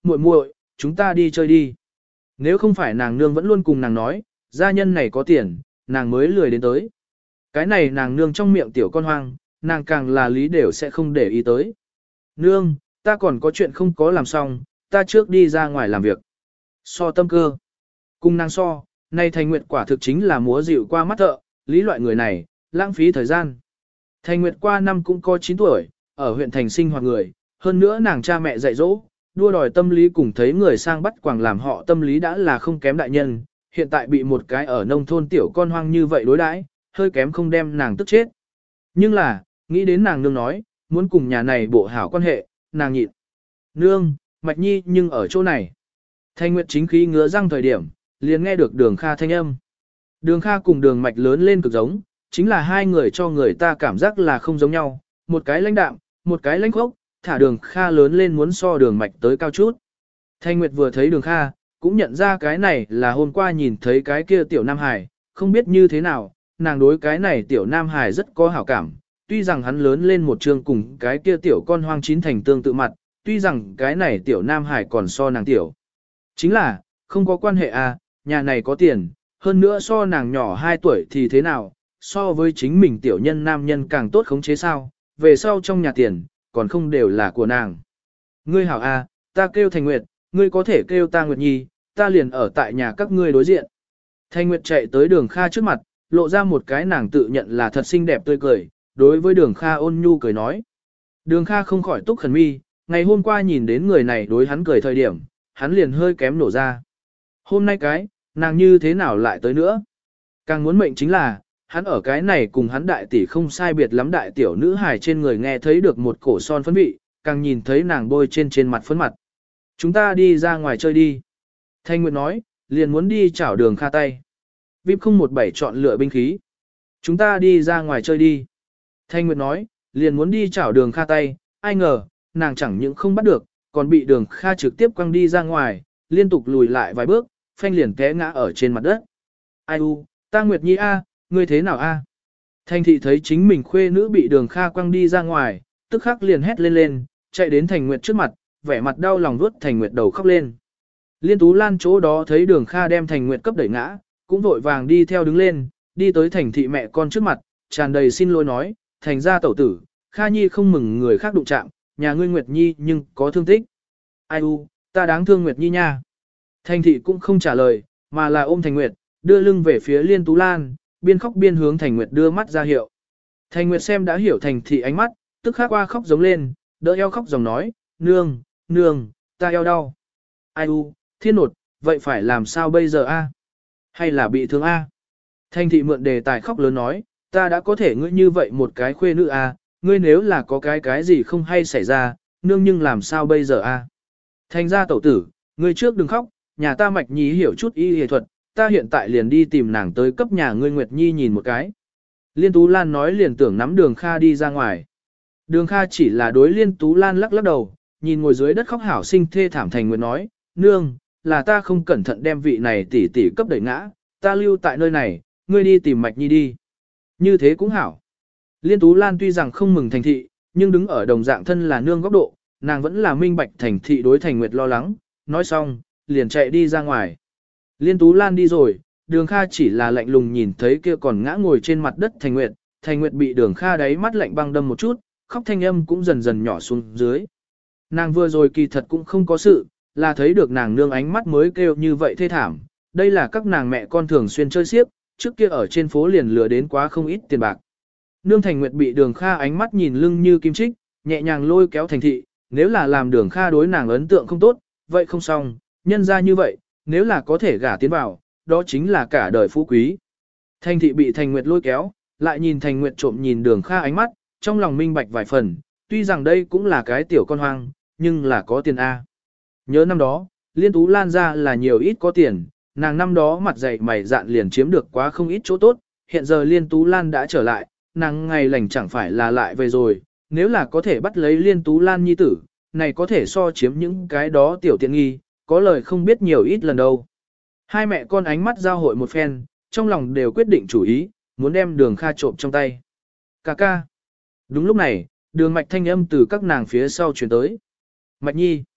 muội muội, chúng ta đi chơi đi. Nếu không phải nàng nương vẫn luôn cùng nàng nói, gia nhân này có tiền, nàng mới lười đến tới. Cái này nàng nương trong miệng tiểu con hoang, nàng càng là lý đều sẽ không để ý tới. Nương, ta còn có chuyện không có làm xong, ta trước đi ra ngoài làm việc. So tâm cơ. Cùng nàng so, nay Thành Nguyệt quả thực chính là múa dịu qua mắt thợ, lý loại người này, lãng phí thời gian. Thành Nguyệt qua năm cũng có 9 tuổi, ở huyện thành sinh hoạt người, hơn nữa nàng cha mẹ dạy dỗ, đua đòi tâm lý cùng thấy người sang bắt quàng làm họ tâm lý đã là không kém đại nhân, hiện tại bị một cái ở nông thôn tiểu con hoang như vậy đối đãi, hơi kém không đem nàng tức chết. Nhưng là, nghĩ đến nàng nương nói, muốn cùng nhà này bộ hảo quan hệ, nàng nhịn. Nương, Mạch Nhi nhưng ở chỗ này. Thanh Nguyệt chính khí ngứa răng thời điểm, liền nghe được Đường Kha thanh âm. Đường Kha cùng Đường Mạch lớn lên cực giống, chính là hai người cho người ta cảm giác là không giống nhau, một cái lãnh đạm, một cái lãnh khốc, thả Đường Kha lớn lên muốn so Đường Mạch tới cao chút. Thanh Nguyệt vừa thấy Đường Kha, cũng nhận ra cái này là hôm qua nhìn thấy cái kia tiểu Nam Hải, không biết như thế nào, nàng đối cái này tiểu Nam Hải rất có hảo cảm, tuy rằng hắn lớn lên một trường cùng cái kia tiểu con hoang chín thành tương tự mặt, tuy rằng cái này tiểu Nam Hải còn so nàng tiểu. Chính là, không có quan hệ à, nhà này có tiền, hơn nữa so nàng nhỏ 2 tuổi thì thế nào, so với chính mình tiểu nhân nam nhân càng tốt khống chế sao, về sau trong nhà tiền, còn không đều là của nàng. Ngươi hảo à, ta kêu Thành Nguyệt, ngươi có thể kêu ta Nguyệt Nhi, ta liền ở tại nhà các ngươi đối diện. Thành Nguyệt chạy tới Đường Kha trước mặt, lộ ra một cái nàng tự nhận là thật xinh đẹp tươi cười, đối với Đường Kha ôn nhu cười nói. Đường Kha không khỏi túc khẩn mi, ngày hôm qua nhìn đến người này đối hắn cười thời điểm, hắn liền hơi kém nổ ra. Hôm nay nàng như thế nào lại tới nữa? Càng muốn mệnh chính là, hắn ở cái này cùng hắn đại tỷ không sai biệt lắm đại tiểu nữ hài trên người nghe thấy được một cổ son phấn vị, càng nhìn thấy nàng bôi trên mặt phấn mặt. Chúng ta đi ra ngoài chơi đi. Thanh Nguyệt nói, liền muốn đi chảo Đường Kha tay. VIP 017 chọn lựa binh khí. Chúng ta đi ra ngoài chơi đi. Thanh Nguyệt nói, liền muốn đi chảo Đường Kha tay, ai ngờ, nàng chẳng những không bắt được, còn bị Đường Kha trực tiếp quăng đi ra ngoài, liên tục lùi lại vài bước, phanh liền té ngã ở trên mặt đất. Ai u, ta Nguyệt Nhi a, ngươi thế nào a? Thanh thị thấy chính mình khuê nữ bị Đường Kha quăng đi ra ngoài, tức khắc liền hét lên, chạy đến Thành Nguyệt trước mặt, vẻ mặt đau lòng vuốt Thành Nguyệt đầu khóc lên. Liên Tú Lan chỗ đó thấy Đường Kha đem Thành Nguyệt cấp đẩy ngã, cũng vội vàng đi theo đứng lên, đi tới Thành thị mẹ con trước mặt, tràn đầy xin lỗi nói, Thành gia tẩu tử, Kha Nhi không mừng người khác đụng chạm, nhà ngươi Nguyệt Nhi nhưng có thương tích. Ai u, ta đáng thương Nguyệt Nhi nha. Thành thị cũng không trả lời, mà là ôm Thành Nguyệt, đưa lưng về phía Liên Tú Lan, biên khóc biên hướng Thành Nguyệt đưa mắt ra hiệu. Thành Nguyệt xem đã hiểu Thành thị ánh mắt, tức khắc qua khóc giống lên, đỡ eo khóc dòng nói, nương, nương, ta eo đau. Ai u, thiên nột, vậy phải làm sao bây giờ a? Hay là bị thương a? Thành thị mượn đề tài khóc lớn nói, ta đã có thể ngươi như vậy một cái khuê nữ a, ngươi nếu là có cái gì không hay xảy ra, nương nhưng làm sao bây giờ a? Thành ra tẩu tử, ngươi trước đừng khóc, nhà ta Mạch Nhi hiểu chút y y thuật, ta hiện tại liền đi tìm nàng tới cấp nhà ngươi Nguyệt Nhi nhìn một cái. Liên Tú Lan nói liền tưởng nắm Đường Kha đi ra ngoài. Đường Kha chỉ là đối Liên Tú Lan lắc lắc đầu, nhìn ngồi dưới đất khóc hảo sinh thê thảm Thành Nguyệt nói, nương, là ta không cẩn thận đem vị này tỷ tỷ cấp đẩy ngã, ta lưu tại nơi này, ngươi đi tìm Mạch Nhi đi. Như thế cũng hảo. Liên Tú Lan tuy rằng không mừng Thành thị, nhưng đứng ở đồng dạng thân là nương góc độ, nàng vẫn là minh bạch Thành thị đối Thành Nguyệt lo lắng, nói xong, liền chạy đi ra ngoài. Liên Tú Lan đi rồi, Đường Kha chỉ là lạnh lùng nhìn thấy kia còn ngã ngồi trên mặt đất Thành Nguyệt bị Đường Kha đáy mắt lạnh băng đâm một chút, khóc thanh âm cũng dần dần nhỏ xuống dưới. Nàng vừa rồi kỳ thật cũng không có sự, là thấy được nàng nương ánh mắt mới kêu như vậy thê thảm. Đây là các nàng mẹ con thường xuyên chơi xiếc, trước kia ở trên phố liền lừa đến quá không ít tiền bạc. Nương Thành Nguyệt bị Đường Kha ánh mắt nhìn lưng như kim chích, nhẹ nhàng lôi kéo Thành thị, nếu là làm Đường Kha đối nàng ấn tượng không tốt, vậy không xong, nhân ra như vậy, nếu là có thể gả tiến vào, đó chính là cả đời phú quý. Thành thị bị Thành Nguyệt lôi kéo, lại nhìn Thành Nguyệt trộm nhìn Đường Kha ánh mắt, trong lòng minh bạch vài phần, tuy rằng đây cũng là cái tiểu con hoang, nhưng là có tiền A. Nhớ năm đó, Liên Tú Lan ra là nhiều ít có tiền, nàng năm đó mặt dày mày dạn liền chiếm được quá không ít chỗ tốt, hiện giờ Liên Tú Lan đã trở lại, nàng ngày lành chẳng phải là lại về rồi, nếu là có thể bắt lấy Liên Tú Lan nhi tử, này có thể so chiếm những cái đó tiểu tiện nghi, có lời không biết nhiều ít lần đâu. Hai mẹ con ánh mắt giao hội một phen, trong lòng đều quyết định chủ ý, muốn đem Đường Kha trộm trong tay. Cà ca. Đúng lúc này, Đường Mạch thanh âm từ các nàng phía sau truyền tới. Mạch Nhi.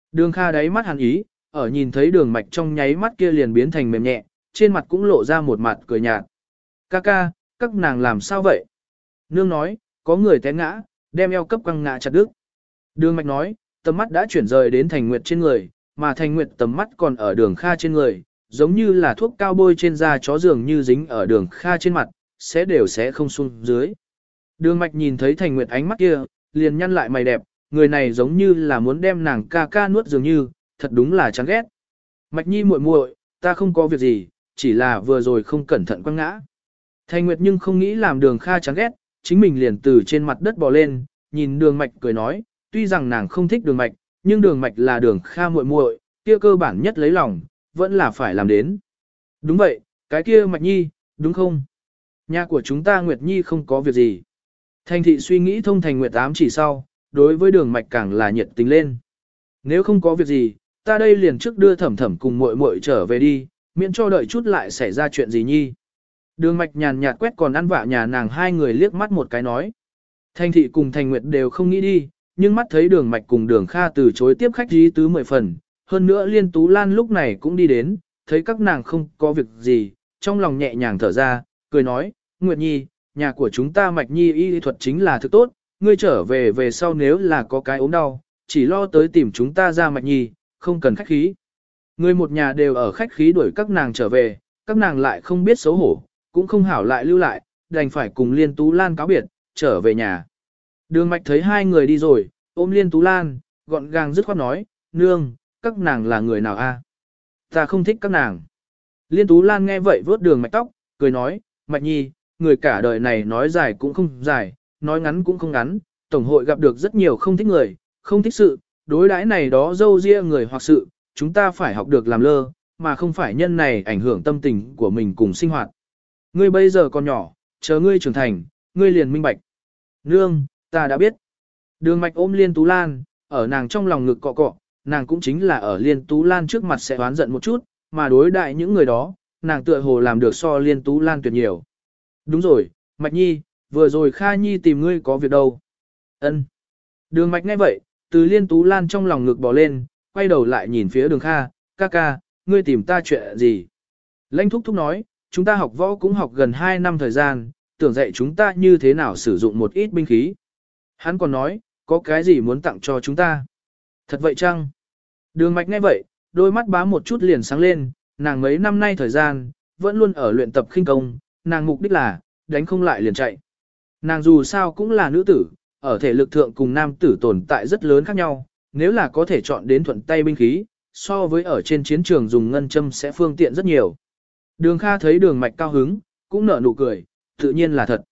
Đường Kha đáy mắt hàn ý, ở nhìn thấy đường mạch trong nháy mắt kia liền biến thành mềm nhẹ, trên mặt cũng lộ ra một mặt cười nhạt. Ca ca, các nàng làm sao vậy? Nương nói, có người té ngã, đem eo cấp quăng ngã chặt đứt. Đường mạch nói, tầm mắt đã chuyển rời đến Thành Nguyệt trên người, mà Thành Nguyệt tầm mắt còn ở đường Kha trên người, giống như là thuốc cao bôi trên da chó dường như dính ở đường Kha trên mặt, sẽ không xuống dưới. Đường mạch nhìn thấy Thành Nguyệt ánh mắt kia, liền nhăn lại mày đẹp, người này giống như là muốn đem nàng ca ca nuốt dường như, thật đúng là chán ghét. Mạch nhi muội muội, ta không có việc gì, chỉ là vừa rồi không cẩn thận quăng ngã. Thành Nguyệt nhưng không nghĩ làm đường Kha chán ghét, chính mình liền từ trên mặt đất bò lên, nhìn đường mạch cười nói, tuy rằng nàng không thích đường mạch, nhưng đường mạch là đường Kha muội muội, kia cơ bản nhất lấy lòng, vẫn là phải làm đến. Đúng vậy, cái kia mạch nhi, đúng không? Nhà của chúng ta Nguyệt nhi không có việc gì. Thành thị suy nghĩ thông Thành Nguyệt ám chỉ sau, đối với đường mạch càng là nhiệt tình lên. Nếu không có việc gì, ta đây liền trước đưa thẩm thẩm cùng muội muội trở về đi, miễn cho đợi chút lại xảy ra chuyện gì nhi. Đường mạch nhàn nhạt quét còn ăn vạ nhà nàng hai người liếc mắt một cái nói. Thành thị cùng Thành Nguyệt đều không nghĩ đi, nhưng mắt thấy đường mạch cùng đường Kha từ chối tiếp khách dí tứ 10 phần. Hơn nữa Liên Tú Lan lúc này cũng đi đến, thấy các nàng không có việc gì, trong lòng nhẹ nhàng thở ra, cười nói, Nguyệt Nhi, nhà của chúng ta Mạch Nhi y thuật chính là thực tốt, ngươi trở về sau nếu là có cái ốm đau, chỉ lo tới tìm chúng ta ra Mạch Nhi, không cần khách khí. Người một nhà đều ở khách khí đuổi các nàng trở về, các nàng lại không biết xấu hổ, cũng không hảo lại lưu lại, đành phải cùng Liên Tú Lan cáo biệt, trở về nhà. Đường Mạch thấy hai người đi rồi, ôm Liên Tú Lan, gọn gàng dứt khoát nói, nương, các nàng là người nào a? Ta không thích các nàng. Liên Tú Lan nghe vậy vớt đường Mạch tóc, cười nói, Mạch Nhi, người cả đời này nói dài cũng không dài, nói ngắn cũng không ngắn, tổng hội gặp được rất nhiều không thích người, không thích sự, đối đãi này đó dâu ria người hoặc sự, chúng ta phải học được làm lơ, mà không phải nhân này ảnh hưởng tâm tình của mình cùng sinh hoạt. Ngươi bây giờ còn nhỏ, chờ ngươi trưởng thành, ngươi liền minh bạch. Nương, ta đã biết. Đường Mạch ôm Liên Tú Lan, ở nàng trong lòng ngực cọ cọ, nàng cũng chính là ở Liên Tú Lan trước mặt sẽ oán giận một chút, mà đối đại những người đó, nàng tựa hồ làm được so Liên Tú Lan tuyệt nhiều. Đúng rồi, Mạch Nhi, vừa rồi Kha Nhi tìm ngươi có việc đâu. Ân. Đường Mạch nghe vậy, từ Liên Tú Lan trong lòng ngực bò lên, quay đầu lại nhìn phía đường Kha, ca ca, ngươi tìm ta chuyện gì? Lãnh thúc thúc nói, chúng ta học võ cũng học gần 2 năm thời gian, tưởng dạy chúng ta như thế nào sử dụng một ít binh khí. Hắn còn nói, có cái gì muốn tặng cho chúng ta? Thật vậy chăng? Đường Mạch nghe vậy, đôi mắt bá một chút liền sáng lên, nàng mấy năm nay thời gian, vẫn luôn ở luyện tập khinh công, nàng mục đích là, đánh không lại liền chạy. Nàng dù sao cũng là nữ tử, ở thể lực thượng cùng nam tử tồn tại rất lớn khác nhau, nếu là có thể chọn đến thuận tay binh khí, so với ở trên chiến trường dùng ngân châm sẽ phương tiện rất nhiều. Đường Kha thấy đường Mạch cao hứng, cũng nở nụ cười, tự nhiên là thật.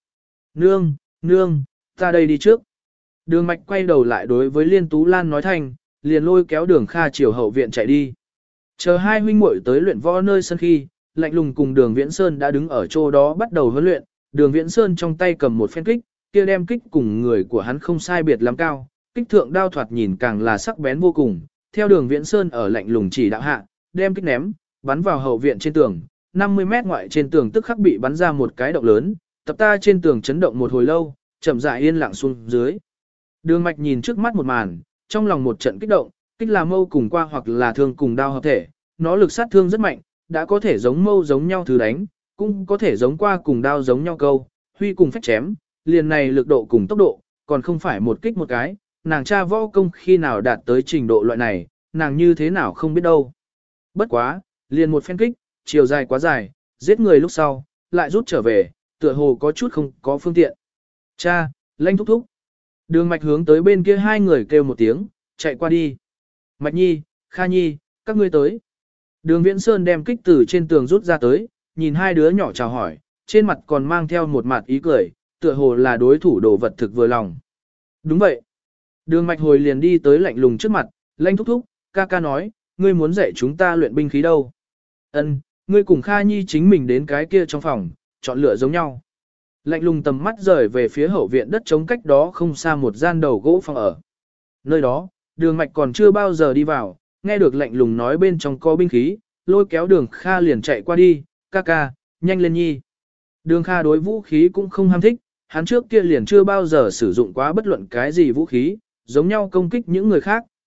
Nương, ta đây đi trước. Đường Mạch quay đầu lại đối với Liên Tú Lan nói thành, liền lôi kéo đường Kha chiều hậu viện chạy đi. Chờ hai huynh muội tới luyện võ nơi sân khi, Lạnh Lùng cùng đường Viễn Sơn đã đứng ở chỗ đó bắt đầu huấn luyện, đường Viễn Sơn trong tay cầm một phen kích, kia đem kích cùng người của hắn không sai biệt lắm cao, kích thượng đao thoạt nhìn càng là sắc bén vô cùng, theo đường Viễn Sơn ở Lạnh Lùng chỉ đạo hạ, đem kích ném, bắn vào hậu viện trên tường, 50 mét ngoại trên tường tức khắc bị bắn ra một cái động lớn, tập ta trên tường chấn động một hồi lâu, chậm rãi yên lặng xuống dưới. Đường Mạch nhìn trước mắt một màn, trong lòng một trận kích động, kích là mâu cùng qua hoặc là thương cùng đao hợp thể, nó lực sát thương rất mạnh, đã có thể giống mâu giống nhau thứ đánh, cũng có thể giống qua cùng đao giống nhau câu, huy cùng phách chém, liền này lực độ cùng tốc độ, còn không phải một kích một cái, nàng cha võ công khi nào đạt tới trình độ loại này, nàng như thế nào không biết đâu. Bất quá, liền một phen kích, chiều dài quá dài, giết người lúc sau, lại rút trở về, tựa hồ có chút không có phương tiện. Cha, Lãnh thúc thúc. Đường Mạch hướng tới bên kia hai người kêu một tiếng, chạy qua đi. Mạch Nhi, Kha Nhi, các ngươi tới. Đường Viễn Sơn đem kích từ trên tường rút ra tới, nhìn hai đứa nhỏ chào hỏi, trên mặt còn mang theo một mặt ý cười, tựa hồ là đối thủ đồ vật thực vừa lòng. Đúng vậy. Đường Mạch hồi liền đi tới Lạnh Lùng trước mặt, Lãnh thúc thúc, ca ca nói, ngươi muốn dạy chúng ta luyện binh khí đâu. Ân, ngươi cùng Kha Nhi chính mình đến cái kia trong phòng, chọn lựa giống nhau. Lạnh Lùng tầm mắt rời về phía hậu viện đất trống cách đó không xa một gian đầu gỗ phòng ở. Nơi đó, Đường Mạch còn chưa bao giờ đi vào, nghe được Lạnh Lùng nói bên trong có binh khí, lôi kéo Đường Kha liền chạy qua đi, ca ca, nhanh lên nhi. Đường Kha đối vũ khí cũng không ham thích, hắn trước kia liền chưa bao giờ sử dụng quá bất luận cái gì vũ khí, giống nhau công kích những người khác,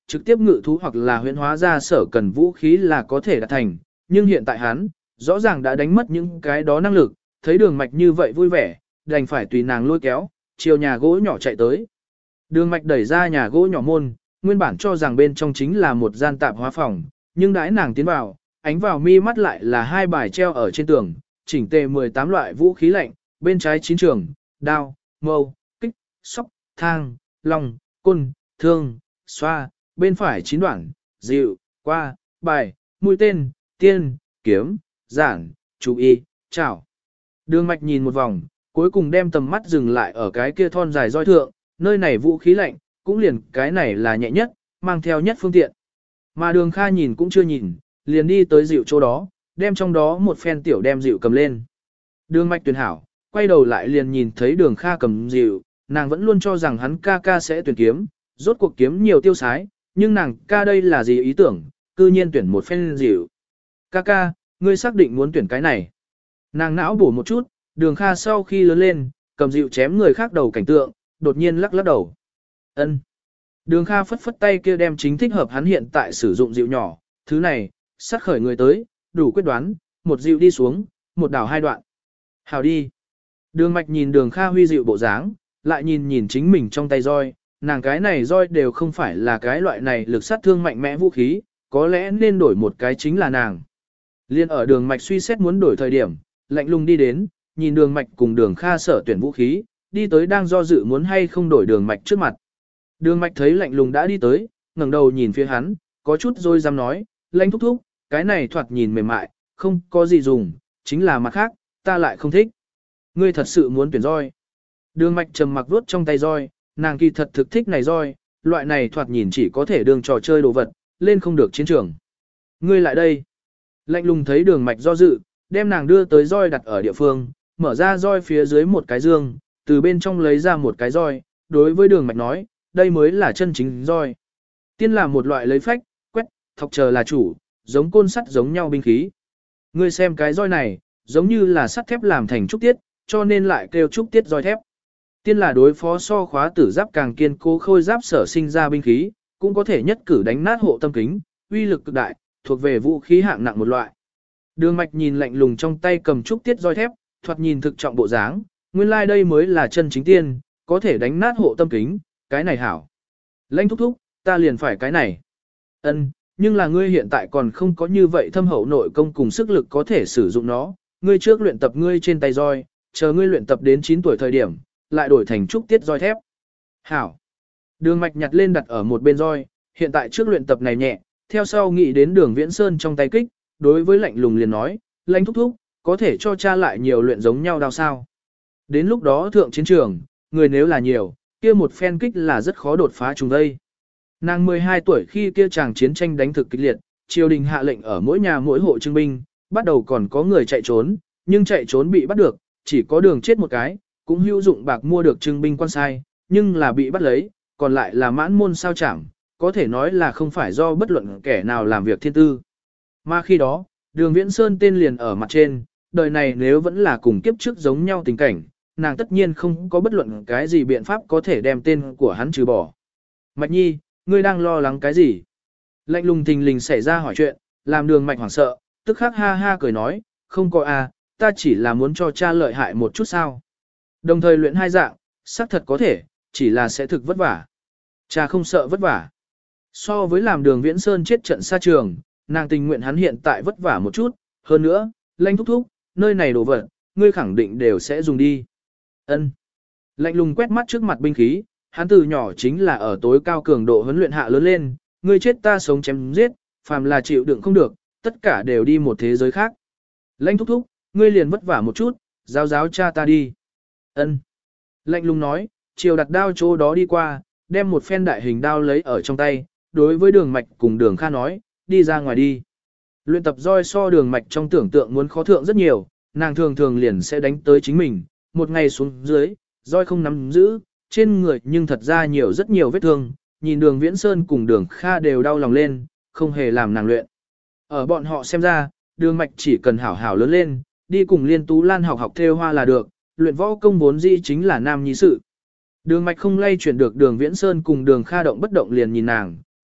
trực tiếp ngự thú hoặc là huyễn hóa ra sở cần vũ khí là có thể đạt thành, nhưng hiện tại hắn, rõ ràng đã đánh mất những cái đó năng lực, thấy đường mạch như vậy vui vẻ, đành phải tùy nàng lôi kéo, chiều nhà gỗ nhỏ chạy tới. Đường mạch đẩy ra nhà gỗ nhỏ môn, nguyên bản cho rằng bên trong chính là một gian tạp hóa phòng, nhưng đãi nàng tiến vào, ánh vào mi mắt lại là hai bài treo ở trên tường, chỉnh tề 18 loại vũ khí lạnh, bên trái 9 trường, đao, mâu, kích, sóc, thang, long, côn, thương, xoa, bên phải 9 đoạn, dịu, qua, bài, mũi tên, tiên, kiếm, giản, chú y, chảo. Đường mạch nhìn một vòng, cuối cùng đem tầm mắt dừng lại ở cái kia thon dài roi thượng, nơi này vũ khí lạnh, cũng liền cái này là nhẹ nhất, mang theo nhất phương tiện. Mà đường Kha nhìn cũng chưa nhìn, liền đi tới dịu chỗ đó, đem trong đó một phen tiểu đem dịu cầm lên. Đường mạch tuyển hảo, quay đầu lại liền nhìn thấy đường Kha cầm dịu, nàng vẫn luôn cho rằng hắn ca ca sẽ tuyển kiếm, rốt cuộc kiếm nhiều tiêu sái, nhưng nàng ca đây là gì ý tưởng, cư nhiên tuyển một phen dịu. Ca ca, ngươi xác định muốn tuyển cái này. Nàng não bổ một chút, đường Kha sau khi lớn lên, cầm dịu chém người khác đầu cảnh tượng, đột nhiên lắc lắc đầu. Ân. Đường Kha phất phất tay kia đem chính thích hợp hắn hiện tại sử dụng dịu nhỏ, thứ này, sát khởi người tới, đủ quyết đoán, một dịu đi xuống, một đảo hai đoạn. Hào đi. Đường mạch nhìn đường Kha huy dịu bộ dáng, lại nhìn nhìn chính mình trong tay roi, nàng cái này roi đều không phải là cái loại này lực sát thương mạnh mẽ vũ khí, có lẽ nên đổi một cái chính là nàng. Liên ở đường mạch suy xét muốn đổi thời điểm, lạnh lùng đi đến, nhìn đường mạch cùng đường Kha sở tuyển vũ khí, đi tới đang do dự muốn hay không đổi đường mạch trước mặt. Đường mạch thấy lạnh lùng đã đi tới, ngẩng đầu nhìn phía hắn, có chút rồi dám nói, lãnh thúc thúc, cái này thoạt nhìn mềm mại, không có gì dùng, chính là mặt khác, ta lại không thích. Ngươi thật sự muốn tuyển roi. Đường mạch trầm mặc vuốt trong tay roi, nàng kỳ thật thực thích này roi, loại này thoạt nhìn chỉ có thể đường trò chơi đồ vật, lên không được chiến trường. Ngươi lại đây. Lạnh lùng thấy đường mạch do dự, đem nàng đưa tới roi đặt ở địa phương, mở ra roi phía dưới một cái dương, từ bên trong lấy ra một cái roi, đối với đường mạch nói, đây mới là chân chính roi. Tiên là một loại lấy phách, quét, thọc chờ là chủ, giống côn sắt giống nhau binh khí. Ngươi xem cái roi này, giống như là sắt thép làm thành trúc tiết, cho nên lại kêu trúc tiết roi thép. Tiên là đối phó so khóa tử giáp càng kiên cố khôi giáp sở sinh ra binh khí, cũng có thể nhất cử đánh nát hộ tâm kính, uy lực cực đại, thuộc về vũ khí hạng nặng một loại. Đường mạch nhìn lạnh lùng trong tay cầm trúc tiết roi thép, thoạt nhìn thực trọng bộ dáng, nguyên lai đây mới là chân chính tiên, có thể đánh nát hộ tâm kính, cái này hảo. Lãnh thúc thúc, ta liền phải cái này. Ân, nhưng là ngươi hiện tại còn không có như vậy thâm hậu nội công cùng sức lực có thể sử dụng nó, ngươi trước luyện tập ngươi trên tay roi, chờ ngươi luyện tập đến 9 tuổi thời điểm, lại đổi thành trúc tiết roi thép. Hảo. Đường mạch nhặt lên đặt ở một bên roi, hiện tại trước luyện tập này nhẹ, theo sau nghĩ đến đường Viễn Sơn trong tay kích, đối với lạnh lùng liền nói, lãnh thúc thúc, có thể cho cha lại nhiều luyện giống nhau đao sao. Đến lúc đó thượng chiến trường, người nếu là nhiều, kia một phen kích là rất khó đột phá chúng đây. Nàng 12 tuổi khi kia chàng chiến tranh đánh thực kịch liệt, triều đình hạ lệnh ở mỗi nhà mỗi hộ trưng binh, bắt đầu còn có người chạy trốn, nhưng chạy trốn bị bắt được, chỉ có đường chết một cái, cũng hữu dụng bạc mua được trưng binh quan sai, nhưng là bị bắt lấy, còn lại là mãn môn sao chẳng, có thể nói là không phải do bất luận kẻ nào làm việc thiên tư. Mà khi đó, đường Viễn Sơn tên liền ở mặt trên, đời này nếu vẫn là cùng kiếp trước giống nhau tình cảnh, nàng tất nhiên không có bất luận cái gì biện pháp có thể đem tên của hắn trừ bỏ. Mạch Nhi, ngươi đang lo lắng cái gì? Lạnh lùng thình lình xảy ra hỏi chuyện, làm đường Mạch hoảng sợ, tức khắc ha ha cười nói, không có à, ta chỉ là muốn cho cha lợi hại một chút sao. Đồng thời luyện hai dạng, xác thật có thể, chỉ là sẽ thực vất vả. Cha không sợ vất vả. So với làm đường Viễn Sơn chết trận xa trường, nàng tình nguyện hắn hiện tại vất vả một chút, hơn nữa, lãnh thúc thúc, nơi này đồ vật, ngươi khẳng định đều sẽ dùng đi. Ân. Lạnh lùng quét mắt trước mặt binh khí, hắn từ nhỏ chính là ở tối cao cường độ huấn luyện hạ lớn lên, ngươi chết ta sống chém giết, phàm là chịu đựng không được, tất cả đều đi một thế giới khác. Lãnh thúc thúc, ngươi liền vất vả một chút, giáo giáo cha ta đi. Ân. Lạnh lùng nói, chiều đặt đao chỗ đó đi qua, đem một phen đại hình đao lấy ở trong tay, đối với đường Mạch cùng đường Kha nói, đi ra ngoài đi. Luyện tập roi so đường Mạch trong tưởng tượng muốn khó thượng rất nhiều, nàng thường thường liền sẽ đánh tới chính mình, một ngày xuống dưới, roi không nắm giữ, trên người nhưng thật ra nhiều rất nhiều vết thương, nhìn đường Viễn Sơn cùng đường Kha đều đau lòng lên, không hề làm nàng luyện. Ở bọn họ xem ra, đường Mạch chỉ cần hảo hảo lớn lên, đi cùng Liên Tú Lan học học thêu hoa là được, luyện võ công vốn dĩ chính là nam nhi sự. Đường Mạch không lay chuyển được đường Viễn Sơn cùng đường Kha động bất động liền nhìn nàng,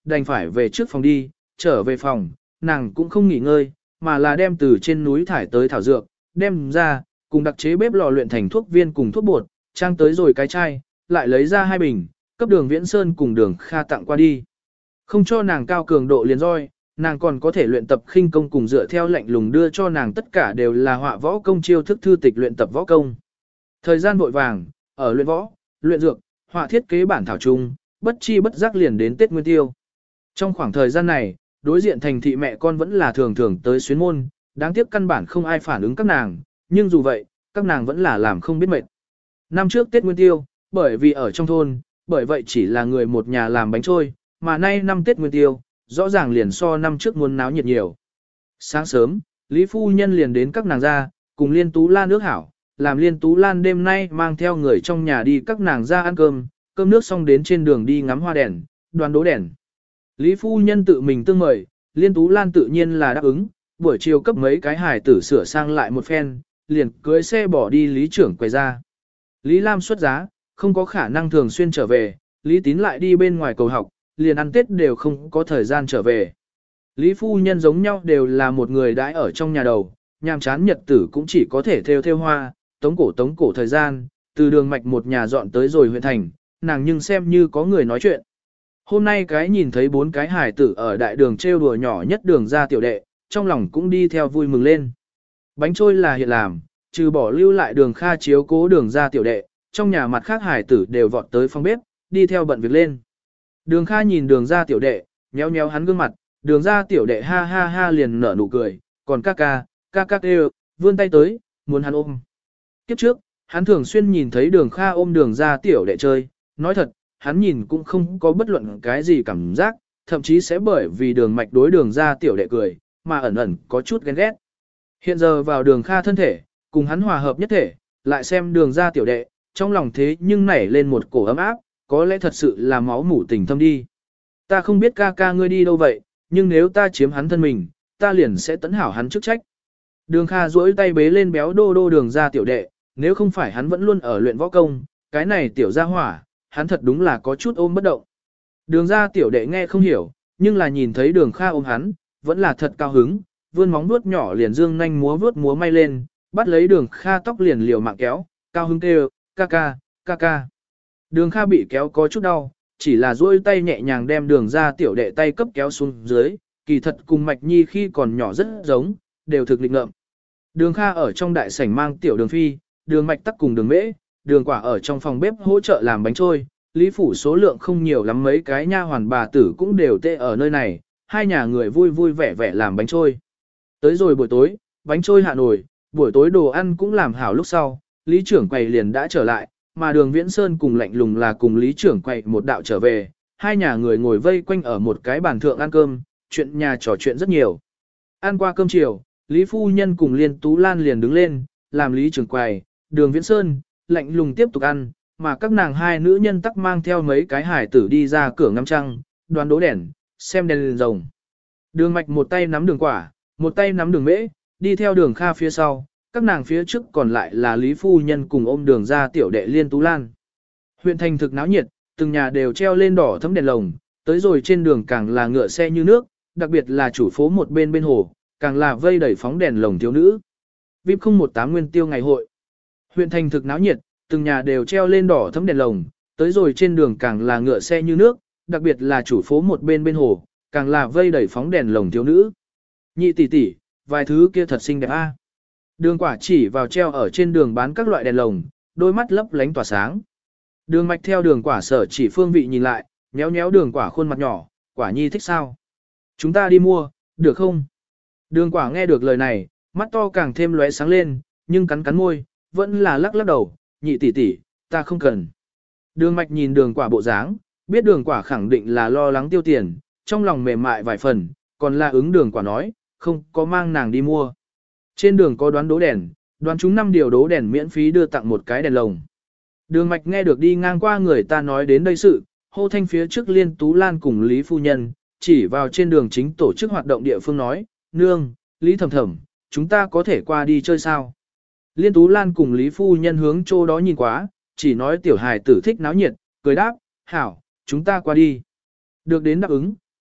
đành phải về trước phòng đi, trở về phòng, nàng cũng không nghỉ ngơi, mà là đem từ trên núi thải tới thảo dược, đem ra, cùng đặc chế bếp lò luyện thành thuốc viên cùng thuốc bột, trang tới rồi cái chai, lại lấy ra 2 bình, cấp Đường Viễn Sơn cùng Đường Kha tặng qua đi. Không cho nàng cao cường độ liền roi, nàng còn có thể luyện tập khinh công cùng dựa theo lệnh lùng đưa cho nàng tất cả đều là họa võ công chiêu thức thư tịch luyện tập võ công. Thời gian vội vàng, ở luyện võ, luyện dược, họa thiết kế bản thảo chung, bất chi bất giác liền đến Tết Nguyên Tiêu. Trong khoảng thời gian này, đối diện thành thị mẹ con vẫn là thường thường tới xuyến môn, đáng tiếc căn bản không ai phản ứng các nàng, nhưng dù vậy, các nàng vẫn là làm không biết mệt. Năm trước Tết Nguyên Tiêu, bởi vì ở trong thôn, bởi vậy chỉ là người một nhà làm bánh trôi, mà nay năm Tết Nguyên Tiêu, rõ ràng liền so năm trước muốn náo nhiệt nhiều. Sáng sớm, Lý Phu Nhân liền đến các nàng ra, cùng Liên Tú Lan nước hảo, làm Liên Tú Lan đêm nay mang theo người trong nhà đi các nàng ra ăn cơm, cơm nước xong đến trên đường đi ngắm hoa đèn, đoàn đố đèn. Lý Phu Nhân tự mình tương mời, Liên Tú Lan tự nhiên là đáp ứng, buổi chiều cấp mấy cái hài tử sửa sang lại một phen, liền cưới xe bỏ đi Lý trưởng quay ra. Lý Lam xuất giá, không có khả năng thường xuyên trở về, Lý Tín lại đi bên ngoài cầu học, liền ăn Tết đều không có thời gian trở về. Lý Phu Nhân giống nhau đều là một người đãi ở trong nhà đầu, nhàm chán nhật tử cũng chỉ có thể theo hoa, tống cổ thời gian, từ Đường Mạch một nhà dọn tới rồi huyện thành, nàng nhưng xem như có người nói chuyện. Hôm nay cái nhìn thấy 4 cái hài tử ở đại đường trêu đùa nhỏ nhất Đường ra tiểu đệ, trong lòng cũng đi theo vui mừng lên. Bánh trôi là hiện làm, trừ bỏ lưu lại Đường Kha chiếu cố Đường ra tiểu đệ, trong nhà mặt khác hài tử đều vọt tới phòng bếp, đi theo bận việc lên. Đường Kha nhìn Đường ra tiểu đệ, nhéo nhéo hắn gương mặt, Đường ra tiểu đệ ha ha ha liền nở nụ cười, còn ca ca kêu, vươn tay tới, muốn hắn ôm. Kiếp trước, hắn thường xuyên nhìn thấy Đường Kha ôm Đường ra tiểu đệ chơi, nói thật, hắn nhìn cũng không có bất luận cái gì cảm giác, thậm chí sẽ bởi vì Đường Mạch đối Đường ra tiểu đệ cười, mà ẩn ẩn có chút ghen ghét. Hiện giờ vào Đường Kha thân thể, cùng hắn hòa hợp nhất thể, lại xem Đường ra tiểu đệ, trong lòng thế nhưng nảy lên một cổ ấm áp, có lẽ thật sự là máu mủ tình thâm đi. Ta không biết ca ca ngươi đi đâu vậy, nhưng nếu ta chiếm hắn thân mình, ta liền sẽ tấn hảo hắn chức trách. Đường Kha duỗi tay bế lên béo đô đô Đường ra tiểu đệ, nếu không phải hắn vẫn luôn ở luyện võ công, cái này tiểu gia hỏa, hắn thật đúng là có chút ôm bất động. Đường ra tiểu đệ nghe không hiểu, nhưng là nhìn thấy Đường Kha ôm hắn, vẫn là thật cao hứng, vươn móng vuốt nhỏ liền dương nhanh múa may lên, bắt lấy Đường Kha tóc liền liều mạng kéo, cao hứng kêu, ca ca. Đường Kha bị kéo có chút đau, chỉ là duỗi tay nhẹ nhàng đem Đường ra tiểu đệ tay cấp kéo xuống dưới, kỳ thật cùng Mạch Nhi khi còn nhỏ rất giống, đều thực lịch ngợm. Đường Kha ở trong đại sảnh mang tiểu Đường Phi, Đường Mạch tắc cùng Đường Mễ, Đường Quả ở trong phòng bếp hỗ trợ làm bánh trôi, Lý phủ số lượng không nhiều lắm, mấy cái nha hoàn bà tử cũng đều tê ở nơi này, hai nhà người vui vui vẻ vẻ làm bánh trôi. Tới rồi buổi tối, bánh trôi hạ nổi, buổi tối đồ ăn cũng làm hảo lúc sau, Lý trưởng quầy liền đã trở lại, mà Đường Viễn Sơn cùng lạnh lùng là cùng Lý trưởng quầy một đạo trở về, hai nhà người ngồi vây quanh ở một cái bàn thượng ăn cơm, chuyện nhà trò chuyện rất nhiều. Ăn qua cơm chiều, Lý Phu Nhân cùng Liên Tú Lan liền đứng lên, làm Lý trưởng quầy, Đường Viễn Sơn, lạnh lùng tiếp tục ăn, mà các nàng hai nữ nhân tắc mang theo mấy cái hải tử đi ra cửa ngắm trăng, đoán đố đèn, xem đèn liền rồng. Đường Mạch một tay nắm Đường Quả, một tay nắm Đường Mễ, đi theo Đường Kha phía sau, các nàng phía trước còn lại là Lý Phu Nhân cùng ôm Đường ra tiểu đệ Liên Tú Lan. Huyện thành thực náo nhiệt, từng nhà đều treo lên đỏ thấm đèn lồng, tới rồi trên đường càng là ngựa xe như nước, đặc biệt là chủ phố một bên hồ, càng là vây đẩy phóng đèn lồng thiếu nữ. VIP 018 Nguyên Tiêu ngày hội. Huyện thành thực náo nhiệt, từng nhà đều treo lên đỏ thấm đèn lồng, tới rồi trên đường càng là ngựa xe như nước, đặc biệt là chủ phố một bên hồ, càng là vây đẩy phóng đèn lồng thiếu nữ. Nhị tỷ tỷ, vài thứ kia thật xinh đẹp a. Đường Quả chỉ vào treo ở trên đường bán các loại đèn lồng, đôi mắt lấp lánh tỏa sáng. Đường Mạch theo Đường Quả sở chỉ phương vị nhìn lại, nhéo nhéo Đường Quả khuôn mặt nhỏ, Quả nhi thích sao? Chúng ta đi mua, được không? Đường Quả nghe được lời này, mắt to càng thêm lóe sáng lên, nhưng cắn cắn môi, vẫn là lắc lắc đầu, nhị tỷ tỷ, ta không cần. Đường Mạch nhìn Đường Quả bộ dáng, biết Đường Quả khẳng định là lo lắng tiêu tiền, trong lòng mềm mại vài phần, còn là ứng Đường Quả nói, không có mang nàng đi mua. Trên đường có đoán đố đèn, đoán chúng 5 điều đố đèn miễn phí đưa tặng một cái đèn lồng. Đường Mạch nghe được đi ngang qua người ta nói đến đây sự, hô thanh phía trước Liên Tú Lan cùng Lý Phu Nhân, chỉ vào trên đường chính tổ chức hoạt động địa phương nói, nương, Lý Thầm Thầm, chúng ta có thể qua đi chơi sao? Liên Tú Lan cùng Lý Phu Nhân hướng chỗ đó nhìn quá, chỉ nói tiểu hài tử thích náo nhiệt, cười đáp, hảo, chúng ta qua đi. Được đến đáp ứng,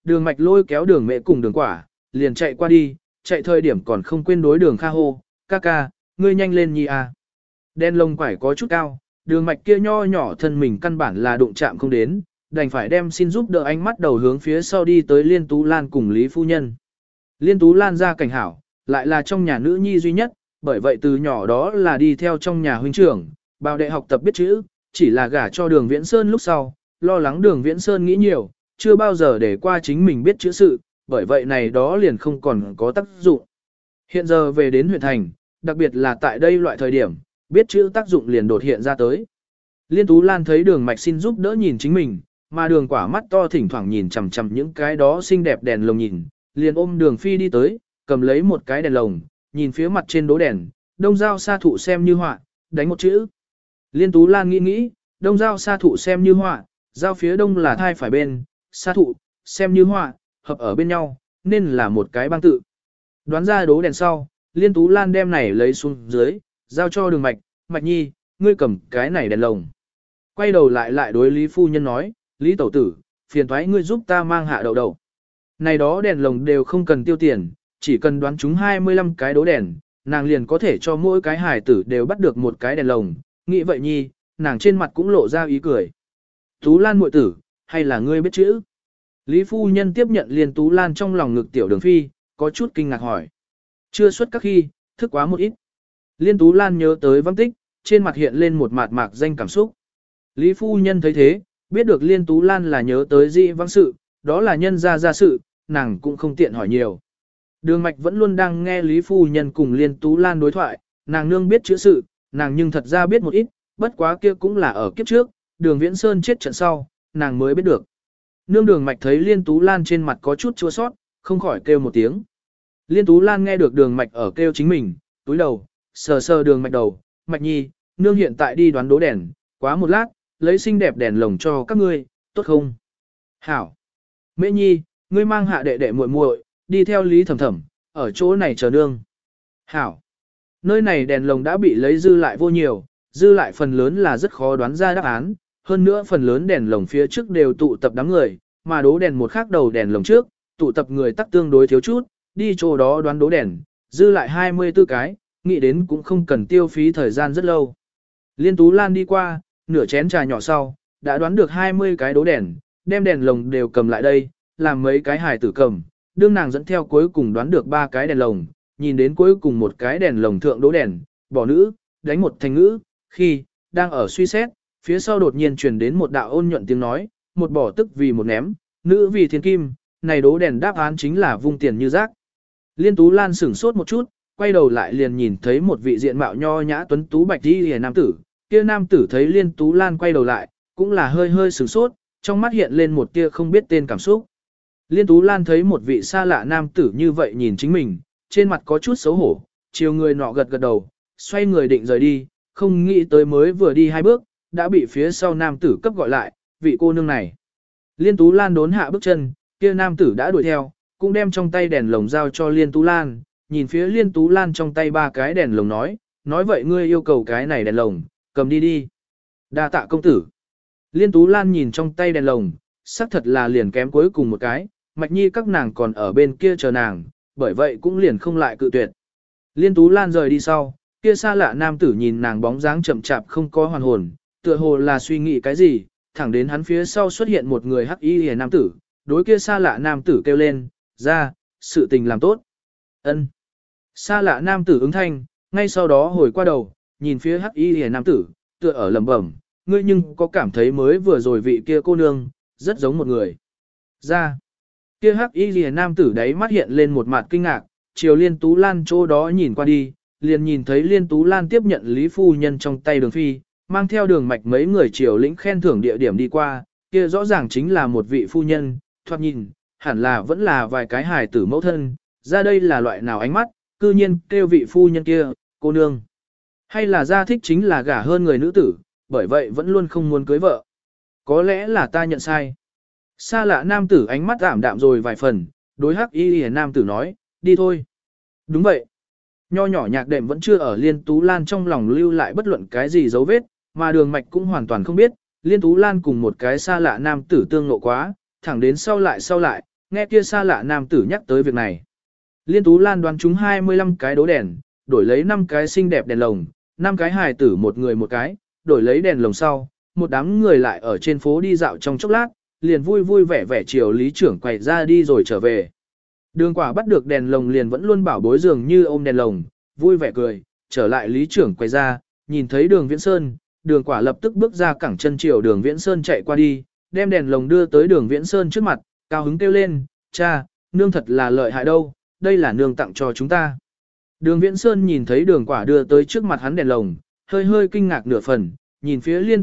Đường Mạch lôi kéo Đường Mẹ cùng Đường Quả, liền chạy qua đi, chạy thời điểm còn không quên đối Đường Kha hô, ca ca, ngươi nhanh lên nhi à. Đen lông quải có chút cao, Đường Mạch kia nho nhỏ thân mình căn bản là đụng chạm không đến, đành phải đem xin giúp đỡ ánh mắt đầu hướng phía sau đi tới Liên Tú Lan cùng Lý Phu Nhân. Liên Tú Lan ra cảnh hảo, lại là trong nhà nữ nhi duy nhất, bởi vậy từ nhỏ đó là đi theo trong nhà huynh trưởng, bao đệ học tập biết chữ, chỉ là gả cho Đường Viễn Sơn lúc sau, lo lắng Đường Viễn Sơn nghĩ nhiều, chưa bao giờ để qua chính mình biết chữ sự, bởi vậy này đó liền không còn có tác dụng. Hiện giờ về đến huyện thành, đặc biệt là tại đây loại thời điểm, biết chữ tác dụng liền đột hiện ra tới. Liên Tú Lan thấy Đường Mạch xin giúp đỡ nhìn chính mình, mà Đường Quả mắt to thỉnh thoảng nhìn chằm chằm những cái đó xinh đẹp đèn lồng nhìn, liền ôm Đường Phi đi tới, cầm lấy một cái đèn lồng, nhìn phía mặt trên đố đèn, đông dao sa thụ xem như họa, đánh một chữ. Liên Tú Lan nghĩ, đông dao sa thụ xem như họa, dao phía đông là thai phải bên, sa thụ, xem như họa, hợp ở bên nhau, nên là một cái bang tự. Đoán ra đố đèn sau, Liên Tú Lan đem này lấy xuống dưới, giao cho Đường Mạch, Mạch Nhi, ngươi cầm cái này đèn lồng. Quay đầu lại đối Lý Phu Nhân nói, Lý Tẩu Tử, phiền thoái ngươi giúp ta mang hạ đậu đậu. Này đó đèn lồng đều không cần tiêu tiền, chỉ cần đoán chúng 25 cái đố đèn, nàng liền có thể cho mỗi cái hài tử đều bắt được một cái đèn lồng. Nghĩ vậy Nhi, nàng trên mặt cũng lộ ra ý cười. Tú Lan muội tử, hay là ngươi biết chữ? Lý Phu Nhân tiếp nhận Liên Tú Lan trong lòng ngực tiểu Đường Phi, có chút kinh ngạc hỏi. Chưa xuất các khi, thức quá một ít. Liên Tú Lan nhớ tới vắng tích, trên mặt hiện lên một mạt mạc danh cảm xúc. Lý Phu Nhân thấy thế, biết được Liên Tú Lan là nhớ tới dị vắng sự, đó là nhân ra sự, nàng cũng không tiện hỏi nhiều. Đường Mạch vẫn luôn đang nghe Lý Phu Nhân cùng Liên Tú Lan đối thoại, nàng nương biết chữ sự, nàng nhưng thật ra biết một ít, bất quá kia cũng là ở kiếp trước, Đường Viễn Sơn chết trận sau, nàng mới biết được. Nương Đường Mạch thấy Liên Tú Lan trên mặt có chút chua sót, không khỏi kêu một tiếng. Liên Tú Lan nghe được Đường Mạch ở kêu chính mình, túi đầu, sờ sờ Đường Mạch đầu, Mạch Nhi, nương hiện tại đi đoán đố đèn, quá một lát, lấy xinh đẹp đèn lồng cho các ngươi, tốt không? Hảo. Mễ Nhi, ngươi mang hạ đệ đệ muội muội, đi theo Lý Thẩm Thẩm, ở chỗ này chờ nương. Hảo. Nơi này đèn lồng đã bị lấy dư lại vô nhiều, dư lại phần lớn là rất khó đoán ra đáp án, hơn nữa phần lớn đèn lồng phía trước đều tụ tập đám người, mà đố đèn một khác đầu đèn lồng trước, tụ tập người tắc tương đối thiếu chút, đi chỗ đó đoán đố đèn, dư lại 24 cái, nghĩ đến cũng không cần tiêu phí thời gian rất lâu. Liên Tú Lan đi qua, nửa chén trà nhỏ sau, đã đoán được 20 cái đố đèn, đem đèn lồng đều cầm lại đây, làm mấy cái hài tử cầm, đương nàng dẫn theo cuối cùng đoán được 3 cái đèn lồng, nhìn đến cuối cùng một cái đèn lồng thượng đố đèn, bỏ nữ, đánh một thành ngữ, khi, đang ở suy xét, phía sau đột nhiên truyền đến một đạo ôn nhuận tiếng nói, một bỏ tức vì một ném, nữ vì thiên kim, này đố đèn đáp án chính là vung tiền như rác. Liên Tú Lan sửng sốt một chút, quay đầu lại liền nhìn thấy một vị diện mạo nho nhã tuấn tú bạch y hề nam tử, kia nam tử thấy Liên Tú Lan quay đầu lại, cũng là hơi hơi sửng sốt, trong mắt hiện lên một tia không biết tên cảm xúc. Liên Tú Lan thấy một vị xa lạ nam tử như vậy nhìn chính mình, trên mặt có chút xấu hổ, chiều người nọ gật gật đầu, xoay người định rời đi, không nghĩ tới mới vừa đi 2 bước, đã bị phía sau nam tử cấp gọi lại, vị cô nương này. Liên Tú Lan đốn hạ bước chân, kia nam tử đã đuổi theo, cũng đem trong tay đèn lồng giao cho Liên Tú Lan, nhìn phía Liên Tú Lan trong tay 3 cái đèn lồng nói vậy ngươi yêu cầu cái này đèn lồng, cầm đi đi. Đa tạ công tử. Liên Tú Lan nhìn trong tay đèn lồng, xác thật là liền kém cuối cùng một cái, Mạch Nhi các nàng còn ở bên kia chờ nàng, bởi vậy cũng liền không lại cự tuyệt. Liên Tú Lan rời đi sau, kia xa lạ nam tử nhìn nàng bóng dáng chậm chạp không có hoàn hồn, tựa hồ là suy nghĩ cái gì, thẳng đến hắn phía sau xuất hiện một người hắc y hề nam tử, đối kia xa lạ nam tử kêu lên, ra, sự tình làm tốt. Ân. Xa lạ nam tử ứng thanh, ngay sau đó hồi qua đầu, nhìn phía hắc y hề nam tử, tựa ở lẩm bẩm, ngươi nhưng có cảm thấy mới vừa rồi vị kia cô nương, rất giống một người. Ra. Kia hắc y hề nam tử đấy mắt hiện lên một mặt kinh ngạc, chiều Liên Tú Lan chỗ đó nhìn qua đi, liền nhìn thấy Liên Tú Lan tiếp nhận Lý Phu Nhân trong tay Đường Phi, mang theo Đường Mạch mấy người triều lĩnh khen thưởng địa điểm đi qua, kia rõ ràng chính là một vị phu nhân, thoạt nhìn, hẳn là vẫn là vài cái hài tử mẫu thân, ra đây là loại nào ánh mắt, cư nhiên kêu vị phu nhân kia, cô nương. Hay là ra thích chính là gả hơn người nữ tử, bởi vậy vẫn luôn không muốn cưới vợ. Có lẽ là ta nhận sai. Xa lạ nam tử ánh mắt ảm đạm rồi vài phần, đối hắc y nam tử nói, đi thôi. Đúng vậy. Nho nhỏ nhạc đệm vẫn chưa ở Liên Tú Lan trong lòng lưu lại bất luận cái gì dấu vết, mà Đường Mạch cũng hoàn toàn không biết, Liên Tú Lan cùng một cái xa lạ nam tử tương ngộ quá, thẳng đến sau lại, nghe kia xa lạ nam tử nhắc tới việc này. Liên Tú Lan đoán chúng 25 cái đố đèn, đổi lấy 5 cái xinh đẹp đèn lồng, 5 cái hài tử một người một cái, đổi lấy đèn lồng sau, một đám người lại ở trên phố đi dạo trong chốc lát, liền vui vui vẻ vẻ chiều lý trưởng quầy ra đi rồi trở về. Đường Quả bắt được đèn lồng liền vẫn luôn bảo bối dường như ôm đèn lồng, vui vẻ cười, trở lại lý trưởng quầy ra, nhìn thấy Đường Viễn Sơn, Đường Quả lập tức bước ra cẳng chân chiều Đường Viễn Sơn chạy qua đi, đem đèn lồng đưa tới Đường Viễn Sơn trước mặt, cao hứng kêu lên, cha, nương thật là lợi hại đâu, đây là nương tặng cho chúng ta. Đường Viễn Sơn nhìn thấy Đường Quả đưa tới trước mặt hắn đèn lồng, hơi hơi kinh ngạc nửa phần, nhìn phía Liên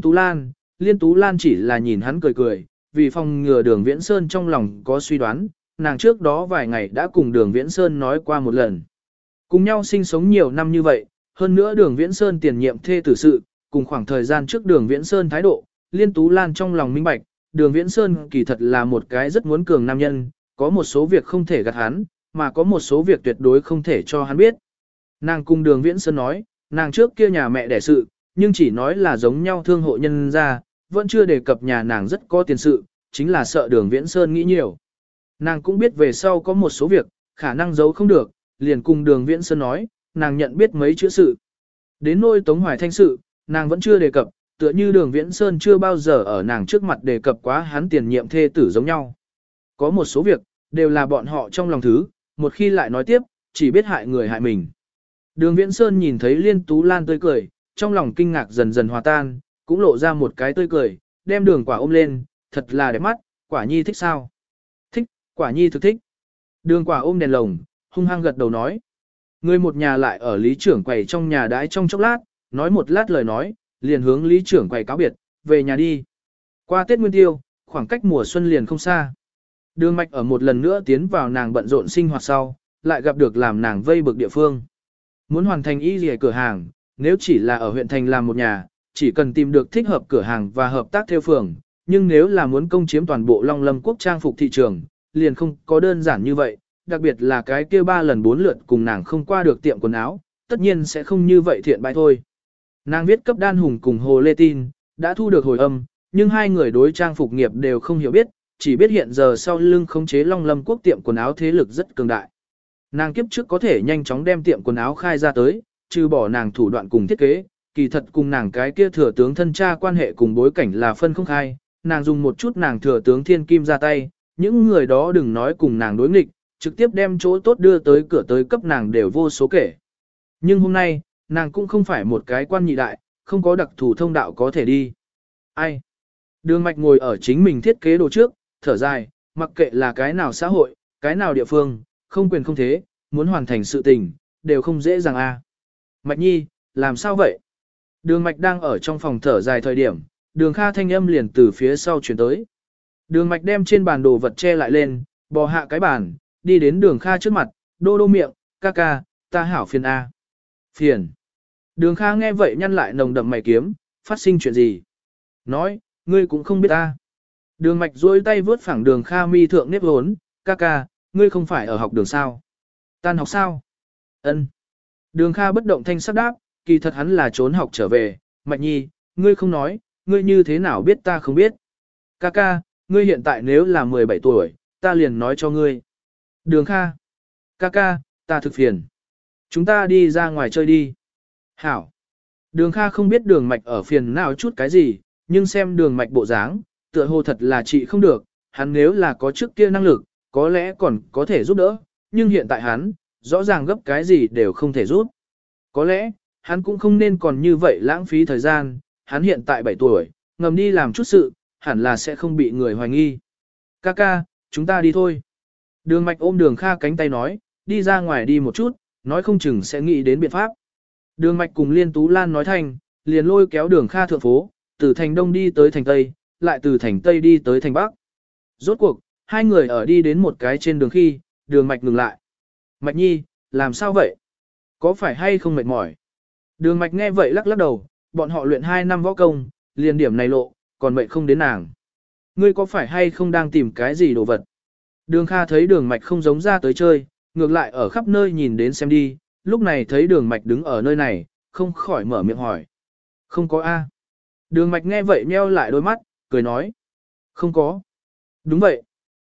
Tú Lan chỉ là nhìn hắn cười cười, vì phòng ngừa Đường Viễn Sơn trong lòng có suy đoán, nàng trước đó vài ngày đã cùng Đường Viễn Sơn nói qua một lần. Cùng nhau sinh sống nhiều năm như vậy, hơn nữa Đường Viễn Sơn tiền nhiệm thê tử sự, cùng khoảng thời gian trước Đường Viễn Sơn thái độ, Liên Tú Lan trong lòng minh bạch, Đường Viễn Sơn kỳ thật là một cái rất muốn cường nam nhân, có một số việc không thể gạt hắn, mà có một số việc tuyệt đối không thể cho hắn biết. Nàng cùng Đường Viễn Sơn nói, nàng trước kia nhà mẹ đẻ sự, nhưng chỉ nói là giống nhau thương hộ nhân ra, vẫn chưa đề cập nhà nàng rất có tiền sự, chính là sợ Đường Viễn Sơn nghĩ nhiều. Nàng cũng biết về sau có một số việc, khả năng giấu không được, liền cùng Đường Viễn Sơn nói, nàng nhận biết mấy chữ sự. Đến nôi Tống Hoài Thanh sự, nàng vẫn chưa đề cập, tựa như Đường Viễn Sơn chưa bao giờ ở nàng trước mặt đề cập quá hắn tiền nhiệm thê tử giống nhau. Có một số việc, đều là bọn họ trong lòng thứ, một khi lại nói tiếp, chỉ biết hại người hại mình. Đường Viễn Sơn nhìn thấy Liên Tú Lan tươi cười, trong lòng kinh ngạc dần dần hòa tan, cũng lộ ra một cái tươi cười, đem Đường Quả ôm lên, thật là đẹp mắt, Quả nhi thích sao? Thích, Quả nhi thực thích. Đường Quả ôm đèn lồng, hung hăng gật đầu nói. Người một nhà lại ở lý trưởng quầy trong nhà đãi trong chốc lát, nói một lát lời nói, liền hướng lý trưởng quầy cáo biệt, về nhà đi. Qua Tết Nguyên Tiêu, khoảng cách mùa xuân liền không xa. Đường Mạch ở một lần nữa tiến vào nàng bận rộn sinh hoạt sau, lại gặp được làm nàng vây bực địa phương. Muốn hoàn thành y rìa cửa hàng, nếu chỉ là ở huyện thành làm một nhà, chỉ cần tìm được thích hợp cửa hàng và hợp tác theo phường, nhưng nếu là muốn công chiếm toàn bộ Long Lâm quốc trang phục thị trường, liền không có đơn giản như vậy, đặc biệt là cái kia 3 lần 4 lượt cùng nàng không qua được tiệm quần áo, tất nhiên sẽ không như vậy thiện bại thôi. Nàng viết cấp Đan Hùng cùng Hồ Lê Tin, đã thu được hồi âm, nhưng hai người đối trang phục nghiệp đều không hiểu biết, chỉ biết hiện giờ sau lưng khống chế Long Lâm quốc tiệm quần áo thế lực rất cường đại. Nàng kiếp trước có thể nhanh chóng đem tiệm quần áo khai ra tới, trừ bỏ nàng thủ đoạn cùng thiết kế, kỳ thật cùng nàng cái kia thừa tướng thân cha quan hệ cùng bối cảnh là phân không khai, nàng dùng một chút nàng thừa tướng thiên kim ra tay, những người đó đừng nói cùng nàng đối nghịch, trực tiếp đem chỗ tốt đưa tới cửa tới cấp nàng đều vô số kể. Nhưng hôm nay, nàng cũng không phải một cái quan nhị đại, không có đặc thù thông đạo có thể đi. Ai? Đường Mạch ngồi ở chính mình thiết kế đồ trước, thở dài, mặc kệ là cái nào xã hội, cái nào địa phương, không quyền không thế, muốn hoàn thành sự tình, đều không dễ dàng a. Mạch Nhi, làm sao vậy? Đường Mạch đang ở trong phòng thở dài thời điểm, Đường Kha thanh âm liền từ phía sau chuyển tới. Đường Mạch đem trên bàn đồ vật che lại lên, bò hạ cái bàn, đi đến Đường Kha trước mặt, đô đô miệng, ca ca, ta hảo phiền a. Phiền. Đường Kha nghe vậy nhăn lại nồng đậm mày kiếm, phát sinh chuyện gì? Nói, ngươi cũng không biết ta. Đường Mạch duỗi tay vướt phẳng Đường Kha mi thượng nếp hốn, ca ca, ngươi không phải ở học đường sao? Tan học sao? Ân. Đường Kha bất động thanh sắc đáp, kỳ thật hắn là trốn học trở về, Mạch Nhi, ngươi không nói, ngươi như thế nào biết ta không biết? Ca ca, ngươi hiện tại nếu là 17 tuổi, ta liền nói cho ngươi. Đường Kha. Ca ca, ta thực phiền. Chúng ta đi ra ngoài chơi đi. Hảo. Đường Kha không biết Đường Mạch ở phiền nào chút cái gì, nhưng xem Đường Mạch bộ dáng, tựa hồ thật là trị không được, hắn nếu là có trước kia năng lực, có lẽ còn có thể giúp đỡ, nhưng hiện tại hắn, rõ ràng gấp cái gì đều không thể giúp. Có lẽ, hắn cũng không nên còn như vậy lãng phí thời gian, hắn hiện tại 7 tuổi, ngầm đi làm chút sự, hẳn là sẽ không bị người hoài nghi. Ca ca, chúng ta đi thôi. Đường Mạch ôm Đường Kha cánh tay nói, đi ra ngoài đi một chút, nói không chừng sẽ nghĩ đến biện pháp. Đường Mạch cùng Liên Tú Lan nói thành, liền lôi kéo Đường Kha thượng phố, từ thành Đông đi tới thành Tây, lại từ thành Tây đi tới thành Bắc. Rốt cuộc, hai người ở đi đến một cái trên đường khi, Đường Mạch ngừng lại. Mạch Nhi, làm sao vậy? Có phải hay không mệt mỏi? Đường Mạch nghe vậy lắc lắc đầu, bọn họ luyện 2 năm võ công, liền điểm này lộ, còn mệt không đến nàng. Ngươi có phải hay không đang tìm cái gì đồ vật? Đường Kha thấy Đường Mạch không giống ra tới chơi, ngược lại ở khắp nơi nhìn đến xem đi, lúc này thấy Đường Mạch đứng ở nơi này, không khỏi mở miệng hỏi. Không có A. Đường Mạch nghe vậy nheo lại đôi mắt, cười nói. Không có. Đúng vậy.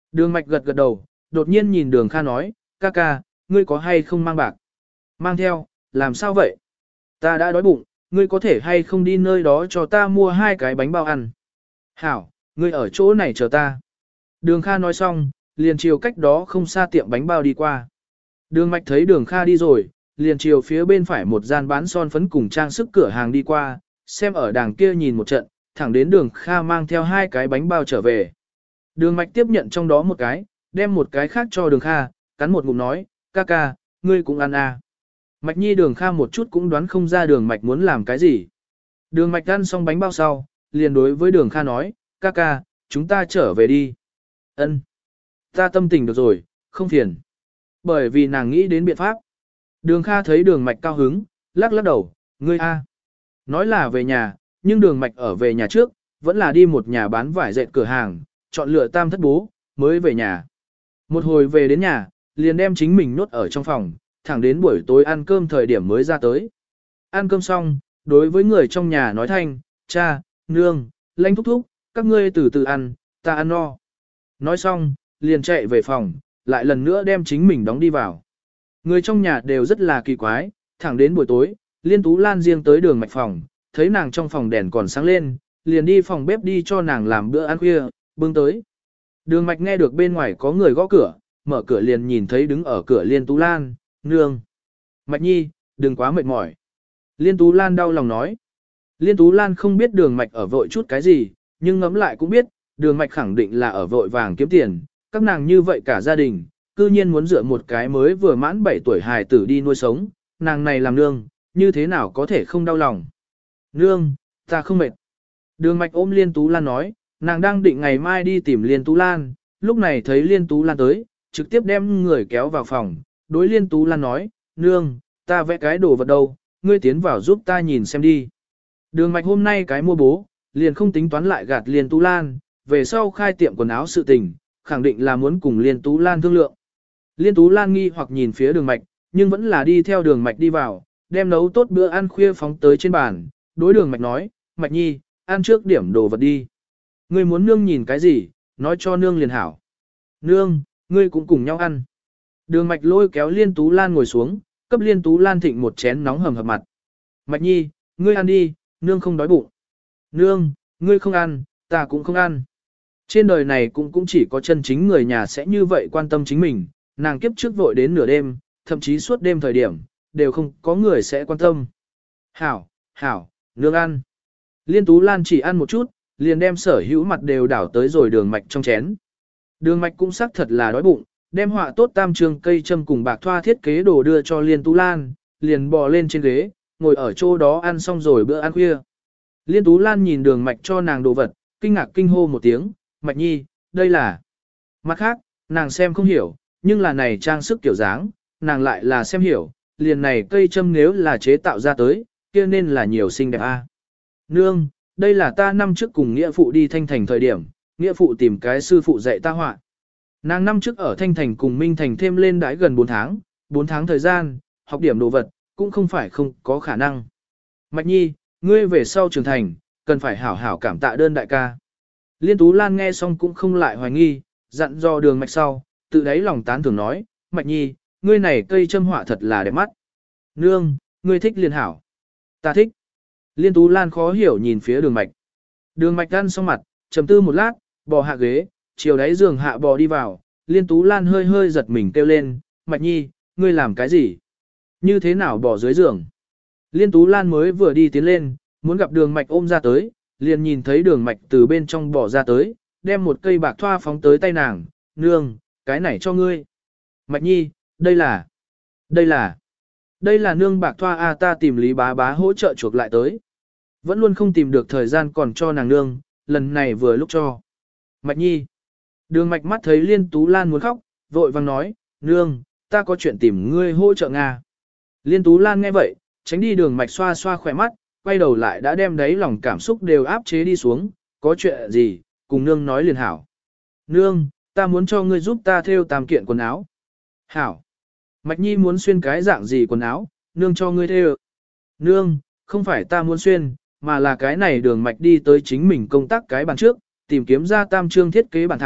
Đường mạch gật gật đầu, đột nhiên nhìn đường Kha nói, ca ca, ngươi có hay không mang bạc? Mang theo, làm sao vậy? Ta đã đói bụng, ngươi có thể hay không đi nơi đó cho ta mua 2 cái bánh bao ăn? Hảo, ngươi ở chỗ này chờ ta. Đường Kha nói xong, liền chiều cách đó không xa tiệm bánh bao đi qua. Đường mạch thấy đường Kha đi rồi, liền chiều phía bên phải một gian bán son phấn cùng trang sức cửa hàng đi qua, xem ở đàng kia nhìn một trận, thẳng đến đường Kha mang theo 2 cái bánh bao trở về. Đường mạch tiếp nhận trong đó một cái, đem một cái khác cho đường Kha, cắn một ngụm nói, ca ca, ngươi cũng ăn à. Mạch nhi đường Kha một chút cũng đoán không ra đường mạch muốn làm cái gì. Đường mạch ăn xong bánh bao sau, liền đối với đường Kha nói, ca ca, chúng ta trở về đi. Ân, ta tâm tình được rồi, không phiền. Bởi vì nàng nghĩ đến biện pháp. Đường Kha thấy đường mạch cao hứng, lắc lắc đầu, ngươi a. Nói là về nhà, nhưng đường mạch ở về nhà trước, vẫn là đi một nhà bán vải dệt cửa hàng, chọn lựa tam thất bố, mới về nhà. Một hồi về đến nhà, liền đem chính mình nhốt ở trong phòng, thẳng đến buổi tối ăn cơm thời điểm mới ra tới. Ăn cơm xong, đối với người trong nhà nói thanh, cha, nương, lãnh thúc thúc, các ngươi từ từ ăn, ta ăn no. Nói xong, liền chạy về phòng, lại lần nữa đem chính mình đóng đi vào. Người trong nhà đều rất là kỳ quái, thẳng đến buổi tối, Liên Tú Lan riêng tới đường mạch phòng, thấy nàng trong phòng đèn còn sáng lên, liền đi phòng bếp đi cho nàng làm bữa ăn khuya, bưng tới. Đường mạch nghe được bên ngoài có người gõ cửa, mở cửa liền nhìn thấy đứng ở cửa Liên Tú Lan, nương. Mạch nhi, đừng quá mệt mỏi. Liên Tú Lan đau lòng nói. Liên Tú Lan không biết đường mạch ở vội chút cái gì, nhưng ngẫm lại cũng biết, đường mạch khẳng định là ở vội vàng kiếm tiền, các nàng như vậy cả gia đình, cư nhiên muốn dựa một cái mới vừa mãn 7 tuổi hài tử đi nuôi sống, nàng này làm nương, như thế nào có thể không đau lòng. Nương, ta không mệt. Đường mạch ôm Liên Tú Lan nói, nàng đang định ngày mai đi tìm Liên Tú Lan, lúc này thấy Liên Tú Lan tới, trực tiếp đem người kéo vào phòng, đối Liên Tú Lan nói, nương, ta vẽ cái đồ vật đâu, ngươi tiến vào giúp ta nhìn xem đi. Đường mạch hôm nay cái mua bố, liền không tính toán lại gạt Liên Tú Lan, về sau khai tiệm quần áo sự tình, khẳng định là muốn cùng Liên Tú Lan thương lượng. Liên Tú Lan nghi hoặc nhìn phía đường mạch, nhưng vẫn là đi theo đường mạch đi vào, đem nấu tốt bữa ăn khuya phóng tới trên bàn, đối đường mạch nói, mạch nhi, ăn trước điểm đồ vật đi. Ngươi muốn nương nhìn cái gì, nói cho nương liền hảo. Nương, ngươi cũng cùng nhau ăn. Đường mạch lôi kéo Liên Tú Lan ngồi xuống, cấp Liên Tú Lan thịnh một chén nóng hầm hập mặt. Mạch nhi, ngươi ăn đi, nương không đói bụng. Nương, ngươi không ăn, ta cũng không ăn. Trên đời này cũng chỉ có chân chính người nhà sẽ như vậy quan tâm chính mình, nàng kiếp trước vội đến nửa đêm, thậm chí suốt đêm thời điểm, đều không có người sẽ quan tâm. Hảo, hảo, nương ăn. Liên Tú Lan chỉ ăn một chút, liền đem sở hữu mặt đều đảo tới rồi đường mạch trong chén. Đường mạch cũng xác thật là đói bụng, đem họa tốt tam trường cây châm cùng bạc thoa thiết kế đồ đưa cho Liên Tú Lan, liền bò lên trên ghế, ngồi ở chỗ đó ăn xong rồi bữa ăn khuya. Liên Tú Lan nhìn đường mạch cho nàng đồ vật, kinh ngạc kinh hô một tiếng, mạch nhi, đây là... Mặt khác, nàng xem không hiểu, nhưng là này trang sức kiểu dáng, nàng lại là xem hiểu, liền này cây châm nếu là chế tạo ra tới, kia nên là nhiều xinh đẹp a. Nương, đây là ta năm trước cùng nghĩa phụ đi Thanh Thành thời điểm, nghĩa phụ tìm cái sư phụ dạy ta họa. Nàng năm trước ở Thanh Thành cùng Minh Thành thêm lên đãi gần 4 tháng thời gian, học điểm đồ vật, cũng không phải không có khả năng. Mạch nhi, ngươi về sau trưởng thành, cần phải hảo hảo cảm tạ đơn đại ca. Liên Tú Lan nghe xong cũng không lại hoài nghi, dặn dò đường mạch sau, tự đáy lòng tán thưởng nói, mạch nhi, ngươi này cây châm họa thật là đẹp mắt. Nương, ngươi thích liền hảo. Ta thích. Liên Tú Lan khó hiểu nhìn phía đường mạch. Đường mạch ăn xong mặt, trầm tư một lát, bò hạ ghế, chiều đáy giường hạ bò đi vào, Liên Tú Lan hơi hơi giật mình kêu lên, mạch nhi, ngươi làm cái gì? Như thế nào bò dưới giường? Liên Tú Lan mới vừa đi tiến lên, muốn gặp đường mạch ôm ra tới, liền nhìn thấy đường mạch từ bên trong bò ra tới, đem một cây bạc thoa phóng tới tay nàng, nương, cái này cho ngươi. Mạch nhi, đây là nương bạc thoa a, ta tìm Lý bá bá hỗ trợ chuộc lại tới. Vẫn luôn không tìm được thời gian còn cho nàng nương, lần này vừa lúc cho. Mạch nhi. Đường mạch mắt thấy Liên Tú Lan muốn khóc, vội vàng nói, nương, ta có chuyện tìm ngươi hỗ trợ Nga. Liên Tú Lan nghe vậy, tránh đi đường mạch xoa xoa khỏe mắt, quay đầu lại đã đem đấy lòng cảm xúc đều áp chế đi xuống, có chuyện gì, cùng nương nói liền hảo. Nương, ta muốn cho ngươi giúp ta thêu tam kiện quần áo. Hảo. Mạch nhi muốn xuyên cái dạng gì quần áo, nương cho ngươi thêu. Nương, không phải ta muốn xuyên, mà là cái này đường mạch đi tới chính mình công tác cái bàn trước, tìm kiếm ra tam trương thiết kế bản thảo,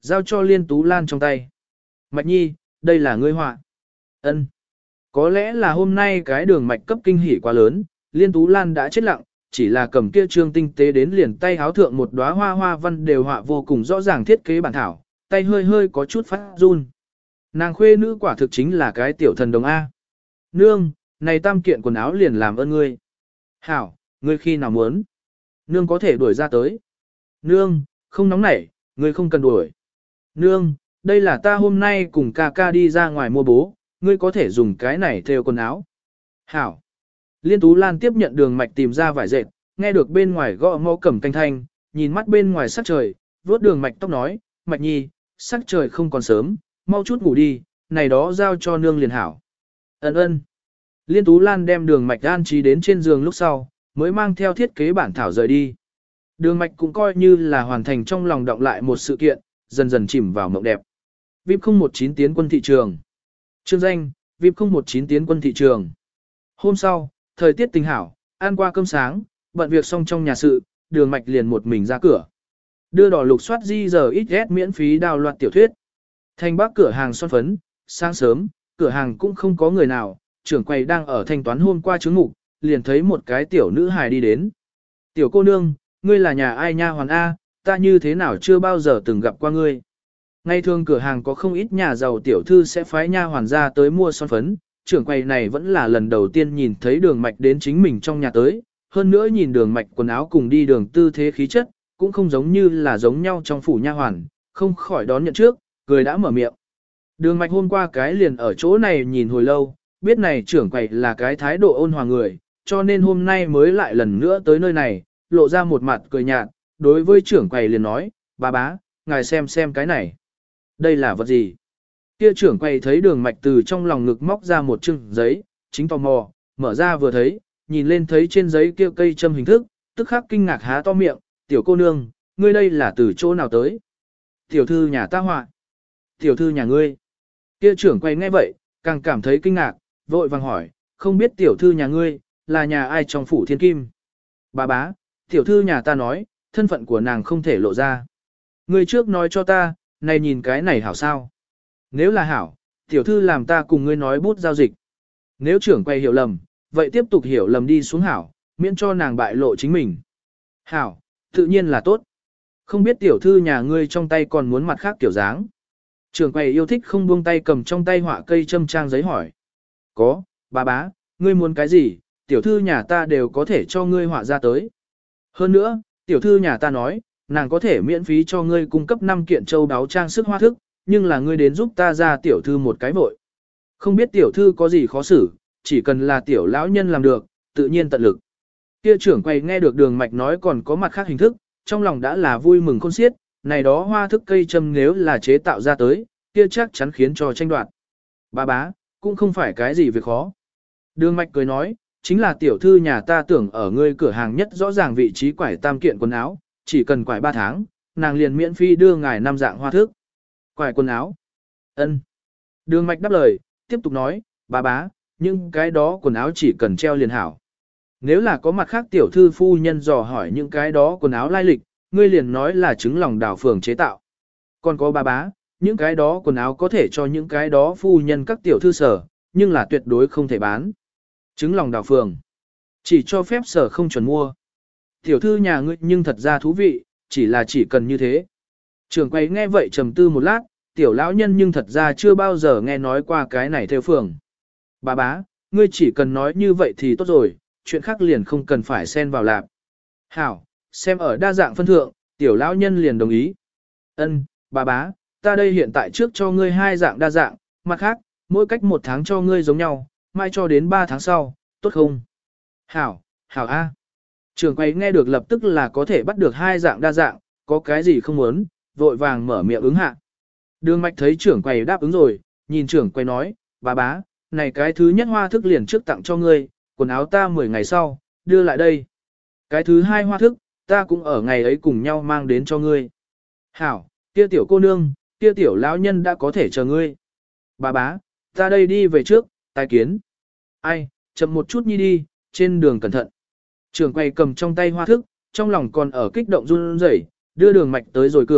giao cho Liên Tú Lan trong tay. Mạch Nhi, đây là ngươi họa. Ân. Có lẽ là hôm nay cái đường mạch cấp kinh hỉ quá lớn, Liên Tú Lan đã chết lặng, chỉ là cầm kia trương tinh tế đến liền tay háo thượng một đóa hoa hoa văn đều họa vô cùng rõ ràng thiết kế bản thảo, tay hơi hơi có chút phát run. Nàng khuê nữ quả thực chính là cái tiểu thần đồng A. Nương, này tam kiện quần áo liền làm ơn ngươi. Hảo, ngươi khi nào muốn? Nương có thể đuổi ra tới. Nương, không nóng nảy, ngươi không cần đuổi. Nương, đây là ta hôm nay cùng ca ca đi ra ngoài mua bố, ngươi có thể dùng cái này thêu quần áo. Hảo. Liên Tú Lan tiếp nhận đường mạch tìm ra vải dệt, nghe được bên ngoài gõ mõ cầm canh thanh, nhìn mắt bên ngoài sắc trời, vuốt đường mạch tóc nói, Mạch Nhi, sắc trời không còn sớm, mau chút ngủ đi, này đó giao cho nương liền hảo. Ấn ơn. Liên Tú Lan đem đường mạch an trí đến trên giường lúc sau, mới mang theo thiết kế bản thảo rời đi. Đường mạch cũng coi như là hoàn thành trong lòng động lại một sự kiện, dần dần chìm vào mộng đẹp. VIP 019 tiến quân thị trường. Chương danh, VIP 019 tiến quân thị trường. Hôm sau, thời tiết tình hảo, ăn qua cơm sáng, bận việc xong trong nhà sự, đường mạch liền một mình ra cửa. Đưa đỏ lục soát di giờ ít ghét miễn phí đào loạt tiểu thuyết. Thành Bắc cửa hàng son phấn, sáng sớm, cửa hàng cũng không có người nào, trưởng quầy đang ở thanh toán hôm qua chứng ngục, liền thấy một cái tiểu nữ hài đi đến. Tiểu cô nương, ngươi là nhà ai nha hoàn A, ta như thế nào chưa bao giờ từng gặp qua ngươi. Ngày thường cửa hàng có không ít nhà giàu tiểu thư sẽ phái nha hoàn ra tới mua son phấn, trưởng quầy này vẫn là lần đầu tiên nhìn thấy đường mạch đến chính mình trong nhà tới, hơn nữa nhìn đường mạch quần áo cùng đi đường tư thế khí chất, cũng không giống như là giống nhau trong phủ nha hoàn, không khỏi đón nhận trước, cười đã mở miệng. Đường mạch hôm qua cái liền ở chỗ này nhìn hồi lâu, biết này trưởng quầy là cái thái độ ôn hòa người, cho nên hôm nay mới lại lần nữa tới nơi này, lộ ra một mặt cười nhạt, đối với trưởng quầy liền nói, bà bá, ngài xem cái này. Đây là vật gì? Kia trưởng quầy thấy đường mạch từ trong lòng ngực móc ra một chừng giấy, chính tò mò, mở ra vừa thấy, nhìn lên thấy trên giấy kia cây châm hình thức, tức khắc kinh ngạc há to miệng, tiểu cô nương, ngươi đây là từ chỗ nào tới? Tiểu thư nhà ta họa. Tiểu thư nhà ngươi. Kia trưởng quầy nghe vậy, càng cảm thấy kinh ngạc, vội vàng hỏi, không biết tiểu thư nhà ngươi, là nhà ai trong phủ thiên kim? Bà bá, tiểu thư nhà ta nói, thân phận của nàng không thể lộ ra. Ngươi trước nói cho ta, này nhìn cái này hảo sao? Nếu là hảo, tiểu thư làm ta cùng ngươi nói bút giao dịch. Nếu trưởng quay hiểu lầm, vậy tiếp tục hiểu lầm đi xuống hảo, miễn cho nàng bại lộ chính mình. Hảo, tự nhiên là tốt. Không biết tiểu thư nhà ngươi trong tay còn muốn mặt khác tiểu dáng. Trưởng quầy yêu thích không buông tay cầm trong tay họa cây châm trang giấy hỏi. Có, bà bá, ngươi muốn cái gì, tiểu thư nhà ta đều có thể cho ngươi họa ra tới. Hơn nữa, tiểu thư nhà ta nói, nàng có thể miễn phí cho ngươi cung cấp 5 kiện châu đáo trang sức hoa thức, nhưng là ngươi đến giúp ta ra tiểu thư một cái vội. Không biết tiểu thư có gì khó xử, chỉ cần là tiểu lão nhân làm được, tự nhiên tận lực. Kia trưởng quầy nghe được đường mạch nói còn có mặt khác hình thức, trong lòng đã là vui mừng khôn xiết, này đó hoa thức cây châm nếu là chế tạo ra tới, kia chắc chắn khiến cho tranh đoạt. Bà bá, cũng không phải cái gì việc khó. Đường mạch cười nói, chính là tiểu thư nhà ta tưởng ở ngươi cửa hàng nhất rõ ràng vị trí quải tam kiện quần áo, chỉ cần quải 3 tháng, nàng liền miễn phí đưa ngài 5 dạng hoa thức. Quải quần áo. Ân. Đường mạch đáp lời, tiếp tục nói, bà bá, nhưng cái đó quần áo chỉ cần treo liền hảo. Nếu là có mặt khác tiểu thư phu nhân dò hỏi những cái đó quần áo lai lịch, ngươi liền nói là trứng lòng đào phường chế tạo. Còn có bà bá, những cái đó quần áo có thể cho những cái đó phu nhân các tiểu thư sở, nhưng là tuyệt đối không thể bán. Trứng lòng đào phường. Chỉ cho phép sở không chuẩn mua. Tiểu thư nhà ngươi nhưng thật ra thú vị, chỉ cần như thế. Trưởng quầy nghe vậy trầm tư một lát, tiểu lão nhân nhưng thật ra chưa bao giờ nghe nói qua cái này theo phường. Bà bá, ngươi chỉ cần nói như vậy thì tốt rồi, chuyện khác liền không cần phải xen vào lạp. Hảo, xem ở đa dạng phân thượng, tiểu lão nhân liền đồng ý. Ân, bà bá, ta đây hiện tại trước cho ngươi 2 dạng đa dạng, mặt khác, mỗi cách 1 tháng cho ngươi giống nhau, mai cho đến 3 tháng sau, tốt không? Hảo, hảo A. Trưởng quầy nghe được lập tức là có thể bắt được 2 dạng đa dạng, có cái gì không muốn, vội vàng mở miệng ứng hạ. Đường mạch thấy trưởng quầy đáp ứng rồi, nhìn trưởng quầy nói, bà bá, này cái thứ nhất hoa thức liền trước tặng cho ngươi, quần áo ta 10 ngày sau, đưa lại đây. Cái thứ 2 hoa thức, ta cũng ở ngày ấy cùng nhau mang đến cho ngươi. Hảo, kia tiểu cô nương, kia tiểu lão nhân đã có thể chờ ngươi. Bà bá, ta đây đi về trước, tài kiến. Ai, chậm một chút nhi đi, trên đường cẩn thận. Trưởng quầy cầm trong tay hoa thức, trong lòng còn ở kích động run rẩy, đưa đường mạch tới rồi cửa,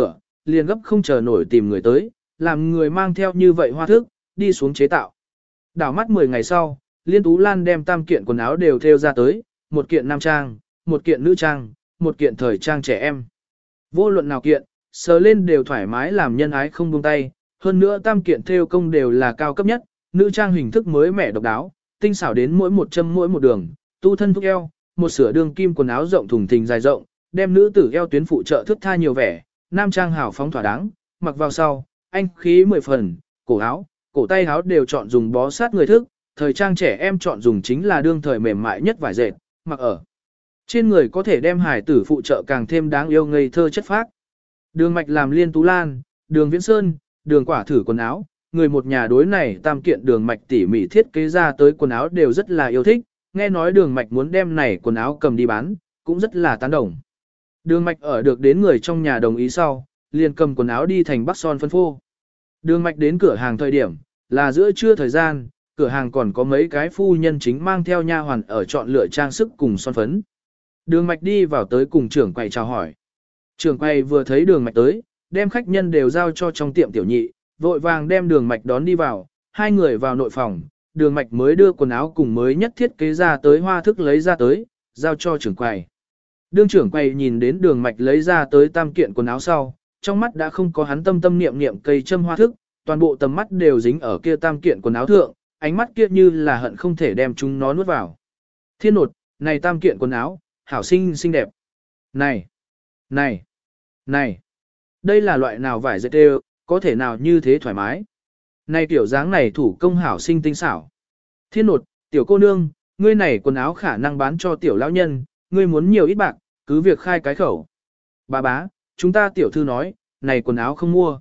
liền gấp không chờ nổi tìm người tới, làm người mang theo như vậy hoa thức, đi xuống chế tạo. Đảo mắt 10 ngày sau, Liên Tú Lan đem tam kiện quần áo đều thêu ra tới, một kiện nam trang, một kiện nữ trang, một kiện thời trang trẻ em. Vô luận nào kiện, sờ lên đều thoải mái làm nhân ái không buông tay, hơn nữa tam kiện thêu công đều là cao cấp nhất, nữ trang hình thức mới mẻ độc đáo, tinh xảo đến mỗi một châm mỗi một đường, tu thân thúc eo, một sửa đường kim quần áo rộng thùng thình dài rộng, đem nữ tử eo tuyến phụ trợ thước tha nhiều vẻ, nam trang hào phóng thỏa đáng, mặc vào sau, anh khí 10 phần, cổ áo, cổ tay áo đều chọn dùng bó sát người thức, thời trang trẻ em chọn dùng chính là đương thời mềm mại nhất vải dệt, mặc ở trên người có thể đem hài tử phụ trợ càng thêm đáng yêu ngây thơ chất phác. Đường Mạch làm Liên Tú Lan, Đường Viễn Sơn, Đường Quả thử quần áo, người một nhà đối này tam kiện Đường Mạch tỉ mỉ thiết kế ra tới quần áo đều rất là yêu thích, nghe nói Đường Mạch muốn đem này quần áo cầm đi bán, cũng rất là tán đồng. Đường Mạch ở được đến người trong nhà đồng ý sau, liền cầm quần áo đi thành Bắc Son phân phô. Đường Mạch đến cửa hàng thời điểm, là giữa trưa thời gian, cửa hàng còn có mấy cái phu nhân chính mang theo nha hoàn ở chọn lựa trang sức cùng son phấn. Đường Mạch đi vào tới cùng trưởng quầy chào hỏi. Trưởng quầy vừa thấy Đường Mạch tới, đem khách nhân đều giao cho trong tiệm tiểu nhị, vội vàng đem Đường Mạch đón đi vào, hai người vào nội phòng, Đường Mạch mới đưa quần áo cùng mới nhất thiết kế ra tới hoa thức lấy ra tới, giao cho trưởng quầy. Đương trưởng quầy nhìn đến Đường Mạch lấy ra tới tam kiện quần áo sau, trong mắt đã không có hắn tâm tâm niệm niệm cây châm hoa thức, toàn bộ tầm mắt đều dính ở kia tam kiện quần áo thượng, ánh mắt kia như là hận không thể đem chúng nó nuốt vào. Thiên nột, này tam kiện quần áo, hảo xinh xinh đẹp. Này, này, này, đây là loại nào vải dệt đều, có thể nào như thế thoải mái. Này tiểu dáng này thủ công hảo xinh tinh xảo. Thiên nột, tiểu cô nương, ngươi này quần áo khả năng bán cho tiểu lão nhân, ngươi muốn nhiều ít bạc, cứ việc khai cái khẩu. Bà bá, chúng ta tiểu thư nói, này quần áo không mua.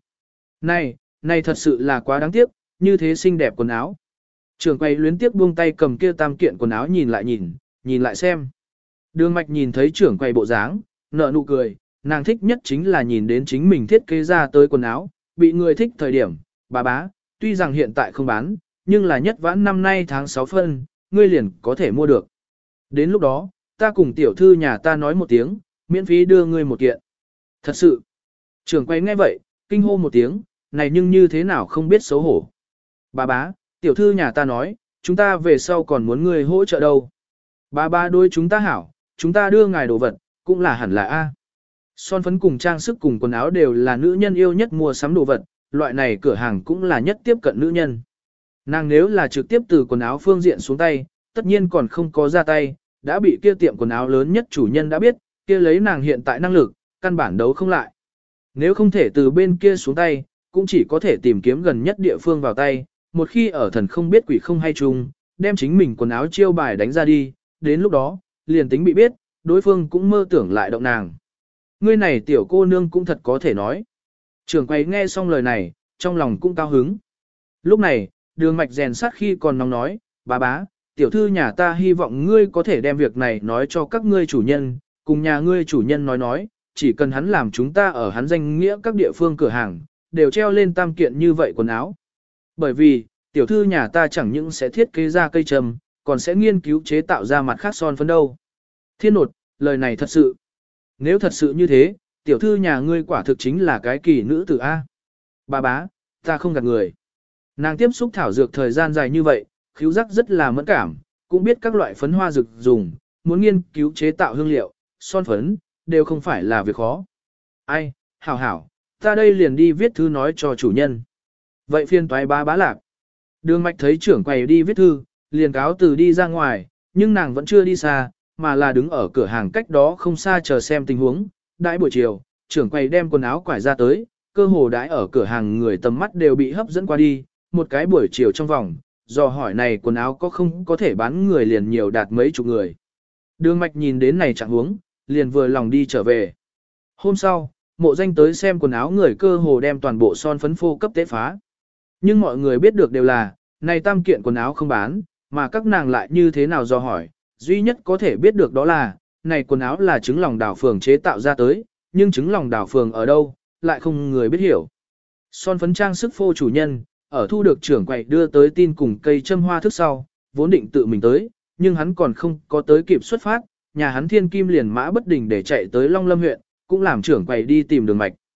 Này thật sự là quá đáng tiếc, như thế xinh đẹp quần áo. Trưởng quầy luyến tiếc buông tay cầm kia tam kiện quần áo nhìn lại xem. Đường Mạch nhìn thấy trưởng quầy bộ dáng, nở nụ cười, nàng thích nhất chính là nhìn đến chính mình thiết kế ra tới quần áo, bị người thích thời điểm, bà bá, tuy rằng hiện tại không bán, nhưng là nhất vãn năm nay tháng 6 phân, ngươi liền có thể mua được. Đến lúc đó, ta cùng tiểu thư nhà ta nói một tiếng, miễn phí đưa ngươi một kiện. Thật sự, trưởng quầy nghe vậy, kinh hô một tiếng, này nhưng như thế nào không biết xấu hổ. Bà bá, tiểu thư nhà ta nói, chúng ta về sau còn muốn ngươi hỗ trợ đâu. Bà bá đối chúng ta hảo, chúng ta đưa ngài đồ vật, cũng là hẳn là A. Son phấn cùng trang sức cùng quần áo đều là nữ nhân yêu nhất mua sắm đồ vật, loại này cửa hàng cũng là nhất tiếp cận nữ nhân. Nàng nếu là trực tiếp từ quần áo phương diện xuống tay, tất nhiên còn không có ra tay, đã bị kia tiệm quần áo lớn nhất chủ nhân đã biết, kia lấy nàng hiện tại năng lực, căn bản đấu không lại. Nếu không thể từ bên kia xuống tay, cũng chỉ có thể tìm kiếm gần nhất địa phương vào tay, một khi ở thần không biết quỷ không hay chung, đem chính mình quần áo chiêu bài đánh ra đi, đến lúc đó, liền tính bị biết, đối phương cũng mơ tưởng lại động nàng. Ngươi này tiểu cô nương cũng thật có thể nói. Trưởng quầy nghe xong lời này, trong lòng cũng cao hứng. Lúc này, Đường Mạch rèn sát khi còn nóng nói, bà bá, tiểu thư nhà ta hy vọng ngươi có thể đem việc này nói cho các ngươi chủ nhân, cùng nhà ngươi chủ nhân nói, chỉ cần hắn làm chúng ta ở hắn danh nghĩa các địa phương cửa hàng, đều treo lên tam kiện như vậy quần áo. Bởi vì, tiểu thư nhà ta chẳng những sẽ thiết kế ra cây trầm, còn sẽ nghiên cứu chế tạo ra mặt khác son phấn đâu. Thiên nột, lời này thật sự. Nếu thật sự như thế, tiểu thư nhà ngươi quả thực chính là cái kỳ nữ tử A. Bà bá, ta không gạt người. Nàng tiếp xúc thảo dược thời gian dài như vậy, khứu giác rất là mẫn cảm, cũng biết các loại phấn hoa dược dùng, muốn nghiên cứu chế tạo hương liệu, son phấn, đều không phải là việc khó. Ai, hảo hảo, ta đây liền đi viết thư nói cho chủ nhân. Vậy phiên toái bá bá lạc. Đường Mạch thấy trưởng quầy đi viết thư, liền cáo từ đi ra ngoài, nhưng nàng vẫn chưa đi xa, mà là đứng ở cửa hàng cách đó không xa chờ xem tình huống. Đãi buổi chiều, trưởng quầy đem quần áo quải ra tới, cơ hồ đãi ở cửa hàng người tầm mắt đều bị hấp dẫn qua đi, một cái buổi chiều trong vòng, do hỏi này quần áo có không có thể bán người liền nhiều đạt mấy chục người. Đường Mạch nhìn đến này trạng huống, liền vừa lòng đi trở về. Hôm sau, Mộ Danh tới xem quần áo người cơ hồ đem toàn bộ son phấn phô cấp tế phá. Nhưng mọi người biết được đều là, này tam kiện quần áo không bán, mà các nàng lại như thế nào do hỏi, duy nhất có thể biết được đó là, này quần áo là trứng lòng đào phường chế tạo ra tới, nhưng trứng lòng đào phường ở đâu, lại không người biết hiểu. Son phấn trang sức phô chủ nhân, ở thu được trưởng quầy đưa tới tin cùng cây châm hoa thức sau, vốn định tự mình tới, nhưng hắn còn không có tới kịp xuất phát, nhà hắn Thiên Kim liền mã bất đình để chạy tới Long Lâm huyện, cũng làm trưởng quầy đi tìm Đường Mạch.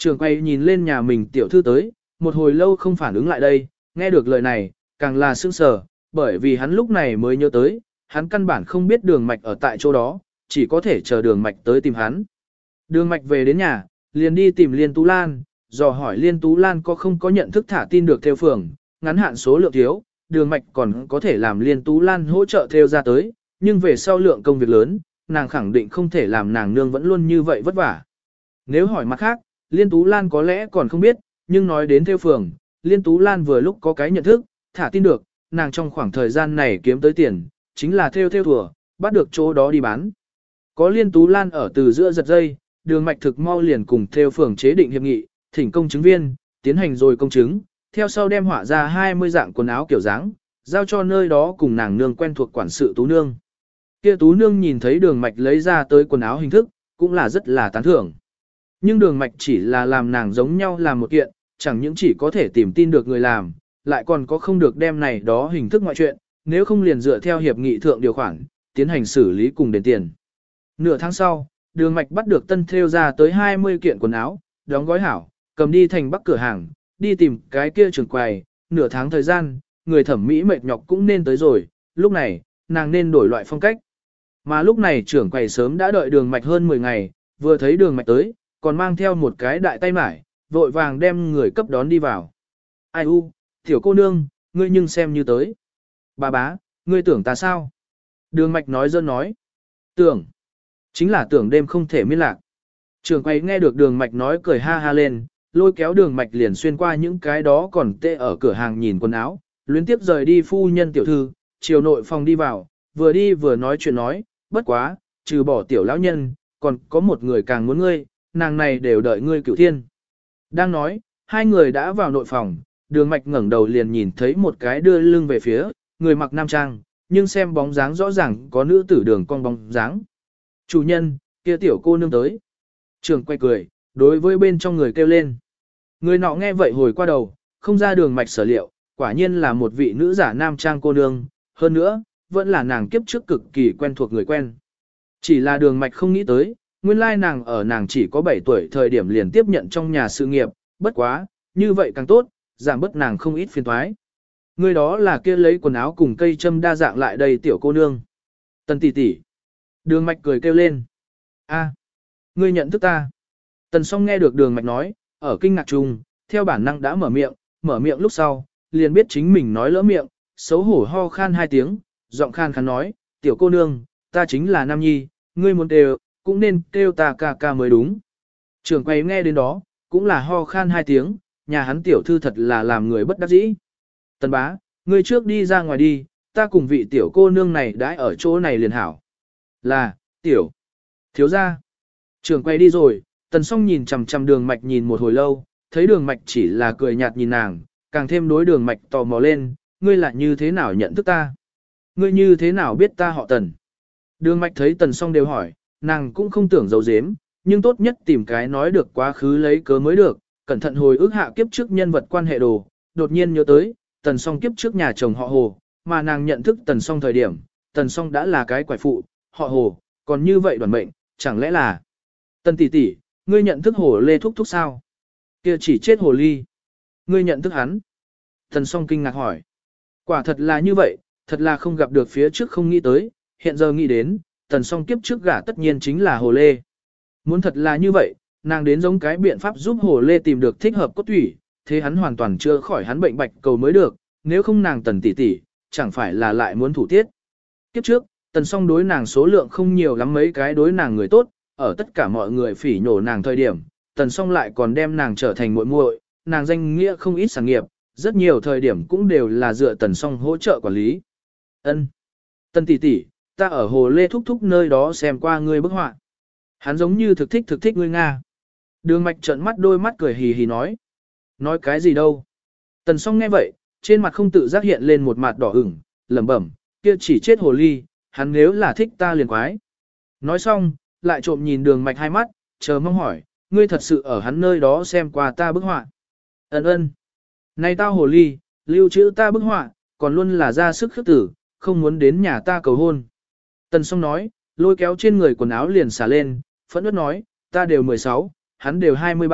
Trường quay nhìn lên nhà mình tiểu thư tới, một hồi lâu không phản ứng lại đây, nghe được lời này, càng là sững sờ, bởi vì hắn lúc này mới nhớ tới, hắn căn bản không biết đường mạch ở tại chỗ đó, chỉ có thể chờ đường mạch tới tìm hắn. Đường mạch về đến nhà, liền đi tìm Liên Tú Lan, dò hỏi Liên Tú Lan có không có nhận thức thả tin được theo phường, ngắn hạn số lượng thiếu, đường mạch còn có thể làm Liên Tú Lan hỗ trợ theo ra tới, nhưng về sau lượng công việc lớn, nàng khẳng định không thể làm nàng nương vẫn luôn như vậy vất vả. Nếu hỏi mặt khác, Liên Tú Lan có lẽ còn không biết, nhưng nói đến theo phường, Liên Tú Lan vừa lúc có cái nhận thức, thả tin được, nàng trong khoảng thời gian này kiếm tới tiền, chính là theo thùa, bắt được chỗ đó đi bán. Có Liên Tú Lan ở từ giữa giật dây, đường mạch thực mau liền cùng theo phường chế định hiệp nghị, thỉnh công chứng viên, tiến hành rồi công chứng, theo sau đem họa ra 20 dạng quần áo kiểu dáng, giao cho nơi đó cùng nàng nương quen thuộc quản sự Tú Nương. Kia Tú Nương nhìn thấy đường mạch lấy ra tới quần áo hình thức, cũng là rất là tán thưởng. Nhưng đường mạch chỉ là làm nàng giống nhau làm một kiện, chẳng những chỉ có thể tìm tin được người làm, lại còn có không được đem này đó hình thức ngoại chuyện, nếu không liền dựa theo hiệp nghị thượng điều khoản, tiến hành xử lý cùng đền tiền. Nửa tháng sau, đường mạch bắt được tân thêu ra tới 20 kiện quần áo, đóng gói hảo, cầm đi thành bắc cửa hàng, đi tìm cái kia trưởng quầy, nửa tháng thời gian, người thẩm mỹ mệt nhọc cũng nên tới rồi, lúc này, nàng nên đổi loại phong cách. Mà lúc này trưởng quầy sớm đã đợi đường mạch hơn 10 ngày, vừa thấy đường mạch tới, còn mang theo một cái đại tay mải, vội vàng đem người cấp đón đi vào. Ai u, tiểu cô nương, ngươi nhưng xem như tới. Bà bá, ngươi tưởng ta sao? Đường mạch nói dơn nói. Tưởng. Chính là tưởng đêm không thể miên lạc. Trường quay nghe được đường mạch nói cười ha ha lên, lôi kéo đường mạch liền xuyên qua những cái đó còn tê ở cửa hàng nhìn quần áo, luyến tiếp rời đi phu nhân tiểu thư, chiều nội phòng đi vào, vừa đi vừa nói chuyện nói, bất quá, trừ bỏ tiểu lão nhân, còn có một người càng muốn ngươi, nàng này đều đợi ngươi cửu thiên. Đang nói, hai người đã vào nội phòng, đường mạch ngẩng đầu liền nhìn thấy một cái đưa lưng về phía, người mặc nam trang, nhưng xem bóng dáng rõ ràng có nữ tử đường cong bóng dáng. Chủ nhân, kia tiểu cô nương tới. Trường quay cười, đối với bên trong người kêu lên. Người nọ nghe vậy hồi qua đầu, không ra đường mạch sở liệu, quả nhiên là một vị nữ giả nam trang cô nương, hơn nữa, vẫn là nàng kiếp trước cực kỳ quen thuộc người quen. Chỉ là đường mạch không nghĩ tới, nguyên lai nàng chỉ có 7 tuổi thời điểm liền tiếp nhận trong nhà sự nghiệp, bất quá, như vậy càng tốt, giảm bớt nàng không ít phiền toái. Người đó là kia lấy quần áo cùng cây châm đa dạng lại đây tiểu cô nương. Tần tỷ tỷ. Đường mạch cười kêu lên. A, ngươi nhận thức ta. Tần song nghe được đường mạch nói, ở kinh ngạc chung, theo bản năng đã mở miệng lúc sau, liền biết chính mình nói lỡ miệng, xấu hổ ho khan 2 tiếng, giọng khan khàn nói, tiểu cô nương, ta chính là Nam Nhi, ngươi muốn đều, cũng nên kêu ta ca ca mới đúng. Trường quay nghe đến đó, cũng là ho khan 2 tiếng, nhà hắn tiểu thư thật là làm người bất đắc dĩ. Tần bá, ngươi trước đi ra ngoài đi, ta cùng vị tiểu cô nương này đã ở chỗ này liền hảo. Là, tiểu, thiếu gia. Trường quay đi rồi, tần song nhìn chằm chằm đường mạch nhìn một hồi lâu, thấy đường mạch chỉ là cười nhạt nhìn nàng, càng thêm đối đường mạch tò mò lên, ngươi là như thế nào nhận thức ta? Ngươi như thế nào biết ta họ tần? Đường mạch thấy tần song đều hỏi, nàng cũng không tưởng giấu giếm, nhưng tốt nhất tìm cái nói được quá khứ lấy cớ mới được, cẩn thận hồi ức hạ kiếp trước nhân vật quan hệ đồ, đột nhiên nhớ tới, tần song kiếp trước nhà chồng họ Hồ, mà nàng nhận thức tần song thời điểm, tần song đã là cái quải phụ, họ Hồ, còn như vậy đoàn mệnh, chẳng lẽ là Tần tỷ tỷ, ngươi nhận thức Hồ Lê Thúc Thúc sao? Kia chỉ chết Hồ Ly. Ngươi nhận thức hắn? Tần song kinh ngạc hỏi. Quả thật là như vậy, thật là không gặp được phía trước không nghĩ tới, hiện giờ nghĩ đến, tần song kiếp trước gả tất nhiên chính là Hồ Lê. Muốn thật là như vậy, nàng đến giống cái biện pháp giúp Hồ Lê tìm được thích hợp cốt thủy, thế hắn hoàn toàn chưa khỏi hắn bệnh bạch cầu mới được, nếu không nàng tần tỷ tỷ, chẳng phải là lại muốn thủ tiết. Kiếp trước, tần song đối nàng số lượng không nhiều lắm mấy cái đối nàng người tốt, ở tất cả mọi người phỉ nhổ nàng thời điểm, tần song lại còn đem nàng trở thành muội muội, nàng danh nghĩa không ít sản nghiệp, rất nhiều thời điểm cũng đều là dựa tần song hỗ trợ quản lý. Ân, Tần tỷ tỷ, ta ở Hồ Lê Thúc Thúc nơi đó xem qua ngươi bức họa. Hắn giống như thực thích ngươi Nga. Đường mạch trợn mắt đôi mắt cười hì hì nói. Nói cái gì đâu. Tần song nghe vậy, trên mặt không tự giác hiện lên một mặt đỏ ửng, lẩm bẩm, kia chỉ chết Hồ Ly, hắn nếu là thích ta liền quái. Nói xong, lại trộm nhìn đường mạch hai mắt, chờ mong hỏi, ngươi thật sự ở hắn nơi đó xem qua ta bức họa. Ân. Này tao Hồ Ly, lưu trữ ta bức họa, còn luôn là ra sức khước tử, không muốn đến nhà ta cầu hôn. Tần song nói, lôi kéo trên người quần áo liền xả lên, phẫn nộ nói, ta đều 16, hắn đều 23,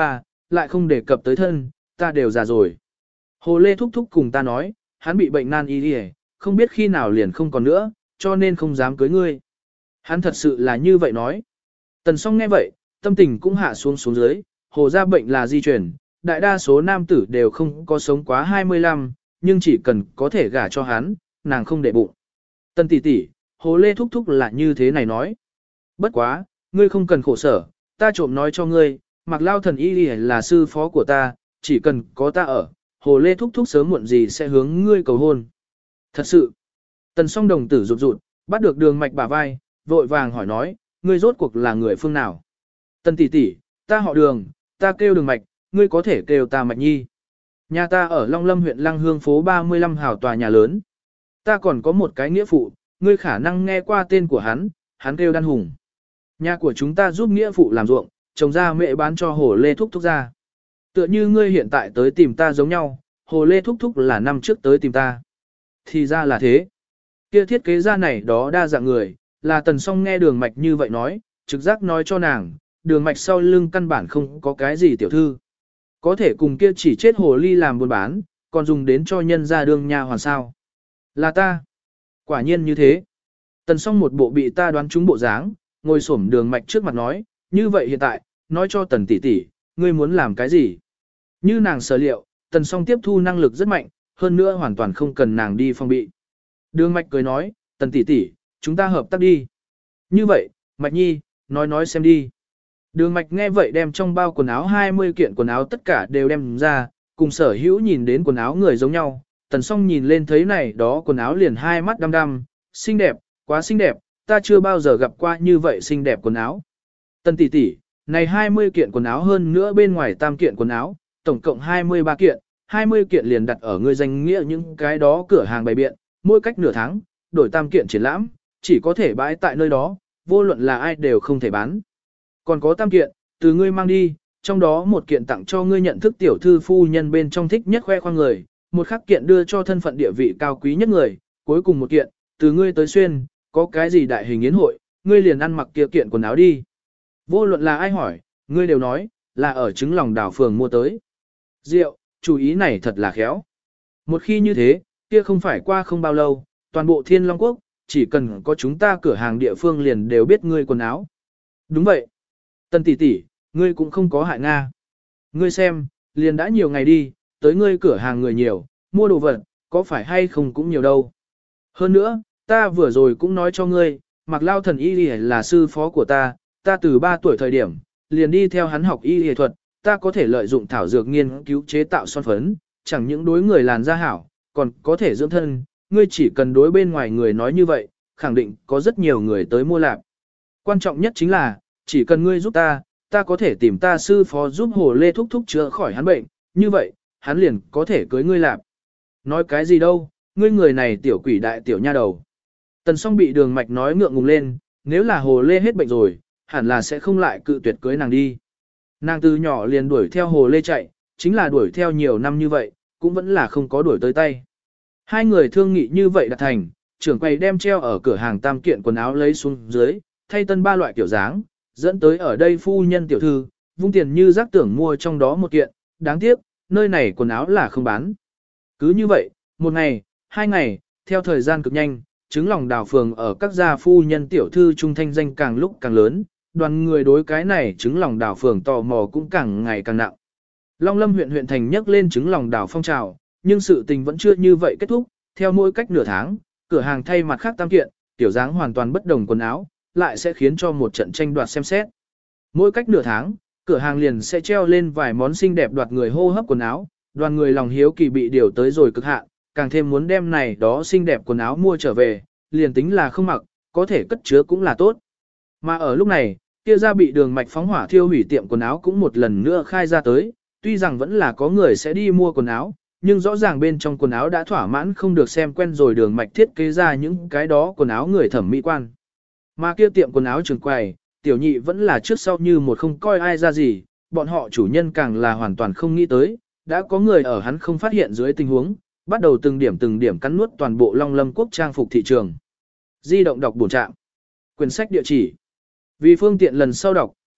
lại không đề cập tới thân, ta đều già rồi. Hồ Lê thúc thúc cùng ta nói, hắn bị bệnh nan y đi, không biết khi nào liền không còn nữa, cho nên không dám cưới ngươi. Hắn thật sự là như vậy nói. Tần Song nghe vậy, tâm tình cũng hạ xuống xuống dưới, hồ ra bệnh là di truyền, đại đa số nam tử đều không có sống quá 25, nhưng chỉ cần có thể gả cho hắn, nàng không để bụng. Tần tỷ tỷ, Hồ Lê thúc thúc là như thế này nói. Bất quá, ngươi không cần khổ sở, ta trộm nói cho ngươi, Mạc Lao thần y là sư phó của ta, chỉ cần có ta ở, Hồ Lê thúc thúc sớm muộn gì sẽ hướng ngươi cầu hôn. Thật sự, Tần Song đồng tử rụt rụt, bắt được Đường Mạch bả vai, vội vàng hỏi nói, ngươi rốt cuộc là người phương nào? Tần tỷ tỷ, ta họ Đường, ta kêu Đường Mạch, ngươi có thể kêu ta Mạch Nhi. Nhà ta ở Long Lâm huyện Lăng Hương phố 35 hào tòa nhà lớn. Ta còn có một cái nghĩa phụ, ngươi khả năng nghe qua tên của hắn kêu Đan Hùng. Nhà của chúng ta giúp nghĩa phụ làm ruộng, trồng ra mẹ bán cho Hồ Lê thúc thúc ra. Tựa như ngươi hiện tại tới tìm ta giống nhau, Hồ Lê thúc thúc là năm trước tới tìm ta. Thì ra là thế. Kia thiết kế ra này đó đa dạng người, là Tần Song nghe Đường Mạch như vậy nói, trực giác nói cho nàng, Đường Mạch sau lưng căn bản không có cái gì tiểu thư. Có thể cùng kia chỉ chết hồ ly làm buôn bán, còn dùng đến cho nhân ra đương nha hoàn sao. Là ta. Quả nhiên như thế. Tần Song một bộ bị ta đoán trúng bộ dáng, ngồi xổm Đường Mạch trước mặt nói, như vậy hiện tại, nói cho Tần tỷ tỷ, ngươi muốn làm cái gì? Như nàng sở liệu, Tần Song tiếp thu năng lực rất mạnh, hơn nữa hoàn toàn không cần nàng đi phong bị. Đường Mạch cười nói, Tần tỷ tỷ, chúng ta hợp tác đi. Như vậy, Mạch Nhi, nói xem đi. Đường Mạch nghe vậy đem trong bao quần áo 20 kiện quần áo tất cả đều đem ra, cùng Sở Hữu nhìn đến quần áo người giống nhau. Tần Song nhìn lên thấy này đó quần áo liền hai mắt đăm đăm, xinh đẹp, quá xinh đẹp, ta chưa bao giờ gặp qua như vậy xinh đẹp quần áo. Tần tỷ tỷ, này 20 kiện quần áo hơn nữa bên ngoài tam kiện quần áo, tổng cộng 23 kiện, 20 kiện liền đặt ở ngươi danh nghĩa những cái đó cửa hàng bày biện, mỗi cách nửa tháng, đổi tam kiện triển lãm, chỉ có thể bãi tại nơi đó, vô luận là ai đều không thể bán. Còn có tam kiện, từ ngươi mang đi, trong đó một kiện tặng cho ngươi nhận thức tiểu thư phu nhân bên trong thích nhất khoe khoang người, một khác kiện đưa cho thân phận địa vị cao quý nhất người, cuối cùng một kiện, từ ngươi tới xuyên, có cái gì đại hình yến hội, ngươi liền ăn mặc kia kiện quần áo đi. Vô luận là ai hỏi, ngươi đều nói, là ở trứng lòng đảo phường mua tới. Diệu, chú ý này thật là khéo. Một khi như thế, kia không phải qua không bao lâu, toàn bộ Thiên Long Quốc, chỉ cần có chúng ta cửa hàng địa phương liền đều biết ngươi quần áo. Đúng vậy. Tần tỷ tỷ, ngươi cũng không có hại Nga. Ngươi xem, liền đã nhiều ngày đi, tới ngươi cửa hàng người nhiều, mua đồ vật, có phải hay không cũng nhiều đâu. Hơn nữa, ta vừa rồi cũng nói cho ngươi, Mạc Lao thần y là sư phó của ta từ 3 tuổi thời điểm, liền đi theo hắn học y y thuật, ta có thể lợi dụng thảo dược nghiên cứu chế tạo son phấn, chẳng những đối người làn da hảo, còn có thể dưỡng thân, ngươi chỉ cần đối bên ngoài người nói như vậy, khẳng định có rất nhiều người tới mua lạc. Quan trọng nhất chính là, chỉ cần ngươi giúp ta có thể tìm ta sư phó giúp Hồ Lê thúc thúc chữa khỏi hắn bệnh, như vậy, hắn liền có thể cưới ngươi lạc. Nói cái gì đâu, ngươi người này tiểu quỷ đại tiểu nha đầu. Tần Song bị Đường Mạch nói ngượng ngùng lên, nếu là Hồ Lê hết bệnh rồi, hẳn là sẽ không lại cự tuyệt cưới nàng đi. Nàng từ nhỏ liền đuổi theo Hồ Lê chạy, chính là đuổi theo nhiều năm như vậy, cũng vẫn là không có đuổi tới tay. Hai người thương nghị như vậy đạt thành, trưởng quầy đem treo ở cửa hàng tam kiện quần áo lấy xuống dưới, thay tân 3 loại kiểu dáng, dẫn tới ở đây phu nhân tiểu thư, vung tiền như rác tưởng mua trong đó một kiện, đáng tiếc, nơi này quần áo là không bán. Cứ như vậy, một ngày, 2 ngày, theo thời gian cực nhanh, trứng lòng đào phường ở các gia phu nhân tiểu thư trung thanh danh càng lúc càng lớn, đoàn người đối cái này trứng lòng đào phường tò mò cũng càng ngày càng nặng. Long Lâm huyện thành nhấc lên trứng lòng đào phong trào, nhưng sự tình vẫn chưa như vậy kết thúc, theo mỗi cách nửa tháng, cửa hàng thay mặt khác tam kiện, tiểu dáng hoàn toàn bất đồng quần áo, lại sẽ khiến cho một trận tranh đoạt xem xét. Mỗi cách nửa tháng, cửa hàng liền sẽ treo lên vài món xinh đẹp đoạt người hô hấp quần áo, đoàn người lòng hiếu kỳ bị điều tới rồi cực hạn, càng thêm muốn đem này đó xinh đẹp quần áo mua trở về, liền tính là không mặc, có thể cất chứa cũng là tốt. Mà ở lúc này, kia ra bị Đường Mạch phóng hỏa thiêu hủy tiệm quần áo cũng một lần nữa khai ra tới, tuy rằng vẫn là có người sẽ đi mua quần áo, nhưng rõ ràng bên trong quần áo đã thỏa mãn không được xem quen rồi Đường Mạch thiết kế ra những cái đó quần áo người thẩm mỹ quan. Mà kia tiệm quần áo trường quầy, tiểu nhị vẫn là trước sau như một không coi ai ra gì, bọn họ chủ nhân càng là hoàn toàn không nghĩ tới, đã có người ở hắn không phát hiện dưới tình huống, bắt đầu từng điểm cắn nuốt toàn bộ Long Lâm quốc trang phục thị trường. Di động đọc bổn trạm. Quyển sách địa chỉ. Vì phương tiện lần sau đọc,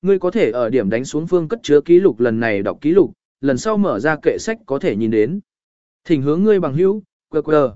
ngươi có thể ở điểm đánh xuống phương cất chứa ký lục lần này đọc ký lục, lần sau mở ra kệ sách có thể nhìn đến. Thỉnh hướng ngươi bằng hữu, QR,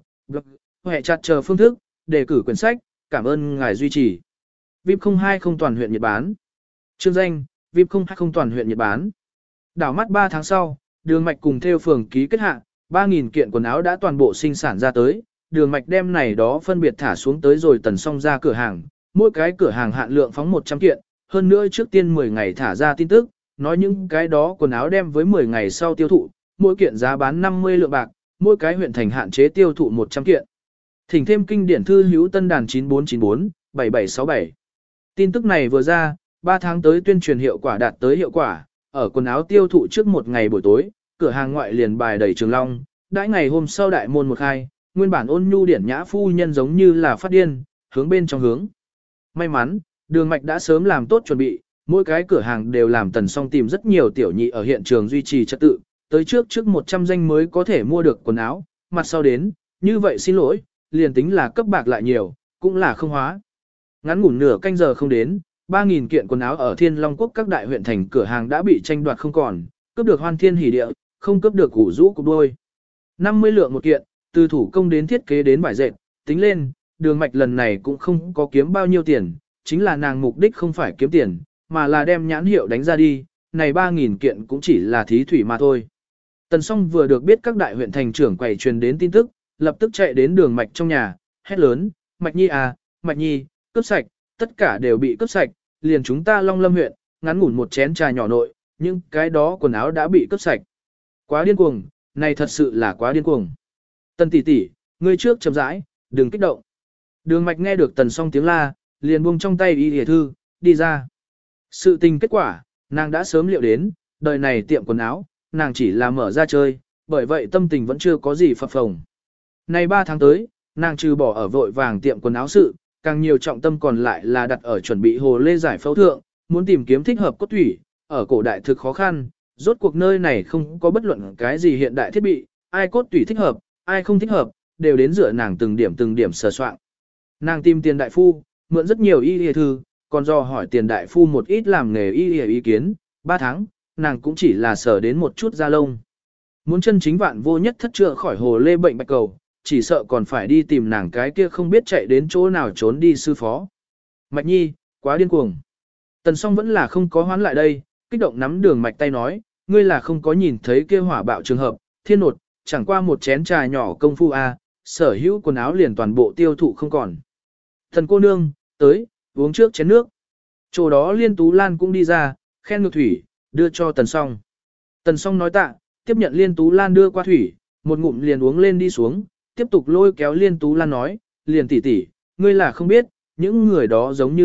hệ chặt chờ phương thức, đề cử quyển sách, cảm ơn ngài duy trì. VIP 020 toàn huyện Nhật bán. Chương danh, VIP 020 toàn huyện Nhật bán. Đảo mắt 3 tháng sau, Đường Mạch cùng theo phường ký kết hạ, 3.000 kiện quần áo đã toàn bộ sinh sản ra tới, Đường Mạch đem này đó phân biệt thả xuống tới rồi Tần Song ra cửa hàng, mỗi cái cửa hàng hạn lượng phóng 100 kiện, hơn nữa trước tiên 10 ngày thả ra tin tức, nói những cái đó quần áo đem với 10 ngày sau tiêu thụ, mỗi kiện giá bán 50 lượng bạc, mỗi cái huyện thành hạn chế tiêu thụ 100 kiện. Thỉnh thêm kinh điển thư hữu tân đàn 9494, 7767. Tin tức này vừa ra, 3 tháng tới tuyên truyền hiệu quả đạt tới hiệu quả, ở quần áo tiêu thụ trước một ngày buổi tối, cửa hàng ngoại liền bài đầy Trường Long, đãi ngày hôm sau đại môn một khai, nguyên bản ôn nhu điển nhã phu nhân giống như là phát điên, hướng bên trong hướng. May mắn, Đường Mạch đã sớm làm tốt chuẩn bị, mỗi cái cửa hàng đều làm Tần Song tìm rất nhiều tiểu nhị ở hiện trường duy trì trật tự, tới trước 100 danh mới có thể mua được quần áo, mặt sau đến, như vậy xin lỗi, liền tính là cấp bạc lại nhiều, cũng là không hóa. Ngắn ngủn nửa canh giờ không đến, 3.000 kiện quần áo ở Thiên Long Quốc các đại huyện thành cửa hàng đã bị tranh đoạt không còn, cướp được hoan thiên hỉ địa, không cướp được củ rũ cục đôi. 50 lượng một kiện, từ thủ công đến thiết kế đến vải dệt, tính lên, Đường Mạch lần này cũng không có kiếm bao nhiêu tiền, chính là nàng mục đích không phải kiếm tiền, mà là đem nhãn hiệu đánh ra đi, này 3.000 kiện cũng chỉ là thí thủy mà thôi. Tần Song vừa được biết các đại huyện thành trưởng quầy truyền đến tin tức, lập tức chạy đến Đường Mạch trong nhà, hét lớn, Mạch Nhi à, Mạch Nhi, cướp sạch, tất cả đều bị cướp sạch, liền chúng ta Long Lâm huyện, ngắn ngủn một chén trà nhỏ nội, nhưng cái đó quần áo đã bị cướp sạch. Quá điên cuồng, này thật sự là quá điên cuồng. Tần tỷ tỷ, ngươi trước chậm rãi, đừng kích động. Đường Mạch nghe được Tần Song tiếng la, liền buông trong tay y hề thư, đi ra. Sự tình kết quả, nàng đã sớm liệu đến, đời này tiệm quần áo, nàng chỉ là mở ra chơi, bởi vậy tâm tình vẫn chưa có gì phập phồng. Nay 3 tháng tới, nàng trừ bỏ ở vội vàng tiệm quần áo sự, càng nhiều trọng tâm còn lại là đặt ở chuẩn bị hồ lê giải phẫu thượng, muốn tìm kiếm thích hợp cốt thủy, ở cổ đại thực khó khăn, rốt cuộc nơi này không có bất luận cái gì hiện đại thiết bị, ai cốt thủy thích hợp, ai không thích hợp, đều đến dựa nàng từng điểm sờ soạn. Nàng tìm tiền đại phu, mượn rất nhiều y y thư, còn do hỏi tiền đại phu một ít làm nghề y y ý kiến, 3 tháng, nàng cũng chỉ là sở đến một chút da lông. Muốn chân chính vạn vô nhất thất chữa khỏi hồ lê bệnh bạch cầu, chỉ sợ còn phải đi tìm nàng cái kia không biết chạy đến chỗ nào trốn đi sư phó. Mạch Nhi, quá điên cuồng. Tần Song vẫn là không có hoán lại đây, kích động nắm Đường Mạch tay nói, ngươi là không có nhìn thấy kia hỏa bạo trường hợp, thiên nột, chẳng qua một chén trà nhỏ công phu a, sở hữu quần áo liền toàn bộ tiêu thụ không còn. Thần cô nương, tới, uống trước chén nước. Chỗ đó Liên Tú Lan cũng đi ra, khen ngược thủy, đưa cho Tần Song. Tần Song nói tạ, tiếp nhận Liên Tú Lan đưa qua thủy, một ngụm liền uống lên đi xuống, tiếp tục lôi kéo Liên Tú Lan nói, liền tỷ tỷ, ngươi là không biết, những người đó giống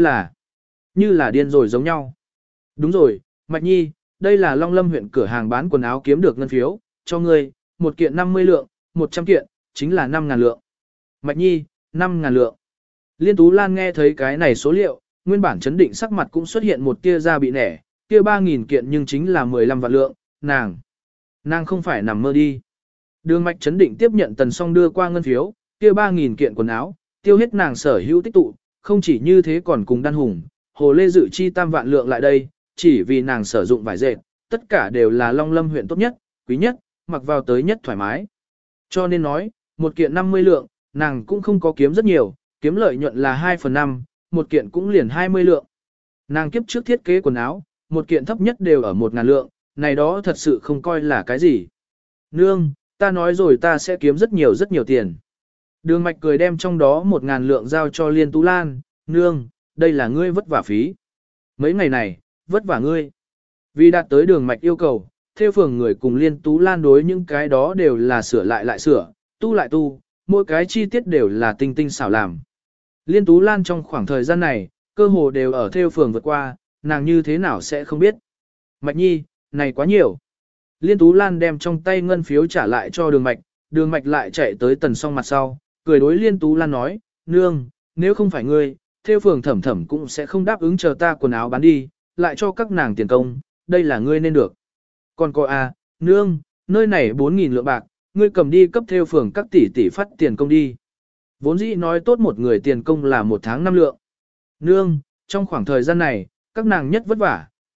như là điên rồi giống nhau. Đúng rồi, Mạch Nhi, đây là Long Lâm huyện cửa hàng bán quần áo kiếm được ngân phiếu, cho ngươi, một kiện 50 lượng, 100 kiện, chính là 5.000 lượng. Mạch Nhi, 5.000 lượng. Liên Tú Lan nghe thấy cái này số liệu, nguyên bản chấn định sắc mặt cũng xuất hiện một tia da bị nẻ, kia 3.000 kiện nhưng chính là 15 vạn lượng, nàng không phải nằm mơ đi. Đường Mạch chấn định tiếp nhận Tần Song đưa qua ngân phiếu, kia 3.000 kiện quần áo, tiêu hết nàng sở hữu tích tụ, không chỉ như thế còn cùng Đan Hùng, Hồ Lê dự chi tam vạn lượng lại đây, chỉ vì nàng sử dụng vải dệt, tất cả đều là Long Lâm huyện tốt nhất, quý nhất, mặc vào tới nhất thoải mái. Cho nên nói, một kiện 50 lượng, nàng cũng không có kiếm rất nhiều, kiếm lợi nhuận là 2/5, một kiện cũng liền 20 lượng. Nàng kiếp trước thiết kế quần áo, một kiện thấp nhất đều ở 1.000 lượng, này đó thật sự không coi là cái gì. Nương, ta nói rồi ta sẽ kiếm rất nhiều tiền. Đường Mạch cười đem trong đó 1.000 lượng giao cho Liên Tú Lan, nương, đây là ngươi vất vả phí. Mấy ngày này, vất vả ngươi. Vì đạt tới Đường Mạch yêu cầu, theo phường người cùng Liên Tú Lan đối những cái đó đều là sửa lại sửa, tu lại tu, mỗi cái chi tiết đều là tinh tinh xảo làm. Liên Tú Lan trong khoảng thời gian này, cơ hồ đều ở theo phường vượt qua, nàng như thế nào sẽ không biết. Mạch Nhi, này quá nhiều. Liên Tú Lan đem trong tay ngân phiếu trả lại cho Đường Mạch lại chạy tới Tần Song mặt sau, cười đối Liên Tú Lan nói, nương, nếu không phải ngươi, theo phường thẩm thẩm cũng sẽ không đáp ứng chờ ta quần áo bán đi, lại cho các nàng tiền công, đây là ngươi nên được. Còn cô nương, nơi này 4.000 lượng bạc, ngươi cầm đi cấp theo phường các tỷ tỷ phát tiền công đi. Vốn dĩ nói tốt một người tiền công là 1 tháng 5 lượng. Nương, trong khoảng thời gian này, các nàng nhất vất vả,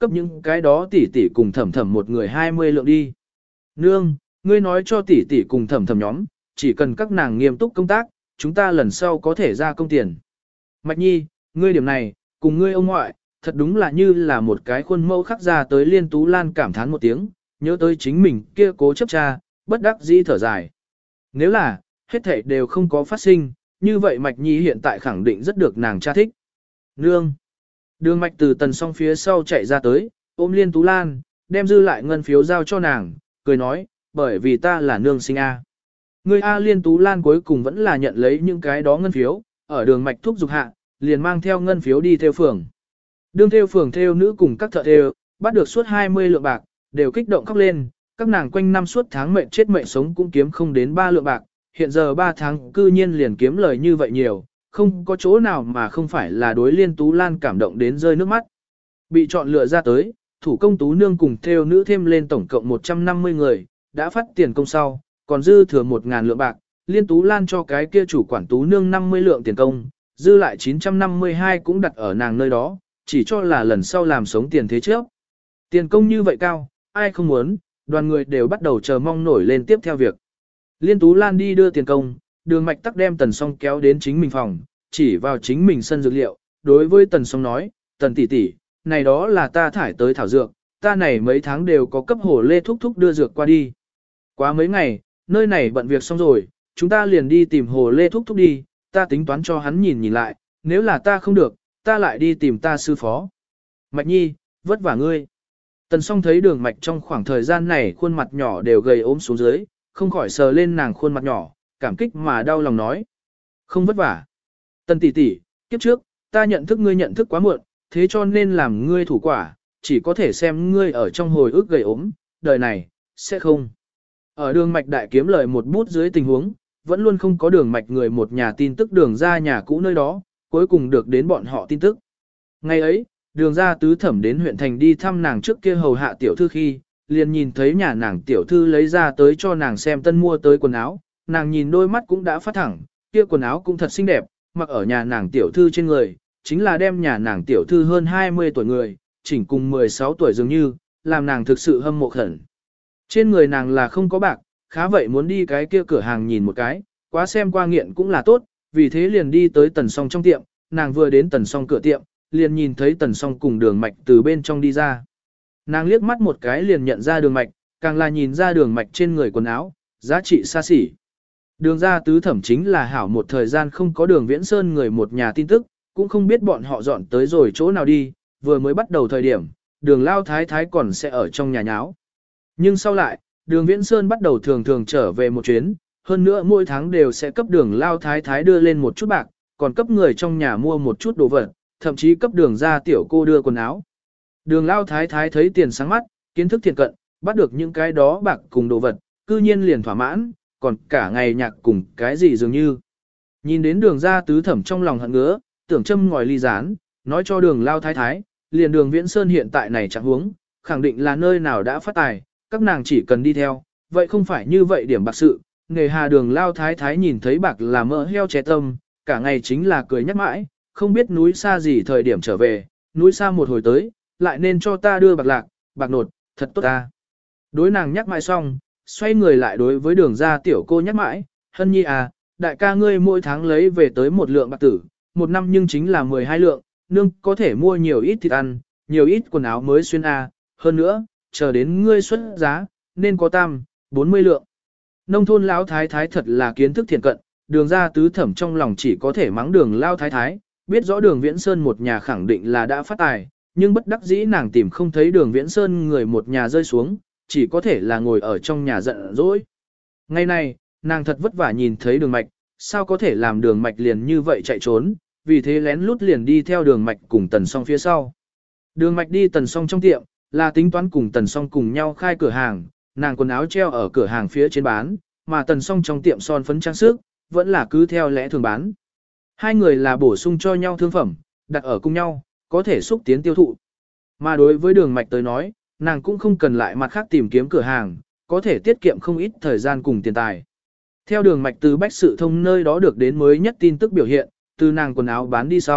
cấp những cái đó tỷ tỷ cùng thẩm thẩm một người 20 lượng đi. Nương, ngươi nói cho tỷ tỷ cùng thẩm thẩm nhóm, chỉ cần các nàng nghiêm túc công tác, chúng ta lần sau có thể ra công tiền. Mạch Nhi, ngươi điểm này, cùng ngươi ông ngoại, thật đúng là như là một cái khuôn mẫu khắc ra tới. Liên Tú Lan cảm thán một tiếng, nhớ tới chính mình kia cố chấp cha, bất đắc dĩ thở dài. Nếu là, hết thảy đều không có phát sinh, như vậy Mạch Nhi hiện tại khẳng định rất được nàng cha thích. Nương. Đường Mạch từ Tần Song phía sau chạy ra tới, ôm Liên Tú Lan, đem dư lại ngân phiếu giao cho nàng, cười nói, bởi vì ta là nương sinh A. Người A. Liên Tú Lan cuối cùng vẫn là nhận lấy những cái đó ngân phiếu, ở Đường Mạch thúc giục hạ, liền mang theo ngân phiếu đi theo phường. Đương theo phường theo nữ cùng các thợ theo, bắt được suốt 20 lượng bạc, đều kích động khóc lên, các nàng quanh năm suốt tháng mệnh chết mệnh sống cũng kiếm không đến 3 lượng bạc, hiện giờ 3 tháng cư nhiên liền kiếm lời như vậy nhiều, không có chỗ nào mà không phải là đối Liên Tú Lan cảm động đến rơi nước mắt. Bị chọn lựa ra tới, thủ công tú nương cùng theo nữ thêm lên tổng cộng 150 người, đã phát tiền công sau, còn dư thừa 1.000 lượng bạc, Liên Tú Lan cho cái kia chủ quản tú nương 50 lượng tiền công, dư lại 952 cũng đặt ở nàng nơi đó, chỉ cho là lần sau làm sống tiền thế trước. Tiền công như vậy cao, ai không muốn, đoàn người đều bắt đầu chờ mong nổi lên tiếp theo việc. Liên Tú Lan đi đưa tiền công, Đường Mạch tắc đem Tần Song kéo đến chính mình phòng, chỉ vào chính mình sân dược liệu, đối với Tần Song nói, Tần tỷ tỷ, này đó là ta thải tới thảo dược, ta này mấy tháng đều có cấp Hồ Lê thúc thúc đưa dược qua đi. Quá mấy ngày, nơi này bận việc xong rồi, chúng ta liền đi tìm Hồ Lê thúc thúc đi, ta tính toán cho hắn nhìn lại, nếu là ta không được, ta lại đi tìm ta sư phó. Mạch Nhi, vất vả ngươi. Tần Song thấy Đường Mạch trong khoảng thời gian này khuôn mặt nhỏ đều gầy ốm xuống dưới, không khỏi sờ lên nàng khuôn mặt nhỏ, cảm kích mà đau lòng nói. Không vất vả. Tần tỷ tỷ, kiếp trước, ta nhận thức ngươi nhận thức quá muộn, thế cho nên làm ngươi thủ quả, chỉ có thể xem ngươi ở trong hồi ức gầy ốm, đời này, sẽ không. Ở Đường Mạch đại kiếm lời một bút dưới tình huống, vẫn luôn không có Đường Mạch người một nhà tin tức Đường ra nhà cũ nơi đó, cuối cùng được đến bọn họ tin tức. Ngày ấy, Đường ra tứ thẩm đến huyện thành đi thăm nàng trước kia hầu hạ tiểu thư khi, liền nhìn thấy nhà nàng tiểu thư lấy ra tới cho nàng xem tân mua tới quần áo, nàng nhìn đôi mắt cũng đã phát thẳng, kia quần áo cũng thật xinh đẹp, mặc ở nhà nàng tiểu thư trên người, chính là đem nhà nàng tiểu thư hơn 20 tuổi người, chỉnh cùng 16 tuổi dường như, làm nàng thực sự hâm mộ khẩn. Trên người nàng là không có bạc, khá vậy muốn đi cái kia cửa hàng nhìn một cái, quá xem qua nghiện cũng là tốt, vì thế liền đi tới Tần Song trong tiệm, nàng vừa đến Tần Song cửa tiệm, liền nhìn thấy Tần Song cùng Đường Mạch từ bên trong đi ra. Nàng liếc mắt một cái liền nhận ra Đường Mạch, càng là nhìn ra Đường Mạch trên người quần áo, giá trị xa xỉ. Đường ra tứ thẩm chính là hảo một thời gian không có Đường Viễn Sơn người một nhà tin tức, cũng không biết bọn họ dọn tới rồi chỗ nào đi, vừa mới bắt đầu thời điểm, Đường Lao Thái Thái còn sẽ ở trong nhà nháo. Nhưng sau lại, Đường Viễn Sơn bắt đầu thường thường trở về một chuyến, hơn nữa mỗi tháng đều sẽ cấp Đường Lao Thái Thái đưa lên một chút bạc, còn cấp người trong nhà mua một chút đồ vật, thậm chí cấp Đường ra tiểu cô đưa quần áo. Đường Lao Thái Thái thấy tiền sáng mắt, kiến thức thiện cận, bắt được những cái đó bạc cùng đồ vật, cư nhiên liền thỏa mãn, còn cả ngày nhạc cùng cái gì dường như. Nhìn đến Đường ra tứ thẩm trong lòng hận ngứa, tưởng châm ngòi ly rán, nói cho Đường Lao Thái Thái, liền Đường Viễn Sơn hiện tại này chẳng huống, khẳng định là nơi nào đã phát tài, các nàng chỉ cần đi theo, vậy không phải như vậy điểm bạc sự. Nghề hà Đường Lao Thái Thái nhìn thấy bạc là mỡ heo trẻ tâm, cả ngày chính là cười nhắc mãi, không biết núi xa gì thời điểm trở về, núi xa một hồi tới, lại nên cho ta đưa bạc lạc, bạc nột, thật tốt ta. Đối nàng nhắc mãi xong, xoay người lại đối với Đường ra tiểu cô nhắc mãi, Hân Nhi à, đại ca ngươi mỗi tháng lấy về tới một lượng bạc tử, một năm nhưng chính là 12 lượng, nương có thể mua nhiều ít thịt ăn, nhiều ít quần áo mới xuyên à, hơn nữa, chờ đến ngươi xuất giá, nên có 40 lượng. Nông thôn lão thái thái thật là kiến thức thiện cận, Đường ra tứ thẩm trong lòng chỉ có thể mắng Đường Lao Thái Thái, biết rõ Đường Viễn Sơn một nhà khẳng định là đã phát tài, nhưng bất đắc dĩ nàng tìm không thấy Đường Viễn Sơn người một nhà rơi xuống, chỉ có thể là ngồi ở trong nhà giận dỗi. Ngày này, nàng thật vất vả nhìn thấy Đường Mạch, sao có thể làm Đường Mạch liền như vậy chạy trốn, vì thế lén lút liền đi theo Đường Mạch cùng Tần Song phía sau. Đường Mạch đi Tần Song trong tiệm, là tính toán cùng Tần Song cùng nhau khai cửa hàng, nàng quần áo treo ở cửa hàng phía trên bán, mà Tần Song trong tiệm son phấn trang sức, vẫn là cứ theo lẽ thường bán. Hai người là bổ sung cho nhau thương phẩm, đặt ở cùng nhau, có thể xúc tiến tiêu thụ. Mà đối với Đường Mạch tới nói, nàng cũng không cần lại mặt khác tìm kiếm cửa hàng, có thể tiết kiệm không ít thời gian cùng tiền tài. Theo Đường Mạch từ Bách Sự Thông nơi đó được đến mới nhất tin tức biểu hiện, từ nàng quần áo bán đi sau,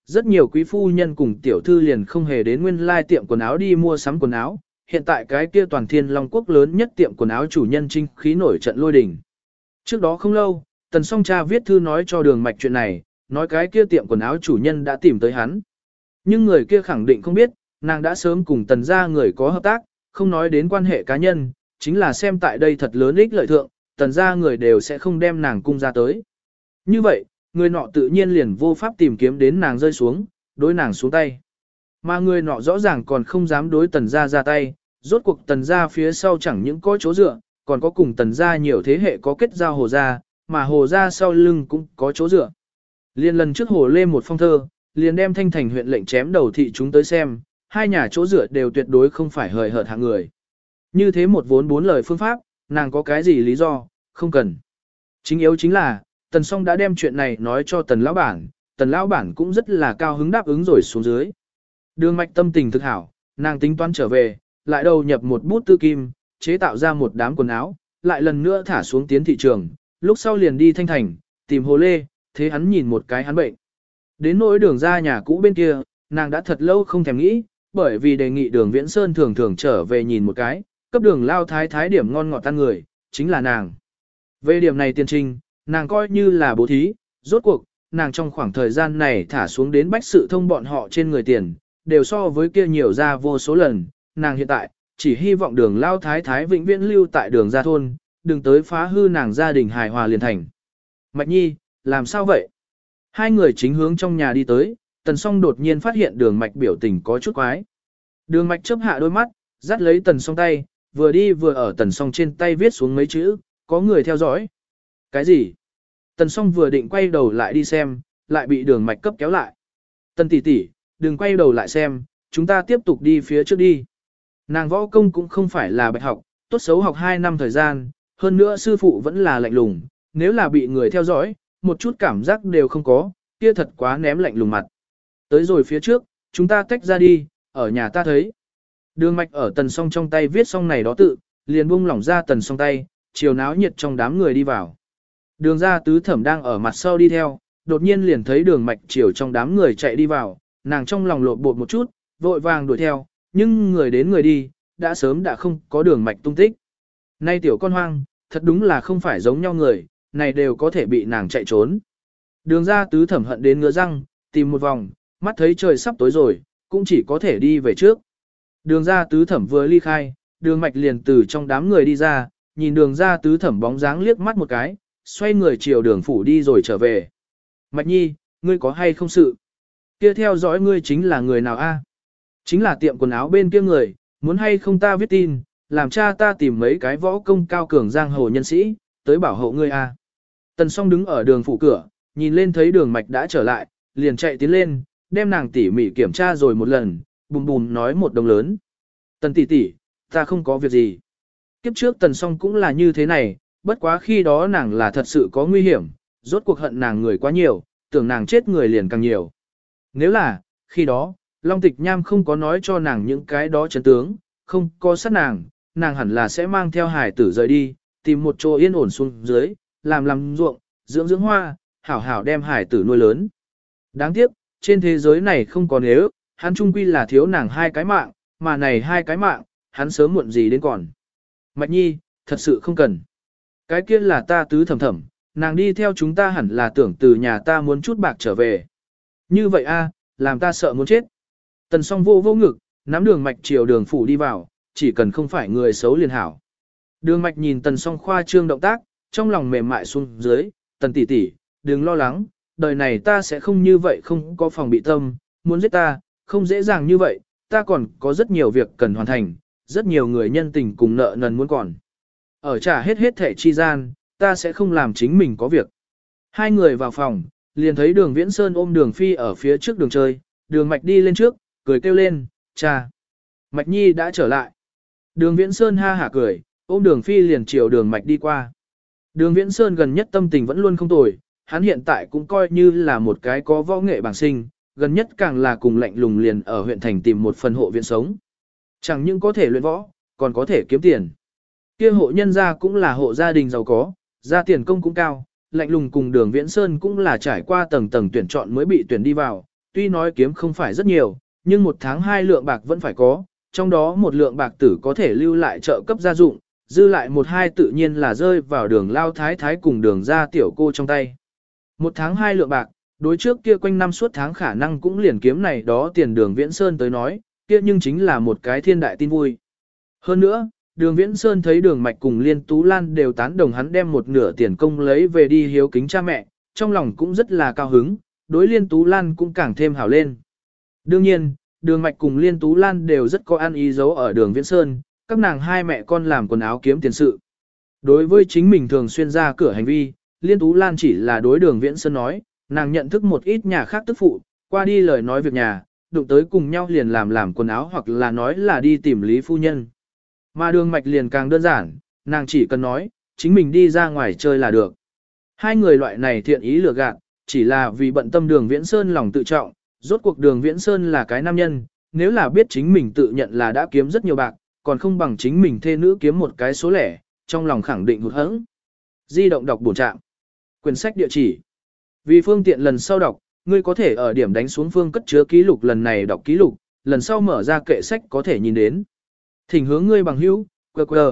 Rất nhiều quý phu nhân cùng tiểu thư liền không hề đến nguyên lai tiệm quần áo đi mua sắm quần áo, hiện tại cái kia toàn thiên long quốc lớn nhất tiệm quần áo chủ nhân trinh khí nổi trận lôi đình. Trước đó không lâu, Tần Song cha viết thư nói cho Đường Mạch chuyện này, nói cái kia tiệm quần áo chủ nhân đã tìm tới hắn. Nhưng người kia khẳng định không biết, nàng đã sớm cùng Tần gia người có hợp tác, không nói đến quan hệ cá nhân, chính là xem tại đây thật lớn ích lợi thượng, Tần gia người đều sẽ không đem nàng cung ra tới. Như vậy, người nọ tự nhiên liền vô pháp tìm kiếm đến nàng rơi xuống, đối nàng xuống tay. Mà người nọ rõ ràng còn không dám đối Tần gia ra tay, rốt cuộc Tần gia phía sau chẳng những có chỗ dựa, còn có cùng Tần gia nhiều thế hệ có kết giao Hồ gia, mà Hồ gia sau lưng cũng có chỗ dựa. Liên lần trước Hồ Lê một phong thơ, liền đem Thanh Thành huyện lệnh chém đầu thị chúng tới xem, hai nhà chỗ dựa đều tuyệt đối không phải hời hợt hạng người. Như thế một vốn bốn lời phương pháp, nàng có cái gì lý do, không cần. Chính yếu chính là, Tần Song đã đem chuyện này nói cho Tần Lão Bản, Tần Lão Bản cũng rất là cao hứng đáp ứng rồi xuống dưới. Đường Mạch tâm tình thực hảo, nàng tính toán trở về, lại đầu nhập một bút tư kim, chế tạo ra một đám quần áo, lại lần nữa thả xuống tiến thị trường, lúc sau liền đi Thanh Thành, tìm Hồ Lê, thế hắn nhìn một cái hắn bệnh. Đến nỗi Đường ra nhà cũ bên kia, nàng đã thật lâu không thèm nghĩ, bởi vì đề nghị Đường Viễn Sơn thường thường trở về nhìn một cái, cấp Đường lao thái thái điểm ngon ngọt ăn người, chính là nàng. Về điểm này tiền trình, nàng coi như là bố thí, rốt cuộc, nàng trong khoảng thời gian này thả xuống đến bách sự thông bọn họ trên người tiền, đều so với kia nhiều ra vô số lần, nàng hiện tại, chỉ hy vọng Đường lao thái thái vĩnh viễn lưu tại Đường gia thôn, đừng tới phá hư nàng gia đình hài hòa liền thành. Mạch Nhi, làm sao vậy? Hai người chính hướng trong nhà đi tới, Tần Song đột nhiên phát hiện Đường Mạch biểu tình có chút quái. Đường Mạch chớp hạ đôi mắt, dắt lấy Tần Song tay, vừa đi vừa ở Tần Song trên tay viết xuống mấy chữ, có người theo dõi. Cái gì? Tần Song vừa định quay đầu lại đi xem, lại bị Đường Mạch cấp kéo lại. Tần tỷ tỷ, đừng quay đầu lại xem, chúng ta tiếp tục đi phía trước đi. Nàng võ công cũng không phải là bạch học, tốt xấu học 2 năm thời gian, hơn nữa sư phụ vẫn là lạnh lùng, nếu là bị người theo dõi, một chút cảm giác đều không có, kia thật quá ném lạnh lùng mặt. Tới rồi phía trước, chúng ta tách ra đi, ở nhà ta thấy. Đường Mạch ở Tần Song trong tay viết xong này đó tự, liền buông lỏng ra Tần Song tay, chiều náo nhiệt trong đám người đi vào. Đường gia tứ thẩm đang ở mặt sau đi theo, đột nhiên liền thấy Đường Mạch chiều trong đám người chạy đi vào, nàng trong lòng lộn bột một chút, vội vàng đuổi theo, nhưng người đến người đi, đã sớm đã không có Đường Mạch tung tích. Nay tiểu con hoang, thật đúng là không phải giống nhau người, này đều có thể bị nàng chạy trốn. Đường gia tứ thẩm hận đến ngứa răng, tìm một vòng, mắt thấy trời sắp tối rồi, cũng chỉ có thể đi về trước. Đường gia tứ thẩm vừa ly khai, Đường Mạch liền từ trong đám người đi ra, nhìn Đường gia tứ thẩm bóng dáng liếc mắt một cái, xoay người chiều Đường phủ đi rồi trở về. Mạch Nhi, ngươi có hay không sự? Kia theo dõi ngươi chính là người nào a? Chính là tiệm quần áo bên kia người, muốn hay không ta viết tin, làm cha ta tìm mấy cái võ công cao cường giang hồ nhân sĩ, tới bảo hộ ngươi a. Tần Song đứng ở Đường phủ cửa, nhìn lên thấy Đường Mạch đã trở lại, liền chạy tiến lên, đem nàng tỉ mỉ kiểm tra rồi một lần, bùm bùm nói một đồng lớn. Tần tỷ tỷ, ta không có việc gì. Kiếp trước Tần Song cũng là như thế này, bất quá khi đó nàng là thật sự có nguy hiểm, rốt cuộc hận nàng người quá nhiều, tưởng nàng chết người liền càng nhiều. Nếu là, khi đó, Long Tịch Nham không có nói cho nàng những cái đó chân tướng, không có sát nàng, nàng hẳn là sẽ mang theo hải tử rời đi, tìm một chỗ yên ổn xuống dưới, làm ruộng, dưỡng dưỡng hoa, hảo hảo đem hải tử nuôi lớn. Đáng tiếc, trên thế giới này không có nếu, hắn trung quy là thiếu nàng 2 cái mạng, mà này 2 cái mạng, hắn sớm muộn gì đến còn. Mạch Nhi, thật sự không cần. Cái kia là ta tứ thẩm thẩm, nàng đi theo chúng ta hẳn là tưởng từ nhà ta muốn chút bạc trở về. Như vậy a, làm ta sợ muốn chết. Tần Song vô ngực, nắm Đường Mạch chiều Đường phủ đi vào, chỉ cần không phải người xấu liền hảo. Đường Mạch nhìn Tần Song khoa trương động tác, trong lòng mềm mại xuống dưới, Tần tỷ tỷ, đừng lo lắng, đời này ta sẽ không như vậy, không có phòng bị tâm, muốn giết ta, không dễ dàng như vậy, ta còn có rất nhiều việc cần hoàn thành, rất nhiều người nhân tình cùng nợ nần muốn còn. Ở trả hết thẻ chi gian, ta sẽ không làm chính mình có việc. Hai người vào phòng, liền thấy Đường Viễn Sơn ôm Đường Phi ở phía trước đường chơi, Đường Mạch đi lên trước, cười kêu lên, cha. Mạch Nhi đã trở lại. Đường Viễn Sơn ha hả cười, ôm Đường Phi liền chiều Đường Mạch đi qua. Đường Viễn Sơn gần nhất tâm tình vẫn luôn không tồi, hắn hiện tại cũng coi như là một cái có võ nghệ bảng sinh, gần nhất càng là cùng lạnh lùng liền ở huyện thành tìm một phần hộ viện sống. Chẳng những có thể luyện võ, còn có thể kiếm tiền. Kia hộ nhân gia cũng là hộ gia đình giàu có, gia tiền công cũng cao, lạnh lùng cùng Đường Viễn Sơn cũng là trải qua tầng tầng tuyển chọn mới bị tuyển đi vào, tuy nói kiếm không phải rất nhiều, nhưng một tháng 2 lượng bạc vẫn phải có, trong đó một lượng bạc tử có thể lưu lại trợ cấp gia dụng, dư lại một hai tự nhiên là rơi vào đường lao thái thái cùng đường ra tiểu cô trong tay. Một tháng 2 lượng bạc, đối trước kia quanh năm suốt tháng khả năng cũng liền kiếm này đó tiền đường Viễn Sơn tới nói, kia nhưng chính là một cái thiên đại tin vui. Hơn nữa, đường Viễn Sơn thấy đường mạch cùng Liên Tú Lan đều tán đồng hắn đem một nửa tiền công lấy về đi hiếu kính cha mẹ, trong lòng cũng rất là cao hứng, đối Liên Tú Lan cũng càng thêm hảo lên. Đương nhiên, đường mạch cùng Liên Tú Lan đều rất có ăn ý giấu ở đường Viễn Sơn, các nàng hai mẹ con làm quần áo kiếm tiền sự. Đối với chính mình thường xuyên ra cửa hành vi, Liên Tú Lan chỉ là đối đường Viễn Sơn nói, nàng nhận thức một ít nhà khác tức phụ, qua đi lời nói việc nhà, đụng tới cùng nhau liền làm quần áo hoặc là nói là đi tìm Lý Phu Nhân. Mà đường mạch liền càng đơn giản, nàng chỉ cần nói, chính mình đi ra ngoài chơi là được. Hai người loại này thiện ý lừa gạt, chỉ là vì bận tâm đường Viễn Sơn lòng tự trọng, rốt cuộc đường Viễn Sơn là cái nam nhân, nếu là biết chính mình tự nhận là đã kiếm rất nhiều bạc, còn không bằng chính mình thê nữ kiếm một cái số lẻ, trong lòng khẳng định hụt hẫng. Di động đọc bổ trạng. Quyển sách địa chỉ. Vì phương tiện lần sau đọc, ngươi có thể ở điểm đánh xuống phương cất chứa ký lục lần này đọc ký lục, lần sau mở ra kệ sách có thể nhìn đến. Thỉnh hướng ngươi bằng hữu, QR,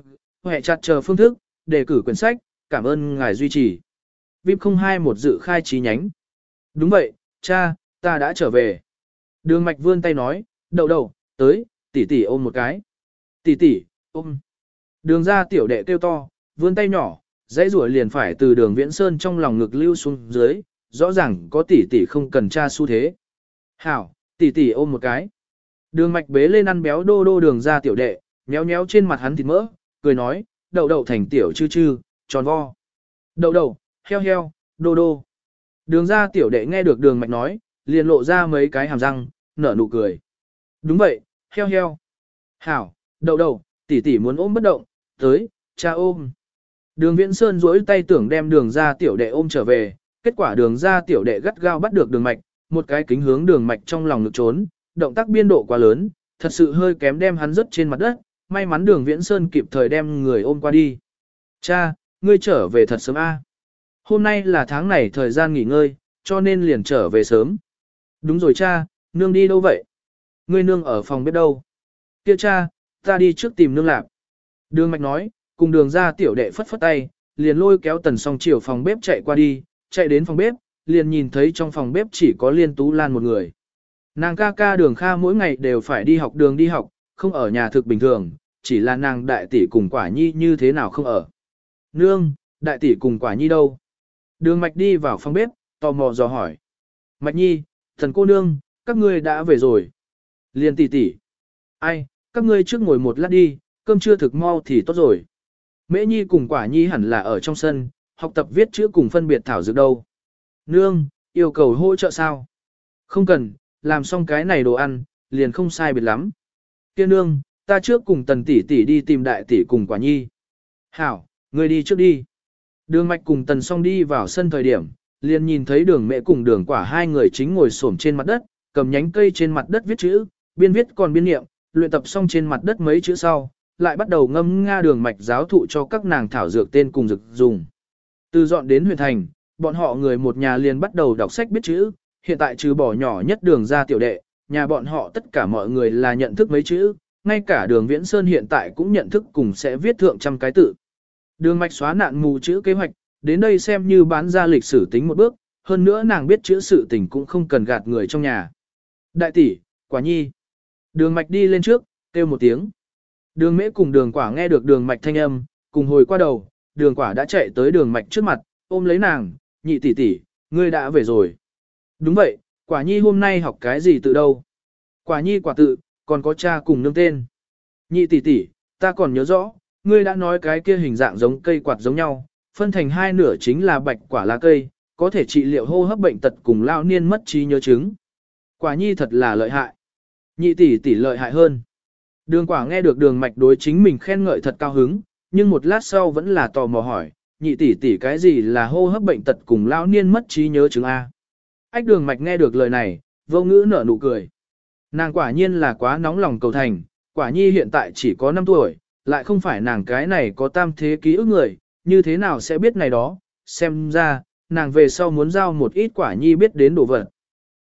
hệ chặt chờ phương thức, đề cử quyển sách, cảm ơn ngài duy trì. VIP 021 dự khai chi nhánh. Đúng vậy, cha, ta đã trở về. Đường mạch vươn tay nói, đậu, tới, tỷ tỷ ôm một cái. Tỷ tỷ, ôm. Đường ra tiểu đệ kêu to, vươn tay nhỏ, dãy rủa liền phải từ đường Viễn Sơn trong lòng ngực lưu xuống dưới, rõ ràng có tỷ tỷ không cần cha xu thế. Hảo, tỷ tỷ ôm một cái. Đường mạch bế lên ăn béo đô đường ra tiểu đệ, nhéo nhéo trên mặt hắn thịt mỡ, cười nói, đậu thành tiểu chư, tròn vo. Đậu, heo, đô. Đường ra tiểu đệ nghe được đường mạch nói, liền lộ ra mấy cái hàm răng, nở nụ cười. Đúng vậy, heo. Hảo, đậu, tỷ tỷ muốn ôm bất động, tới, cha ôm. Đường Viễn Sơn duỗi tay tưởng đem đường ra tiểu đệ ôm trở về, kết quả đường ra tiểu đệ gắt gao bắt được đường mạch, một cái kính hướng đường mạch trong lòng ngực trốn, động tác biên độ quá lớn, thật sự hơi kém đem hắn rớt trên mặt đất, may mắn đường Viễn Sơn kịp thời đem người ôm qua đi. Cha, ngươi trở về thật sớm a. Hôm nay là tháng này thời gian nghỉ ngơi, cho nên liền trở về sớm. Đúng rồi cha, nương đi đâu vậy? Ngươi nương ở phòng bếp đâu? Kia cha, ta đi trước tìm nương lạp. Đường mạch nói, cùng đường ra tiểu đệ phất phất tay, liền lôi kéo Tần Song chiều phòng bếp chạy qua đi, chạy đến phòng bếp, liền nhìn thấy trong phòng bếp chỉ có Liên Tú Lan một người. Nàng ca đường Kha mỗi ngày đều phải đi học đường đi học, không ở nhà thực bình thường, chỉ là nàng đại tỷ cùng Quả Nhi như thế nào không ở. Nương, đại tỷ cùng Quả Nhi đâu? Đường Mạch đi vào phòng bếp, tò mò dò hỏi. Mạch Nhi, Thần cô nương, các ngươi đã về rồi. Liên tỷ. Ai, các ngươi trước ngồi một lát đi, cơm chưa thực mau thì tốt rồi. Mễ Nhi cùng Quả Nhi hẳn là ở trong sân, học tập viết chữ cùng phân biệt thảo dược đâu. Nương, yêu cầu hỗ trợ sao? Không cần, làm xong cái này đồ ăn, liền không sai biệt lắm. Kia nương, ta trước cùng Tần tỷ tỷ đi tìm đại tỷ cùng Quả Nhi. Hảo, ngươi đi trước đi. Đường Mạch cùng Tần Song đi vào sân thời điểm, liền nhìn thấy đường Mẹ cùng đường Quả hai người chính ngồi xổm trên mặt đất, cầm nhánh cây trên mặt đất viết chữ, biên viết còn biên niệm, luyện tập xong trên mặt đất mấy chữ sau, lại bắt đầu ngâm nga đường Mạch giáo thụ cho các nàng thảo dược tên cùng dược dùng. Từ dọn đến huyện thành, bọn họ người một nhà liền bắt đầu đọc sách biết chữ, hiện tại trừ bỏ nhỏ nhất đường ra tiểu đệ, nhà bọn họ tất cả mọi người là nhận thức mấy chữ, ngay cả đường Viễn Sơn hiện tại cũng nhận thức cùng sẽ viết thượng trăm cái tự. Đường Mạch xóa nạn mù chữ kế hoạch, đến đây xem như bán ra lịch sử tính một bước, hơn nữa nàng biết chữ sự tình cũng không cần gạt người trong nhà. Đại tỷ, Quả Nhi. Đường Mạch đi lên trước, kêu một tiếng. Đường Mễ cùng đường Quả nghe được đường Mạch thanh âm, cùng hồi qua đầu, đường Quả đã chạy tới đường Mạch trước mặt, ôm lấy nàng, nhị tỷ tỷ, ngươi đã về rồi. Đúng vậy, Quả Nhi hôm nay học cái gì tự đâu? Quả Nhi quả tự, còn có cha cùng nương tên. Nhị tỷ tỷ, ta còn nhớ rõ, ngươi đã nói cái kia hình dạng giống cây quạt giống nhau, phân thành hai nửa chính là bạch quả lá cây, có thể trị liệu hô hấp bệnh tật cùng lão niên mất trí nhớ chứng. Quả Nhi thật là lợi hại. Nhị tỷ tỷ lợi hại hơn. Đường Quả nghe được đường Mạch đối chính mình khen ngợi thật cao hứng, nhưng một lát sau vẫn là tò mò hỏi, nhị tỷ tỷ cái gì là hô hấp bệnh tật cùng lão niên mất trí nhớ chứng A. Ách đường Mạch nghe được lời này, vô ngữ nở nụ cười. Nàng quả nhiên là quá nóng lòng cầu thành, Quả Nhi hiện tại chỉ có 5 tuổi, lại không phải nàng cái này có tam thế ký ức người, như thế nào sẽ biết này đó, xem ra, nàng về sau muốn giao một ít Quả Nhi biết đến đồ vật.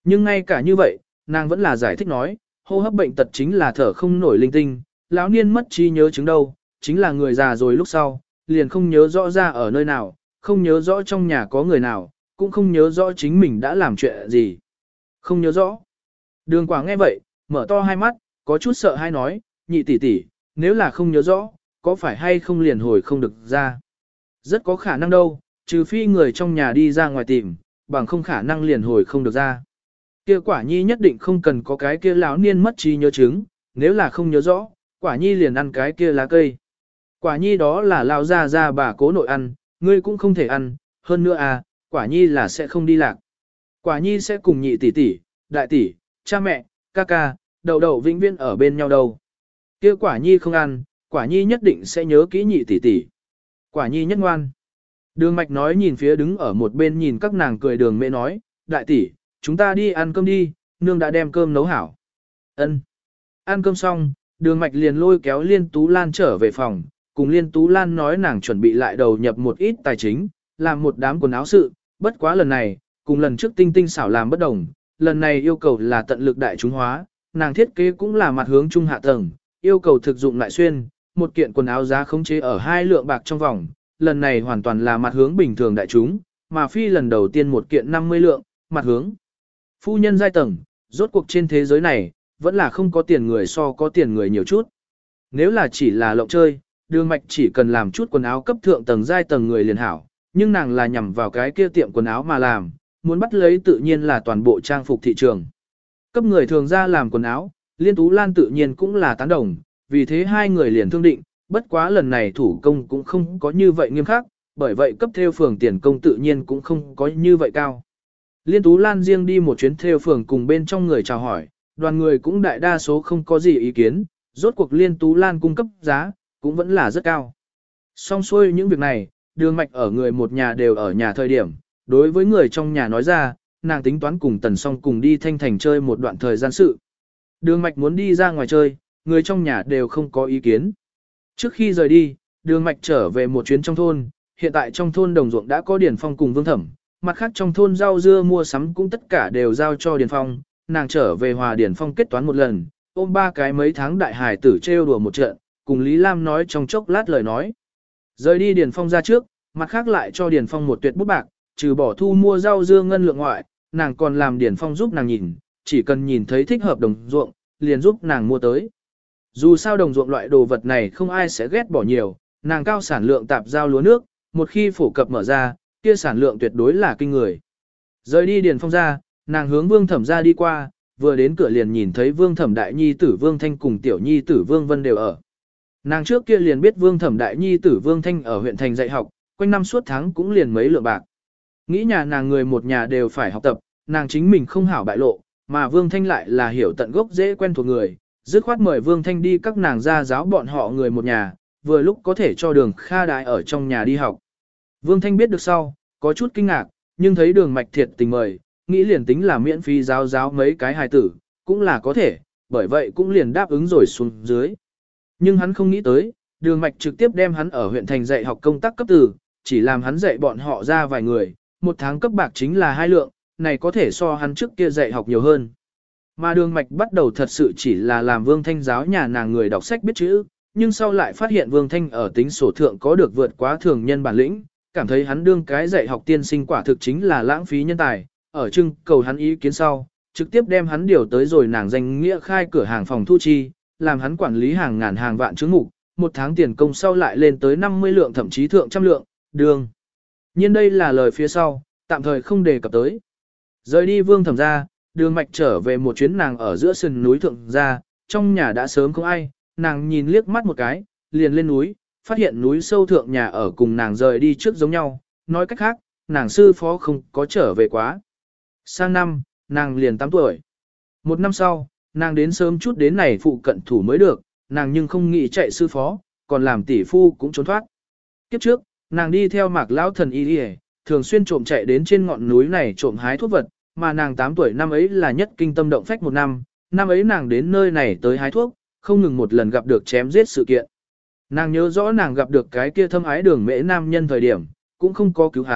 Nhưng ngay cả như vậy, nàng vẫn là giải thích nói, hô hấp bệnh tật chính là thở không nổi linh tinh, lão niên mất trí nhớ chứng đâu, chính là người già rồi lúc sau, liền không nhớ rõ ra ở nơi nào, không nhớ rõ trong nhà có người nào, cũng không nhớ rõ chính mình đã làm chuyện gì. Không nhớ rõ. Đường Quả nghe vậy, mở to hai mắt, có chút sợ hay nói, nhị tỷ tỷ, nếu là không nhớ rõ, có phải hay không liền hồi không được ra. Rất có khả năng đâu, trừ phi người trong nhà đi ra ngoài tìm, bằng không khả năng liền hồi không được ra. Kia Quả Nhi nhất định không cần có cái kia lão niên mất trí nhớ chứng, nếu là không nhớ rõ, Quả Nhi liền ăn cái kia lá cây. Quả Nhi đó là lao ra bà cố nội ăn, ngươi cũng không thể ăn, hơn nữa à, Quả Nhi là sẽ không đi lạc. Quả Nhi sẽ cùng nhị tỷ tỷ, đại tỷ, cha mẹ, ca ca, đầu đầu vĩnh viễn ở bên nhau đâu. Kia Quả Nhi không ăn, Quả Nhi nhất định sẽ nhớ kỹ nhị tỷ tỷ. Quả Nhi nhất ngoan. Đường Mạch nói nhìn phía đứng ở một bên nhìn các nàng cười Đường Mẹ nói, đại tỷ, chúng ta đi ăn cơm đi, nương đã đem cơm nấu hảo. Ân. Ăn cơm xong, Đường Mạch liền lôi kéo Liên Tú Lan trở về phòng, cùng Liên Tú Lan nói nàng chuẩn bị lại đầu nhập một ít tài chính, làm một đám quần áo sự, bất quá lần này, cùng lần trước tinh tinh xảo làm bất đồng, lần này yêu cầu là tận lực đại chúng hóa, nàng thiết kế cũng là mặt hướng trung hạ tầng, yêu cầu thực dụng lại xuyên, một kiện quần áo giá khống chế ở 2 lượng bạc trong vòng, lần này hoàn toàn là mặt hướng bình thường đại chúng, mà phi lần đầu tiên một kiện 50 lượng, mặt hướng phu nhân giai tầng, rốt cuộc trên thế giới này, vẫn là không có tiền người so có tiền người nhiều chút. Nếu là chỉ là lộng chơi, Đường Mạch chỉ cần làm chút quần áo cấp thượng tầng giai tầng người liền hảo, nhưng nàng là nhằm vào cái kia tiệm quần áo mà làm, muốn bắt lấy tự nhiên là toàn bộ trang phục thị trường. Cấp người thường ra làm quần áo, Liên Tú Lan tự nhiên cũng là tán đồng, vì thế hai người liền thương định, bất quá lần này thủ công cũng không có như vậy nghiêm khắc, bởi vậy cấp theo phường tiền công tự nhiên cũng không có như vậy cao. Liên Tú Lan riêng đi một chuyến theo phường cùng bên trong người chào hỏi, đoàn người cũng đại đa số không có gì ý kiến, rốt cuộc Liên Tú Lan cung cấp giá, cũng vẫn là rất cao. Xong xuôi những việc này, Đường Mạch ở người một nhà đều ở nhà thời điểm, đối với người trong nhà nói ra, nàng tính toán cùng Tần Song cùng đi Thanh Thành chơi một đoạn thời gian sự. Đường Mạch muốn đi ra ngoài chơi, người trong nhà đều không có ý kiến. Trước khi rời đi, Đường Mạch trở về một chuyến trong thôn, hiện tại trong thôn đồng ruộng đã có Điền Phong cùng Vương Thẩm, mặt khác trong thôn rau dưa mua sắm cũng tất cả đều giao cho Điền Phong, nàng trở về hòa Điền Phong kết toán một lần, ôm 3 cái mấy tháng đại hài tử trêu đùa một trận, cùng Lý Lam nói trong chốc lát lời nói. Rời đi Điền Phong ra trước, mặt khác lại cho Điền Phong một tuyệt bút bạc, trừ bỏ thu mua rau dưa ngân lượng ngoại, nàng còn làm Điền Phong giúp nàng nhìn, chỉ cần nhìn thấy thích hợp đồng ruộng, liền giúp nàng mua tới. Dù sao đồng ruộng loại đồ vật này không ai sẽ ghét bỏ nhiều, nàng cao sản lượng tạp giao lúa nước, một khi phổ cập mở ra, kia sản lượng tuyệt đối là kinh người. Rời đi Điền Phong ra, nàng hướng Vương Thẩm ra đi qua, vừa đến cửa liền nhìn thấy Vương Thẩm đại nhi tử Vương Thanh cùng tiểu nhi tử Vương Vân đều ở. Nàng trước kia liền biết Vương Thẩm đại nhi tử Vương Thanh ở huyện thành dạy học, quanh năm suốt tháng cũng liền mấy lượng bạc. Nghĩ nhà nàng người một nhà đều phải học tập, nàng chính mình không hảo bại lộ, mà Vương Thanh lại là hiểu tận gốc dễ quen thuộc người, dứt khoát mời Vương Thanh đi các nàng ra giáo bọn họ người một nhà, vừa lúc có thể cho Đường Kha đại ở trong nhà đi học. Vương Thanh biết được sau, có chút kinh ngạc, nhưng thấy Đường Mạch thiệt tình mời, nghĩ liền tính là miễn phí giáo mấy cái hài tử, cũng là có thể, bởi vậy cũng liền đáp ứng rồi xuống dưới. Nhưng hắn không nghĩ tới, Đường Mạch trực tiếp đem hắn ở huyện thành dạy học công tác cấp từ, chỉ làm hắn dạy bọn họ ra vài người, một tháng cấp bạc chính là 2 lượng, này có thể so hắn trước kia dạy học nhiều hơn. Mà Đường Mạch bắt đầu thật sự chỉ là làm Vương Thanh giáo nhà nàng người đọc sách biết chữ, nhưng sau lại phát hiện Vương Thanh ở tính sổ thượng có được vượt quá thường nhân bản lĩnh, cảm thấy hắn đương cái dạy học tiên sinh quả thực chính là lãng phí nhân tài, ở trưng cầu hắn ý kiến sau, trực tiếp đem hắn điều tới rồi nàng danh nghĩa khai cửa hàng phòng thu chi, làm hắn quản lý hàng ngàn hàng vạn chứng mục, một tháng tiền công sau lại lên tới 50 lượng thậm chí thượng trăm lượng, đường. Nhưng đây là lời phía sau, tạm thời không đề cập tới. Rời đi Vương Thẩm ra, Đường Mạch trở về một chuyến nàng ở giữa sườn núi thượng ra, trong nhà đã sớm không ai, nàng nhìn liếc mắt một cái, liền lên núi, phát hiện núi sâu thượng nhà ở cùng nàng rời đi trước giống nhau, nói cách khác, nàng sư phó không có trở về quá. Sang năm, nàng liền 8 tuổi. Một năm sau, nàng đến sớm chút đến này phụ cận thủ mới được, nàng nhưng không nghĩ chạy sư phó, còn làm tỷ phu cũng trốn thoát. Kiếp trước, nàng đi theo Mạc lão thần y đi, thường xuyên trộm chạy đến trên ngọn núi này trộm hái thuốc vật, mà nàng 8 tuổi năm ấy là nhất kinh tâm động phách một năm, năm ấy nàng đến nơi này tới hái thuốc, không ngừng một lần gặp được chém giết sự kiện. Nàng nhớ rõ nàng gặp được cái kia thâm ái Đường Mễ nam nhân thời điểm, cũng không có cứu hắn,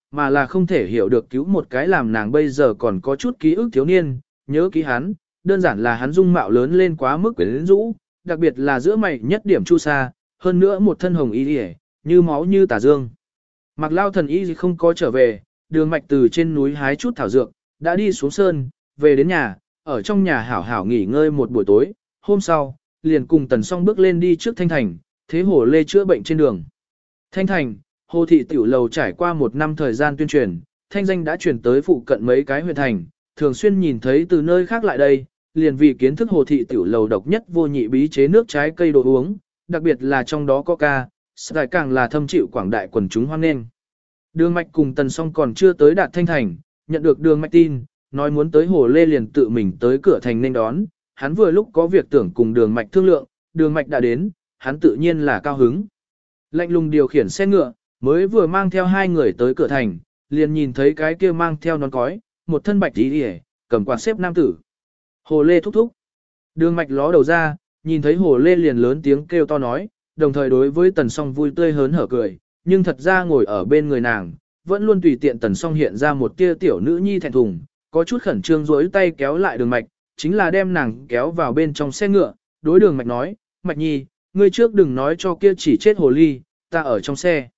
mà là không thể hiểu được cứu một cái làm nàng bây giờ còn có chút ký ức thiếu niên, nhớ ký hắn, đơn giản là hắn dung mạo lớn lên quá mức quyến rũ, đặc biệt là giữa mày nhất điểm chu sa, hơn nữa một thân hồng y yể, như máu như tả dương. Mặc Lao thần y không có trở về, Đường Mạch từ trên núi hái chút thảo dược, đã đi xuống sơn, về đến nhà, ở trong nhà hảo hảo nghỉ ngơi một buổi tối, hôm sau, liền cùng Tần Song bước lên đi trước Thanh Thành, thế Hồ Lê chữa bệnh trên đường. Thanh Thành, Hồ thị tiểu lầu trải qua một năm thời gian tuyên truyền, thanh danh đã truyền tới phụ cận mấy cái huyện thành, thường xuyên nhìn thấy từ nơi khác lại đây, liền vì kiến thức Hồ thị tiểu lầu độc nhất vô nhị bí chế nước trái cây đồ uống, đặc biệt là trong đó coca, lại càng là thâm chịu quảng đại quần chúng hoan nghênh. Đường Mạch cùng Tần Song còn chưa tới đạt Thanh Thành, nhận được Đường Mạch tin, nói muốn tới Hồ Lê liền tự mình tới cửa thành nên đón, hắn vừa lúc có việc tưởng cùng Đường Mạch thương lượng, Đường Mạch đã đến, hắn tự nhiên là cao hứng. Lạnh lùng điều khiển xe ngựa, mới vừa mang theo hai người tới cửa thành, liền nhìn thấy cái kia mang theo nón cói, một thân bạch tí hề, cầm quạt xếp nam tử. Hồ Lê thúc thúc. Đường Mạch ló đầu ra, nhìn thấy Hồ Lê liền lớn tiếng kêu to nói, đồng thời đối với Tần Song vui tươi hớn hở cười, nhưng thật ra ngồi ở bên người nàng, vẫn luôn tùy tiện Tần Song hiện ra một tia tiểu nữ nhi thẹn thùng, có chút khẩn trương duỗi tay kéo lại Đường Mạch, chính là đem nàng kéo vào bên trong xe ngựa, đối Đường Mạch nói, Mạch nhi, ngươi trước đừng nói cho kia chỉ chết hồ ly, ta ở trong xe.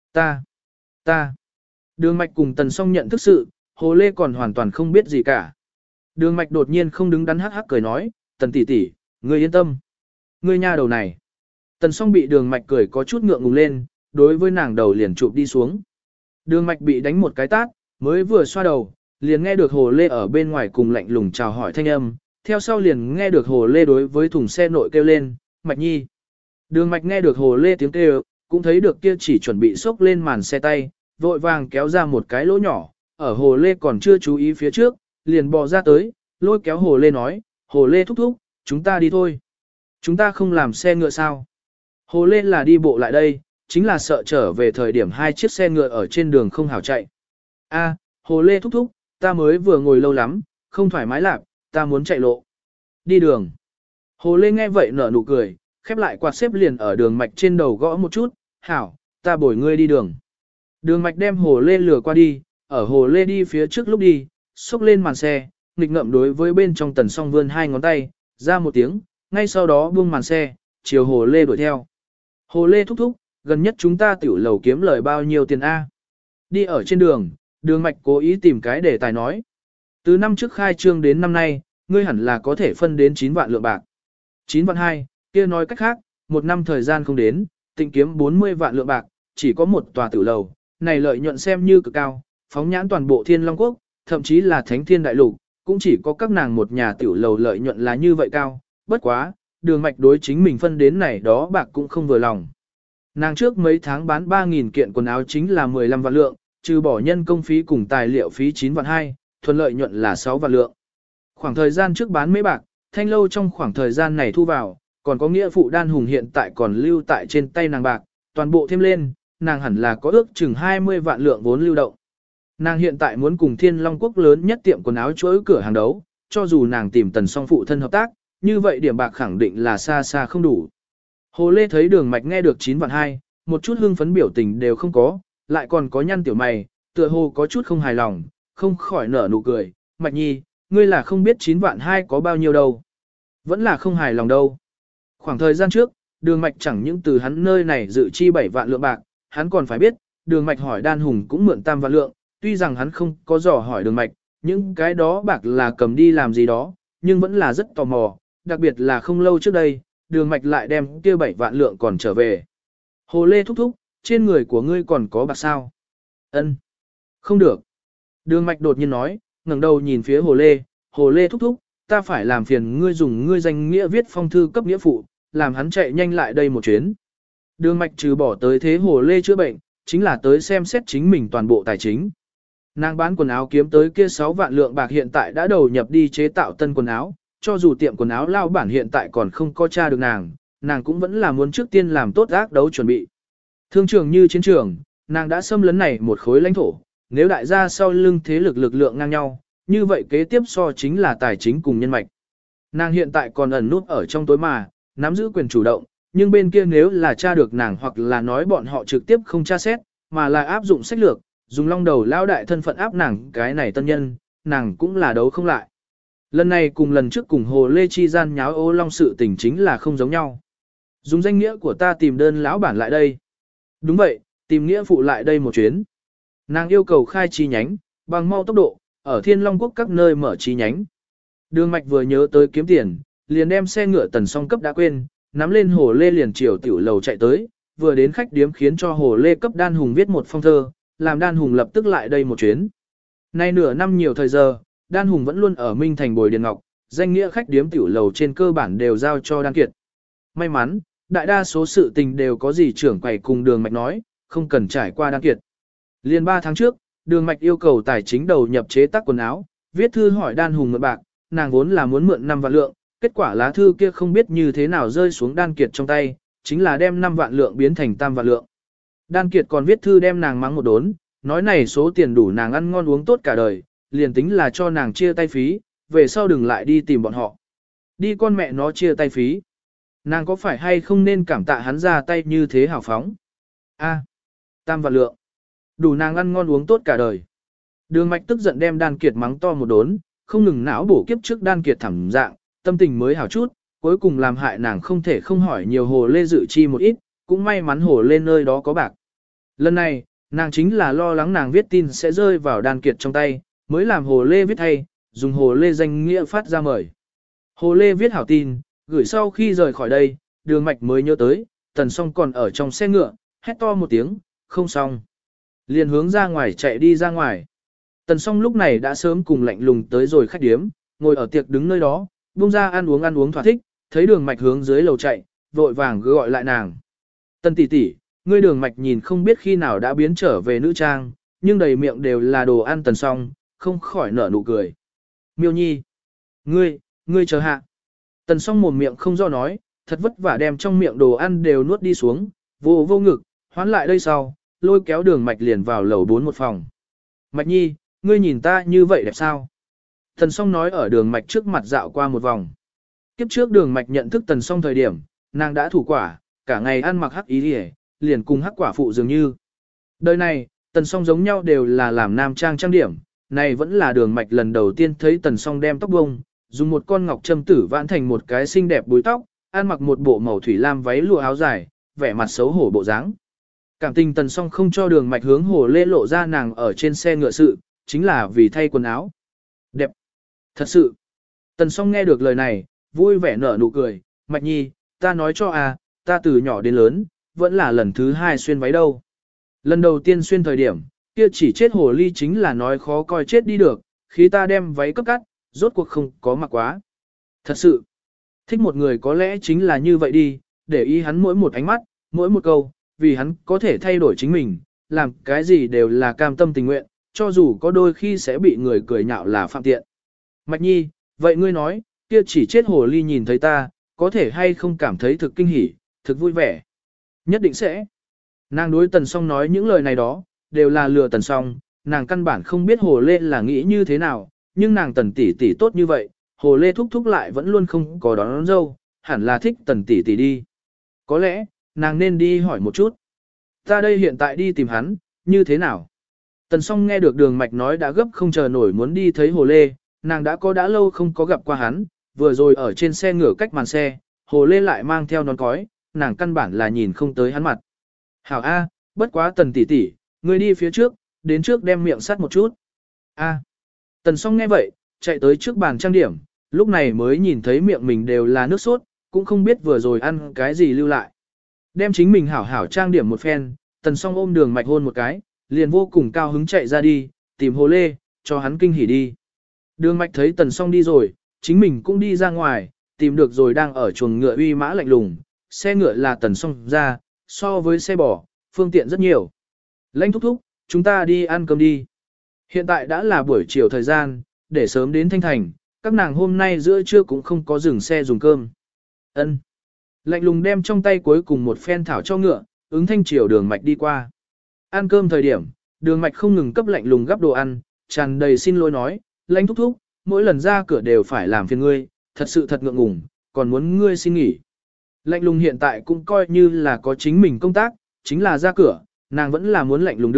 Ta. Đường Mạch cùng Tần Song nhận thức sự, Hồ Lê còn hoàn toàn không biết gì cả. Đường Mạch đột nhiên không đứng đắn hắc hắc cười nói, Tần tỷ tỷ, ngươi yên tâm. Ngươi nha đầu này. Tần Song bị Đường Mạch cười có chút ngượng ngùng lên, đối với nàng đầu liền chụp đi xuống. Đường Mạch bị đánh một cái tát, mới vừa xoa đầu, liền nghe được Hồ Lê ở bên ngoài cùng lạnh lùng chào hỏi thanh âm, theo sau liền nghe được Hồ Lê đối với thùng xe nội kêu lên, Mạch nhi. Đường Mạch nghe được Hồ Lê tiếng kêu, cũng thấy được kia chỉ chuẩn bị xốc lên màn xe tay, vội vàng kéo ra một cái lỗ nhỏ, ở Hồ Lê còn chưa chú ý phía trước, liền bò ra tới, lôi kéo Hồ Lê nói, Hồ Lê thúc thúc, chúng ta đi thôi. Chúng ta không làm xe ngựa sao? Hồ Lê là đi bộ lại đây, chính là sợ trở về thời điểm hai chiếc xe ngựa ở trên đường không hảo chạy. A, Hồ Lê thúc thúc, ta mới vừa ngồi lâu lắm, không thoải mái lạc, ta muốn chạy lộ. Đi đường. Hồ Lê nghe vậy nở nụ cười, khép lại quạt xếp liền ở Đường Mạch trên đầu gõ một chút, hảo, ta bồi ngươi đi đường. Đường Mạch đem Hồ Lê lừa qua đi, ở Hồ Lê đi phía trước lúc đi, xốc lên màn xe, nghịch ngậm đối với bên trong Tần Song vươn hai ngón tay, ra một tiếng, ngay sau đó buông màn xe, chiều Hồ Lê đuổi theo. Hồ Lê thúc thúc, gần nhất chúng ta tiểu lầu kiếm lời bao nhiêu tiền A. Đi ở trên đường, Đường Mạch cố ý tìm cái đề tài nói. Từ năm trước khai trương đến năm nay, ngươi hẳn là có thể phân đến 9 vạn lượng bạc. 9 vạn 2, kia nói cách khác, một năm thời gian không đến, tịnh kiếm 40 vạn lượng bạc, chỉ có một tòa tiểu lầu, này lợi nhuận xem như cực cao, phóng nhãn toàn bộ Thiên Long Quốc, thậm chí là Thánh Thiên Đại Lục, cũng chỉ có các nàng một nhà tiểu lầu lợi nhuận là như vậy cao, bất quá, Đường Mạch đối chính mình phân đến này đó bạc cũng không vừa lòng. Nàng trước mấy tháng bán 3.000 kiện quần áo chính là 15 vạn lượng, trừ bỏ nhân công phí cùng tài liệu phí 9 vạn 2, thuần lợi nhuận là 6 vạn lượng. Khoảng thời gian trước bán mấy bạc, Thanh Lâu trong khoảng thời gian này thu vào, còn có nghĩa phụ Đan Hùng hiện tại còn lưu tại trên tay nàng bạc, toàn bộ thêm lên, nàng hẳn là có ước chừng 20 vạn lượng vốn lưu động. Nàng hiện tại muốn cùng Thiên Long Quốc lớn nhất tiệm quần áo chuỗi cửa hàng đấu, cho dù nàng tìm Tần Song phụ thân hợp tác, như vậy điểm bạc khẳng định là xa xa không đủ. Hồ Lê thấy Đường Mạch nghe được 9 vạn 2, một chút hưng phấn biểu tình đều không có, lại còn có nhăn tiểu mày, tựa hồ có chút không hài lòng, không khỏi nở nụ cười, Mạch nhi, ngươi là không biết 9 vạn 2 có bao nhiêu đâu. Vẫn là không hài lòng đâu. Khoảng thời gian trước, Đường Mạch chẳng những từ hắn nơi này dự chi 7 vạn lượng bạc, hắn còn phải biết, Đường Mạch hỏi Đan Hùng cũng mượn tam vạn lượng, tuy rằng hắn không có dò hỏi Đường Mạch, những cái đó bạc là cầm đi làm gì đó, nhưng vẫn là rất tò mò, đặc biệt là không lâu trước đây, Đường Mạch lại đem kia 7 vạn lượng còn trở về. Hồ Lê thúc thúc, trên người của ngươi còn có bạc sao? Ân, không được. Đường Mạch đột nhiên nói, ngẩng đầu nhìn phía Hồ Lê thúc thúc, ta phải làm phiền ngươi dùng ngươi danh nghĩa viết phong thư cấp nghĩa phụ, làm hắn chạy nhanh lại đây một chuyến. Đường Mạch trừ bỏ tới thế Hồ Lê chữa bệnh, chính là tới xem xét chính mình toàn bộ tài chính. Nàng bán quần áo kiếm tới kia 6 vạn lượng bạc hiện tại đã đầu nhập đi chế tạo tân quần áo, cho dù tiệm quần áo lao bản hiện tại còn không có tra được nàng cũng vẫn là muốn trước tiên làm tốt ác đấu chuẩn bị. Thương trường như chiến trường, nàng đã xâm lấn này một khối lãnh thổ, nếu đại gia sau lưng thế lực lực lượng ngang nhau, như vậy kế tiếp so chính là tài chính cùng nhân mạch. Nàng hiện tại còn ẩn nút ở trong tối mà, nắm giữ quyền chủ động, nhưng bên kia nếu là tra được nàng hoặc là nói bọn họ trực tiếp không tra xét, mà là áp dụng sách lược, dùng long đầu lao đại thân phận áp nàng cái này tân nhân, nàng cũng là đấu không lại. Lần này cùng lần trước cùng Hồ Lê chi gian nháo ô long sự tình chính là không giống nhau. Dùng danh nghĩa của ta tìm đơn lão bản lại đây. Đúng vậy, tìm nghĩa phụ lại đây một chuyến. Nàng yêu cầu khai chi nhánh, bằng mau tốc độ, ở Thiên Long Quốc các nơi mở chi nhánh. Đường Mạch vừa nhớ tới kiếm tiền, liền đem xe ngựa Tần Song cấp đã quên, nắm lên Hồ Lê liền chiều tiểu lầu chạy tới, vừa đến khách điếm khiến cho Hồ Lê cấp Đan Hùng viết một phong thơ, làm Đan Hùng lập tức lại đây một chuyến. Nay nửa năm nhiều thời giờ, Đan Hùng vẫn luôn ở Minh Thành bồi Điền Ngọc, danh nghĩa khách điếm tiểu lầu trên cơ bản đều giao cho Đan Kiệt. May mắn, đại đa số sự tình đều có gì trưởng quầy cùng Đường Mạch nói, không cần trải qua Đan Kiệt. Liên 3 tháng trước, Đường Mạch yêu cầu tài chính đầu nhập chế tác quần áo, viết thư hỏi Đan Hùng mượn bạc, nàng vốn là muốn mượn 5 vạn lượng, kết quả lá thư kia không biết như thế nào rơi xuống Đan Kiệt trong tay, chính là đem 5 vạn lượng biến thành tam vạn lượng. Đan Kiệt còn viết thư đem nàng mắng một đốn, nói này số tiền đủ nàng ăn ngon uống tốt cả đời, liền tính là cho nàng chia tay phí, về sau đừng lại đi tìm bọn họ. Đi con mẹ nó chia tay phí. Nàng có phải hay không nên cảm tạ hắn ra tay như thế hào phóng? A, tam vạn lượng. Đủ nàng ăn ngon uống tốt cả đời. Đường Mạch tức giận đem Đan Kiệt mắng to một đốn, không ngừng não bổ kiếp trước Đan Kiệt thẳng dạng, tâm tình mới hảo chút, cuối cùng làm hại nàng không thể không hỏi nhiều Hồ Lê dự chi một ít, cũng may mắn Hồ Lê nơi đó có bạc. Lần này, nàng chính là lo lắng nàng viết tin sẽ rơi vào Đan Kiệt trong tay, mới làm Hồ Lê viết thay, dùng Hồ Lê danh nghĩa phát ra mời. Hồ Lê viết hảo tin, gửi sau khi rời khỏi đây, Đường Mạch mới nhớ tới, Tần Song còn ở trong xe ngựa, hét to một tiếng, không xong. Liền hướng ra ngoài chạy đi ra ngoài. Tần Song lúc này đã sớm cùng Lạnh Lùng tới rồi khách điếm, ngồi ở tiệc đứng nơi đó, buông ra ăn uống thỏa thích, thấy Đường Mạch hướng dưới lầu chạy, vội vàng gọi lại nàng. Tần tỷ tỷ, ngươi Đường Mạch nhìn không biết khi nào đã biến trở về nữ trang, nhưng đầy miệng đều là đồ ăn. Tần Song không khỏi nở nụ cười. Miêu Nhi, ngươi chờ hạ. Tần Song mồm miệng không do nói, thật vất vả đem trong miệng đồ ăn đều nuốt đi xuống, vô ngực, hoán lại đây sau, lôi kéo Đường Mạch liền vào lầu 4 một phòng. Mạch Nhi, ngươi nhìn ta như vậy đẹp sao? Tần Song nói ở Đường Mạch trước mặt dạo qua một vòng. Kiếp trước Đường Mạch nhận thức Tần Song thời điểm, nàng đã thủ quả, cả ngày ăn mặc hắc ý liễu, liền cùng hắc quả phụ dường như. Đời này, Tần Song giống nhau đều là làm nam trang trang điểm, này vẫn là Đường Mạch lần đầu tiên thấy Tần Song đem tóc bông, dùng một con ngọc châm tử vãn thành một cái xinh đẹp búi tóc, ăn mặc một bộ màu thủy lam váy lụa áo dài, vẻ mặt xấu hổ bộ dáng. Cảm tình Tần Song không cho Đường Mạch hướng Hồ Lê lộ ra nàng ở trên xe ngựa sự, chính là vì thay quần áo. Đẹp. Thật sự. Tần Song nghe được lời này, vui vẻ nở nụ cười, Mạch Nhi, ta nói cho ta từ nhỏ đến lớn, vẫn là lần thứ 2 xuyên váy đâu. Lần đầu tiên xuyên thời điểm, kia chỉ chết hồ ly chính là nói khó coi chết đi được, khi ta đem váy cấp cắt, rốt cuộc không có mặc quá. Thật sự, thích một người có lẽ chính là như vậy đi, để ý hắn mỗi một ánh mắt, mỗi một câu, vì hắn có thể thay đổi chính mình, làm cái gì đều là cam tâm tình nguyện, cho dù có đôi khi sẽ bị người cười nhạo là phạm tiện. Mạch Nhi, vậy ngươi nói, kia chỉ chết hồ ly nhìn thấy ta, có thể hay không cảm thấy thực kinh hỉ, thực vui vẻ? Nhất định sẽ. Nàng đối Tần Song nói những lời này đó, đều là lừa Tần Song, nàng căn bản không biết Hồ Lê là nghĩ như thế nào, nhưng nàng Tần tỷ tỷ tốt như vậy, Hồ Lê thúc thúc lại vẫn luôn không có đón dâu, hẳn là thích Tần tỷ tỷ đi. Có lẽ, nàng nên đi hỏi một chút. Ta đây hiện tại đi tìm hắn, như thế nào? Tần Song nghe được Đường Mạch nói đã gấp không chờ nổi muốn đi thấy Hồ Lê, nàng đã lâu không có gặp qua hắn, vừa rồi ở trên xe ngửa cách màn xe, Hồ Lê lại mang theo nón cói, nàng căn bản là nhìn không tới hắn mặt. Hảo A, bất quá Tần tỷ tỷ, ngươi đi phía trước, đến trước đem miệng sắt một chút. A. Tần Song nghe vậy, chạy tới trước bàn trang điểm, lúc này mới nhìn thấy miệng mình đều là nước sốt, cũng không biết vừa rồi ăn cái gì lưu lại. Đem chính mình hảo hảo trang điểm một phen, Tần Song ôm Đường Mạch hôn một cái, liền vô cùng cao hứng chạy ra đi, tìm Hồ Lê, cho hắn kinh hỉ đi. Đường Mạch thấy Tần Song đi rồi, chính mình cũng đi ra ngoài, tìm được rồi đang ở chuồng ngựa uy mã Lạnh Lùng, xe ngựa là Tần Song ra, so với xe bò, phương tiện rất nhiều. Lãnh thúc thúc, chúng ta đi ăn cơm đi. Hiện tại đã là buổi chiều thời gian, để sớm đến Thanh Thành, các nàng hôm nay giữa trưa cũng không có dừng xe dùng cơm. Ân. Lạnh Lùng đem trong tay cuối cùng một phen thảo cho ngựa, ứng thanh chiều Đường Mạch đi qua. Ăn cơm thời điểm, Đường Mạch không ngừng cấp Lạnh Lùng gắp đồ ăn, tràn đầy xin lỗi nói, Lãnh thúc thúc, mỗi lần ra cửa đều phải làm phiền ngươi, thật sự thật ngượng ngùng, còn muốn ngươi xin nghỉ. Lạnh Lùng hiện tại cũng coi như là có chính mình công tác, chính là ra cửa, nàng vẫn là muốn Lạnh Lùng đưa,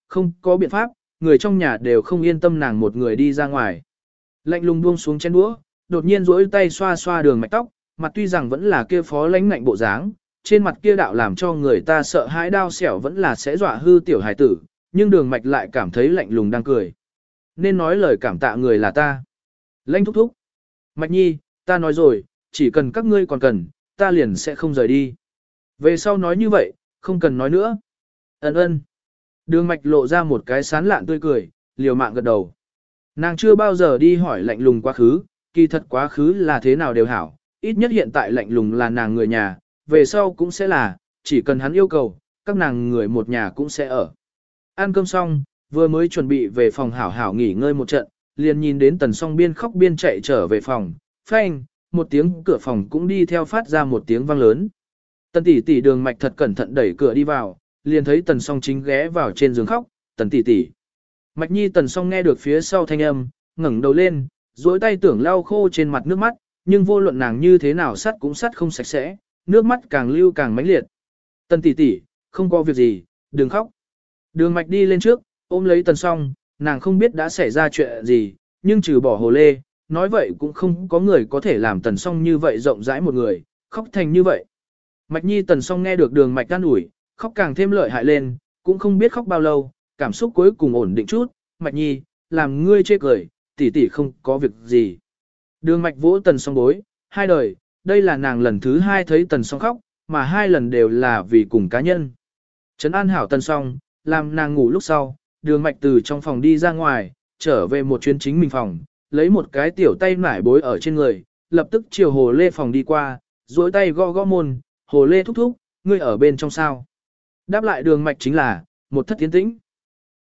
không có biện pháp, người trong nhà đều không yên tâm nàng một người đi ra ngoài. Lạnh lùng buông xuống chén đũa, đột nhiên duỗi tay xoa xoa đường mạch tóc, mặt tuy rằng vẫn là kia phó lãnh ngạnh bộ dáng, trên mặt kia đạo làm cho người ta sợ hãi đau xẻo vẫn là sẽ dọa hư tiểu hài tử, nhưng đường mạch lại cảm thấy lạnh lùng đang cười. Nên nói lời cảm tạ người là ta. Lãnh thúc thúc. Mạch nhi, ta nói rồi, chỉ cần các ngươi còn cần, ta liền sẽ không rời đi. Về sau nói như vậy, không cần nói nữa. Ấn ơn. Đường mạch lộ ra một cái sán lạn tươi cười, liều mạng gật đầu. Nàng chưa bao giờ đi hỏi lạnh lùng quá khứ, kỳ thật quá khứ là thế nào đều hảo, ít nhất hiện tại lạnh lùng là nàng người nhà, về sau cũng sẽ là, chỉ cần hắn yêu cầu, các nàng người một nhà cũng sẽ ở. Ăn cơm xong, vừa mới chuẩn bị về phòng hảo hảo nghỉ ngơi một trận, liền nhìn đến Tần Song biên khóc biên chạy trở về phòng, phanh, một tiếng cửa phòng cũng đi theo phát ra một tiếng vang lớn. Tần tỷ tỷ đường mạch thật cẩn thận đẩy cửa đi vào, liền thấy Tần Song chính ghé vào trên giường khóc, Tần tỷ tỷ. Mạch nhi Tần Song nghe được phía sau thanh âm, ngẩng đầu lên, duỗi tay tưởng lau khô trên mặt nước mắt, nhưng vô luận nàng như thế nào sắt cũng sắt không sạch sẽ, nước mắt càng lưu càng mãnh liệt. Tần tỷ tỷ, không có việc gì, đừng khóc. Đường mạch đi lên trước, ôm lấy Tần Song, nàng không biết đã xảy ra chuyện gì, nhưng trừ bỏ hồ lê, nói vậy cũng không có người có thể làm Tần Song như vậy rộng rãi một người, khóc thành như vậy. Mạch nhi Tần Song nghe được đường mạch an ủi, khóc càng thêm lợi hại lên, cũng không biết khóc bao lâu, cảm xúc cuối cùng ổn định chút, Mạch nhi, làm ngươi chê cười, tỷ tỷ không có việc gì. Đường mạch vỗ Tần Song bối, hai đời, đây là nàng lần thứ hai thấy Tần Song khóc, mà hai lần đều là vì cùng cá nhân. Trấn an hảo Tần Song, làm nàng ngủ lúc sau, đường mạch từ trong phòng đi ra ngoài, trở về một chuyến chính mình phòng, lấy một cái tiểu tay nải bối ở trên người, lập tức chiều hồ lê phòng đi qua, duỗi tay gõ gõ môn, hồ lê thúc thúc, ngươi ở bên trong sao. Đáp lại đường mạch chính là, một thất tiến tĩnh.